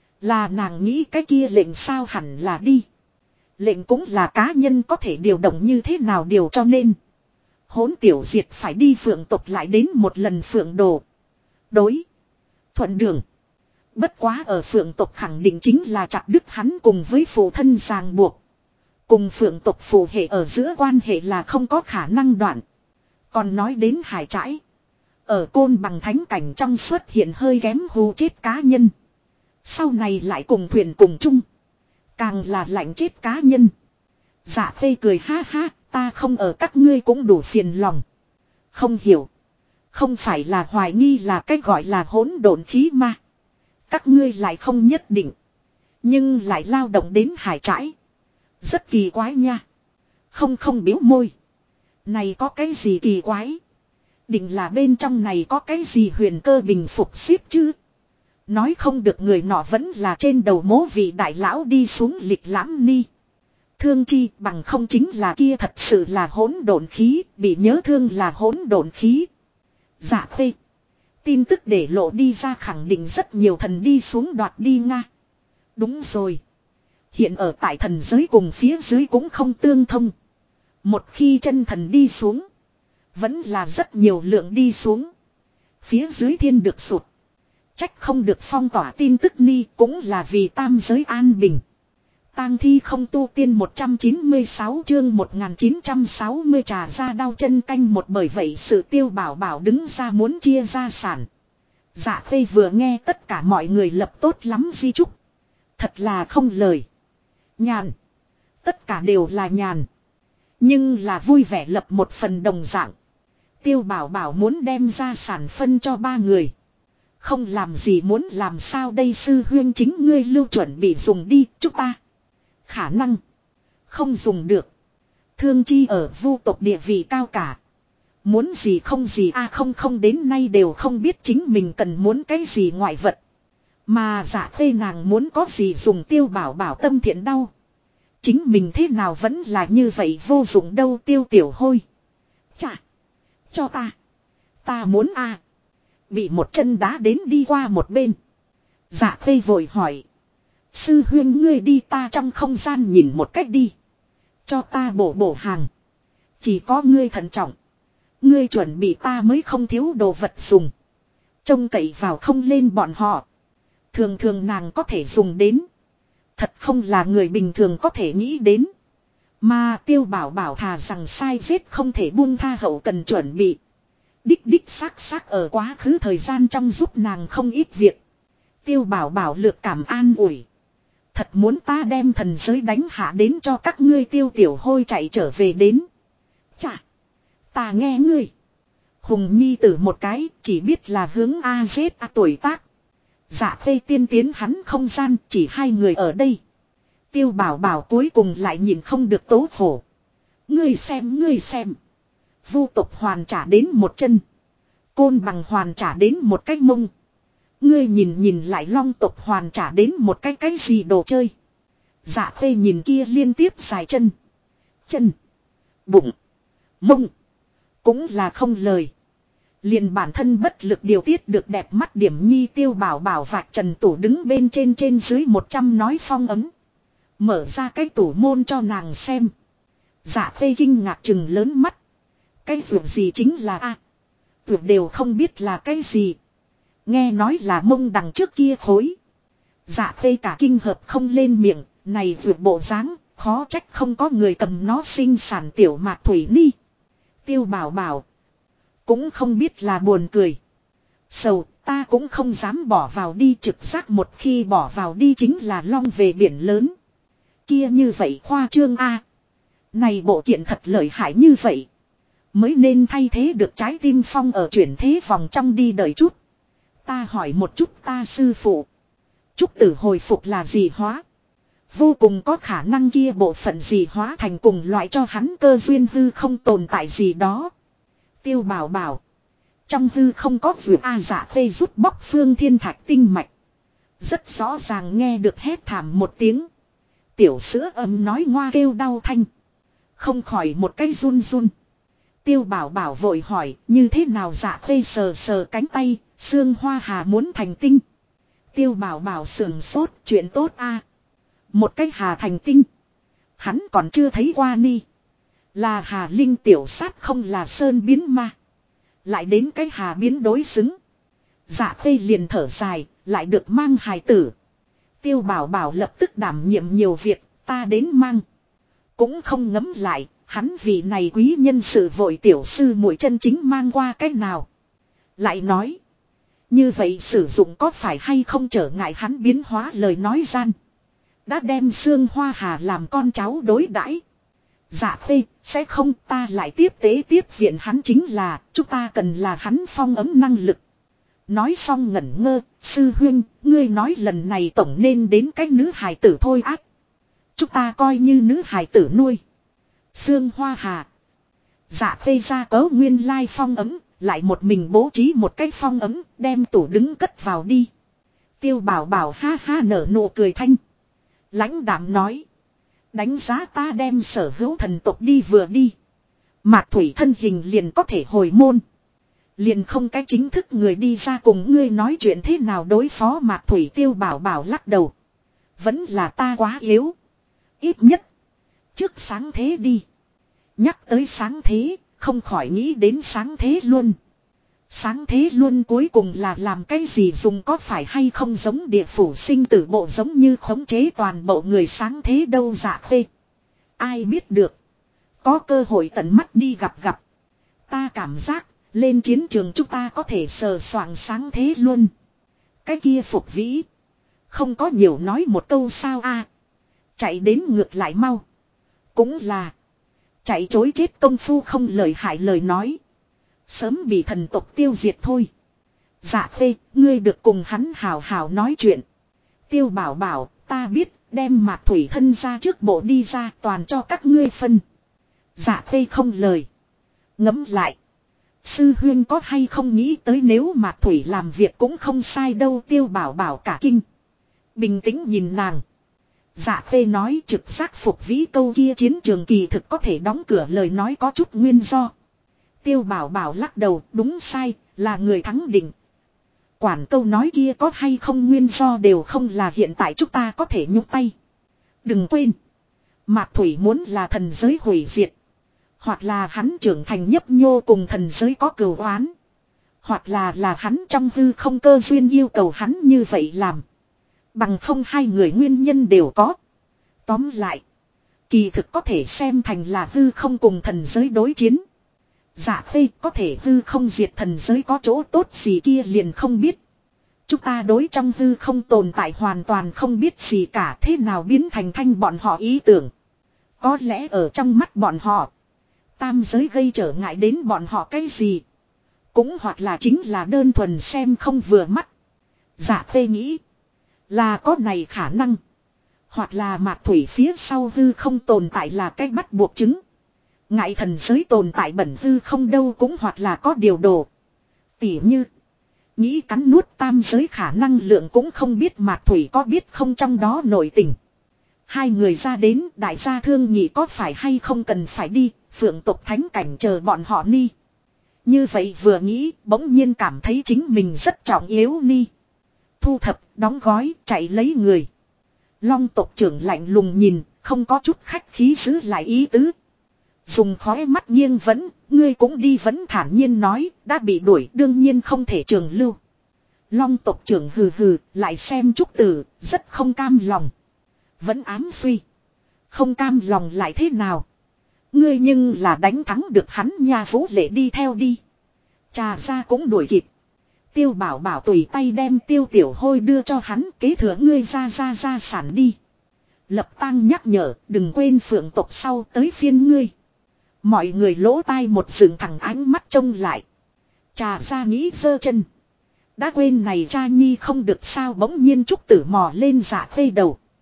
[SPEAKER 1] Là nàng nghĩ cái kia lệnh sao hẳn là đi. Lệnh cũng là cá nhân có thể điều động như thế nào điều cho nên. Hỗn tiểu diệt phải đi Phượng tộc lại đến một lần Phượng Đồ. Đối. Thuận đường. Bất quá ở Phượng tộc khẳng định chính là chặt đứt hắn cùng với phụ thân ràng buộc. Cùng Phượng tộc phù hệ ở giữa quan hệ là không có khả năng đoạn. Còn nói đến hải trãi. Ở côn bằng thánh cảnh trong xuất hiện hơi kém hù chết cá nhân. Sau này lại cùng thuyền cùng chung. Càng là lạnh chết cá nhân. Dạ Khê cười ha ha, ta không ở các ngươi cũng đủ phiền lòng. Không hiểu. Không phải là hoài nghi là cách gọi là hỗn độn khí ma. Các ngươi lại không nhất định. Nhưng lại lao động đến hải trãi. Rất kỳ quái nha. Không biếu môi. Này có cái gì kỳ quái. Định là bên trong này có cái gì huyền cơ bình phục xếp chứ. Nói không được người nọ vẫn là trên đầu mố vị đại lão đi xuống lịch lãm ni. Thương chi bằng không chính là kia thật sự là hỗn độn khí, bị nhớ thương là hỗn độn khí. Dạ Khê. Tin tức để lộ đi ra khẳng định rất nhiều thần đi xuống đoạt đi Nga. Đúng rồi. Hiện ở tại thần giới cùng phía dưới cũng không tương thông. Một khi chân thần đi xuống. Vẫn là rất nhiều lượng đi xuống. Phía dưới thiên được sụt. Trách không được phong tỏa tin tức ni cũng là vì tam giới an bình. Tang thi không tu tiên 196 chương 1960 trà ra đau chân canh một bởi vậy sự Tiêu Bảo Bảo đứng ra muốn chia gia sản. Dạ Khê vừa nghe tất cả mọi người lập tốt lắm di chúc. Thật là không lời. Nhàn. Tất cả đều là nhàn. Nhưng là vui vẻ lập một phần đồng dạng. Tiêu Bảo Bảo muốn đem gia sản phân cho 3 người. Không làm gì muốn làm sao đây sư huyên chính ngươi lưu chuẩn bị dùng đi chúc ta. Khả năng. Không dùng được. Thương chi ở vu tộc địa vị cao cả. Muốn gì không gì không đến nay đều không biết chính mình cần muốn cái gì ngoại vật. Mà Dạ Khê nàng muốn có gì dùng Tiêu Bảo Bảo tâm thiện đau. Chính mình thế nào vẫn là như vậy vô dụng đâu Tiêu Tiểu Hôi. Chà. Cho ta. Ta muốn Bị một chân đá đến đi qua một bên. Dạ Khê vội hỏi. Sư huyên ngươi đi ta trong không gian nhìn một cách đi. Cho ta bổ hàng. Chỉ có ngươi thận trọng. Ngươi chuẩn bị ta mới không thiếu đồ vật dùng. Trông cậy vào không lên bọn họ. Thường thường nàng có thể dùng đến. Thật không là người bình thường có thể nghĩ đến. Mà Tiêu Bảo Bảo thà rằng sai giết không thể buông tha hậu cần chuẩn bị. Đích xác ở quá khứ thời gian trong giúp nàng không ít việc. Tiêu Bảo Bảo lược cảm an ủi. Thật muốn ta đem thần giới đánh hạ đến cho các ngươi Tiêu Tiểu Hôi chạy trở về đến. Chà. Ta nghe ngươi. Hùng Nhi tử một cái chỉ biết là hướng AZ tuổi tác. Dạ Khê tiên tiến hắn không gian chỉ 2 người ở đây. Tiêu Bảo Bảo cuối cùng lại nhìn không được tố khổ. Ngươi xem. Vu tộc hoàn trả đến một chân. Côn bằng hoàn trả đến một cái mông. Ngươi nhìn lại long tộc hoàn trả đến một cái gì đồ chơi. Dạ Khê nhìn kia liên tiếp dài chân. Bụng. Mông. Cũng là không lời. Liền bản thân bất lực điều tiết được đẹp mắt điểm nhi Tiêu Bảo Bảo vạch trần tủ đứng bên trên dưới 100 nói phong ấm. Mở ra cái tủ môn cho nàng xem. Dạ Khê kinh ngạc trừng lớn mắt. Cái vượt gì chính là vượt đều không biết là cái gì. Nghe nói là mông đằng trước kia khối. Dạ Khê cả kinh hợp không lên miệng. Này vượt bộ dáng khó trách không có người cầm nó sinh sản tiểu mạc thủy ni. Tiêu Bảo Bảo. Cũng không biết là buồn cười. Sầu ta cũng không dám bỏ vào đi trực giác một khi bỏ vào đi chính là long về biển lớn. Kia như vậy khoa trương Này bộ kiện thật lợi hại như vậy. Mới nên thay thế được trái tim phong ở chuyển thế vòng trong đi đợi chút. Ta hỏi một chút ta sư phụ. Trúc tử hồi phục là gì hóa? Vô cùng có khả năng kia bộ phận gì hóa thành cùng loại cho hắn cơ duyên hư không tồn tại gì đó. Tiêu Bảo Bảo. Trong hư không có vượt A Dạ Khê rút bóc phương thiên thạch tinh mạch. Rất rõ ràng nghe được hét thảm một tiếng. Tiểu sữa ấm nói ngoa kêu đau thanh. Không khỏi một cái run run. Tiêu Bảo Bảo vội hỏi như thế nào Dạ Khê sờ sờ cánh tay. Sương Hoa Hà muốn thành tinh. Tiêu Bảo Bảo sườn sốt chuyện tốt a. Một cái Hà thành tinh. Hắn còn chưa thấy qua ni. Là Hà Linh tiểu sát không là sơn biến ma. Lại đến cái Hà biến đối xứng. Dạ Khê liền thở dài. Lại được mang hài tử. Tiêu Bảo Bảo lập tức đảm nhiệm nhiều việc. Ta đến mang. Cũng không ngấm lại. Hắn vì này quý nhân sự vội tiểu sư muội chân chính mang qua cách nào. Lại nói. Như vậy sử dụng có phải hay không trở ngại hắn biến hóa lời nói gian. Đã đem Sương Hoa Hà làm con cháu đối đãi. Dạ Khê sẽ không ta lại tiếp tế tiếp viện hắn chính là chúng ta cần là hắn phong ấm năng lực. Nói xong ngẩn ngơ, sư huynh, ngươi nói lần này tổng nên đến cái nữ hài tử thôi ác. Chúng ta coi như nữ hài tử nuôi. Sương Hoa Hà. Dạ Khê ra cớ nguyên lai phong ấm, lại một mình bố trí một cái phong ấm, đem tủ đứng cất vào đi. Tiêu Bảo Bảo ha ha nở nụ cười thanh. Lãnh đạm nói. Đánh giá ta đem sở hữu thần tộc đi vừa đi. Mạc Thủy thân hình liền có thể hồi môn. Liền không cái chính thức người đi ra cùng ngươi nói chuyện thế nào đối phó Mạc Thủy. Tiêu Bảo Bảo lắc đầu. Vẫn là ta quá yếu. Ít nhất. Trước sáng thế đi. Nhắc tới sáng thế. Không khỏi nghĩ đến sáng thế luôn. Sáng thế luôn cuối cùng là làm cái gì dùng có phải hay không giống địa phủ sinh tử bộ giống như khống chế toàn bộ người sáng thế đâu Dạ Khê. Ai biết được. Có cơ hội tận mắt đi gặp. Ta cảm giác lên chiến trường chúng ta có thể sờ soạng sáng thế luôn. Cái kia Phục Vĩ. Không có nhiều nói một câu sao a. Chạy đến ngược lại mau. Cũng là. Chạy chối chết công phu không lời hại lời nói. Sớm bị thần tộc tiêu diệt thôi. Dạ Khê, ngươi được cùng hắn hào hào nói chuyện. Tiêu Bảo Bảo, ta biết, đem Mạc Thủy thân ra trước bộ đi ra toàn cho các ngươi phân. Dạ Khê không lời. Ngẫm lại. Sư huyên có hay không nghĩ tới nếu Mạc Thủy làm việc cũng không sai đâu. Tiêu Bảo Bảo cả kinh. Bình tĩnh nhìn nàng. Dạ Khê nói trực giác Phục Vĩ câu kia chiến trường kỳ thực có thể đóng cửa lời nói có chút nguyên do. Tiêu Bảo Bảo lắc đầu đúng sai là người thắng định. Quản câu nói kia có hay không nguyên do đều không là hiện tại chúng ta có thể nhúc tay. Đừng quên. Mạc Thủy muốn là thần giới hủy diệt. Hoặc là hắn trưởng thành nhấp nhô cùng thần giới có cừu oán. Hoặc là hắn trong hư không cơ duyên yêu cầu hắn như vậy làm. Bằng không hai người nguyên nhân đều có. Tóm lại. Kỳ thực có thể xem thành là hư không cùng thần giới đối chiến. Dạ Khê có thể hư không diệt thần giới có chỗ tốt gì kia liền không biết. Chúng ta đối trong hư không tồn tại hoàn toàn không biết gì cả thế nào biến thành thanh bọn họ ý tưởng. Có lẽ ở trong mắt bọn họ. Tam giới gây trở ngại đến bọn họ cái gì. Cũng hoặc là chính là đơn thuần xem không vừa mắt. Dạ Khê nghĩ. Là có này khả năng. Hoặc là Mạc Thủy phía sau hư không tồn tại là cách bắt buộc chứng. Ngại thần giới tồn tại bẩn hư không đâu cũng hoặc là có điều đồ. Tỉ như. Nghĩ cắn nuốt tam giới khả năng lượng cũng không biết Mạc Thủy có biết không trong đó nội tình. Hai người ra đến đại gia thương nhị có phải hay không cần phải đi. Phượng tộc thánh cảnh chờ bọn họ ni. Như vậy vừa nghĩ bỗng nhiên cảm thấy chính mình rất trọng yếu ni. Thu thập, đóng gói, chạy lấy người. Long tộc trưởng lạnh lùng nhìn, không có chút khách khí giữ lại ý tứ. Dùng khói mắt nghiêng vẫn, ngươi cũng đi vẫn thản nhiên nói, đã bị đuổi đương nhiên không thể trường lưu. Long tộc trưởng hừ hừ, lại xem Trúc Tử, rất không cam lòng. Vẫn ám suy. Không cam lòng lại thế nào? Ngươi nhưng là đánh thắng được hắn nha Vũ Lệ đi theo đi. Trà ra cũng đuổi kịp. Tiêu Bảo Bảo tùy tay đem Tiêu Tiểu Hôi đưa cho hắn kế thừa ngươi ra sản đi. Lập Tăng nhắc nhở đừng quên Phượng tộc sau tới phiên ngươi. Mọi người lỗ tai một dựng thẳng ánh mắt trông lại. Trà ra nghĩ giơ chân. Đã quên này cha nhi không được sao bỗng nhiên Trúc Tử mò lên Dạ Khê đầu.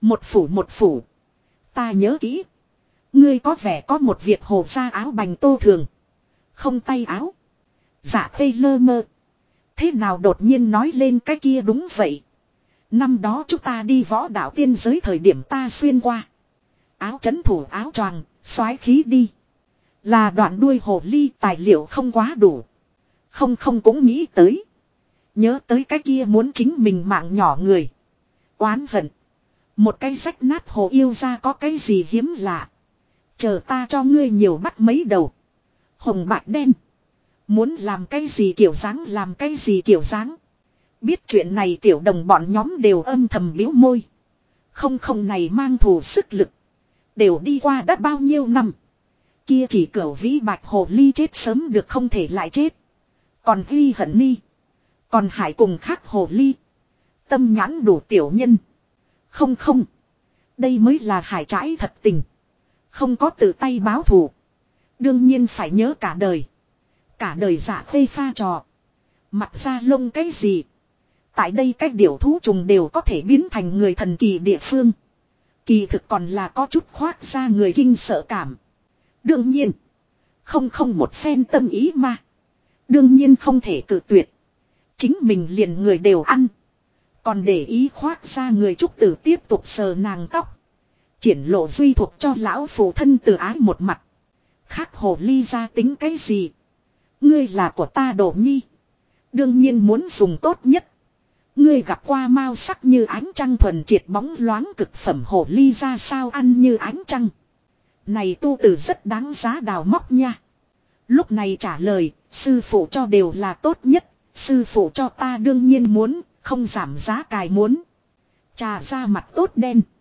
[SPEAKER 1] Một phủ. Ta nhớ kỹ. Ngươi có vẻ có một việc hồ ra áo bành tô thường. Không tay áo. Dạ khê lơ mơ. Thế nào đột nhiên nói lên cái kia đúng vậy. Năm đó chúng ta đi võ đạo tiên giới thời điểm ta xuyên qua. Áo chấn thủ áo choàng, soái khí đi. Là đoạn đuôi hồ ly tài liệu không quá đủ. Không cũng nghĩ tới. Nhớ tới cái kia muốn chính mình mạng nhỏ người. Oán hận. Một cái rách nát hồ yêu ra có cái gì hiếm lạ. Chờ ta cho ngươi nhiều bắt mấy đầu. Hồng bạch đen. Muốn làm cái gì kiểu dáng làm cái gì kiểu dáng. Biết chuyện này tiểu đồng bọn nhóm đều âm thầm biếu môi. Không này mang thù sức lực. Đều đi qua đã bao nhiêu năm. Kia chỉ cửu vĩ bạch hồ ly chết sớm được không thể lại chết. Còn ghi hận ni. Còn hải cùng khác hồ ly. Tâm nhãn đủ tiểu nhân. Không. Đây mới là hải trãi thật tình. Không có tự tay báo thù. Đương nhiên phải nhớ cả đời. Cả đời dạ phê pha trò. Mặc ra lông cái gì. Tại đây các điểu thú trùng đều có thể biến thành người thần kỳ địa phương. Kỳ thực còn là có chút khoác ra người kinh sợ cảm. Đương nhiên. Không một phen tâm ý mà. Đương nhiên không thể cự tuyệt. Chính mình liền người đều ăn. Còn để ý khoác ra người trúc tử tiếp tục sờ nàng tóc. Triển lộ duy thuộc cho lão phụ thân từ ái một mặt. Khác hồ ly ra tính cái gì. Ngươi là của ta Đỗ Nhi. Đương nhiên muốn dùng tốt nhất. Ngươi gặp qua mao sắc như ánh trăng thuần triệt bóng loáng cực phẩm hồ ly ra sao ăn như ánh trăng. Này tu tử rất đáng giá đào móc nha. Lúc này trả lời, sư phụ cho đều là tốt nhất. Sư phụ cho ta đương nhiên muốn, không giảm giá cài muốn. Trà ra mặt tốt đen.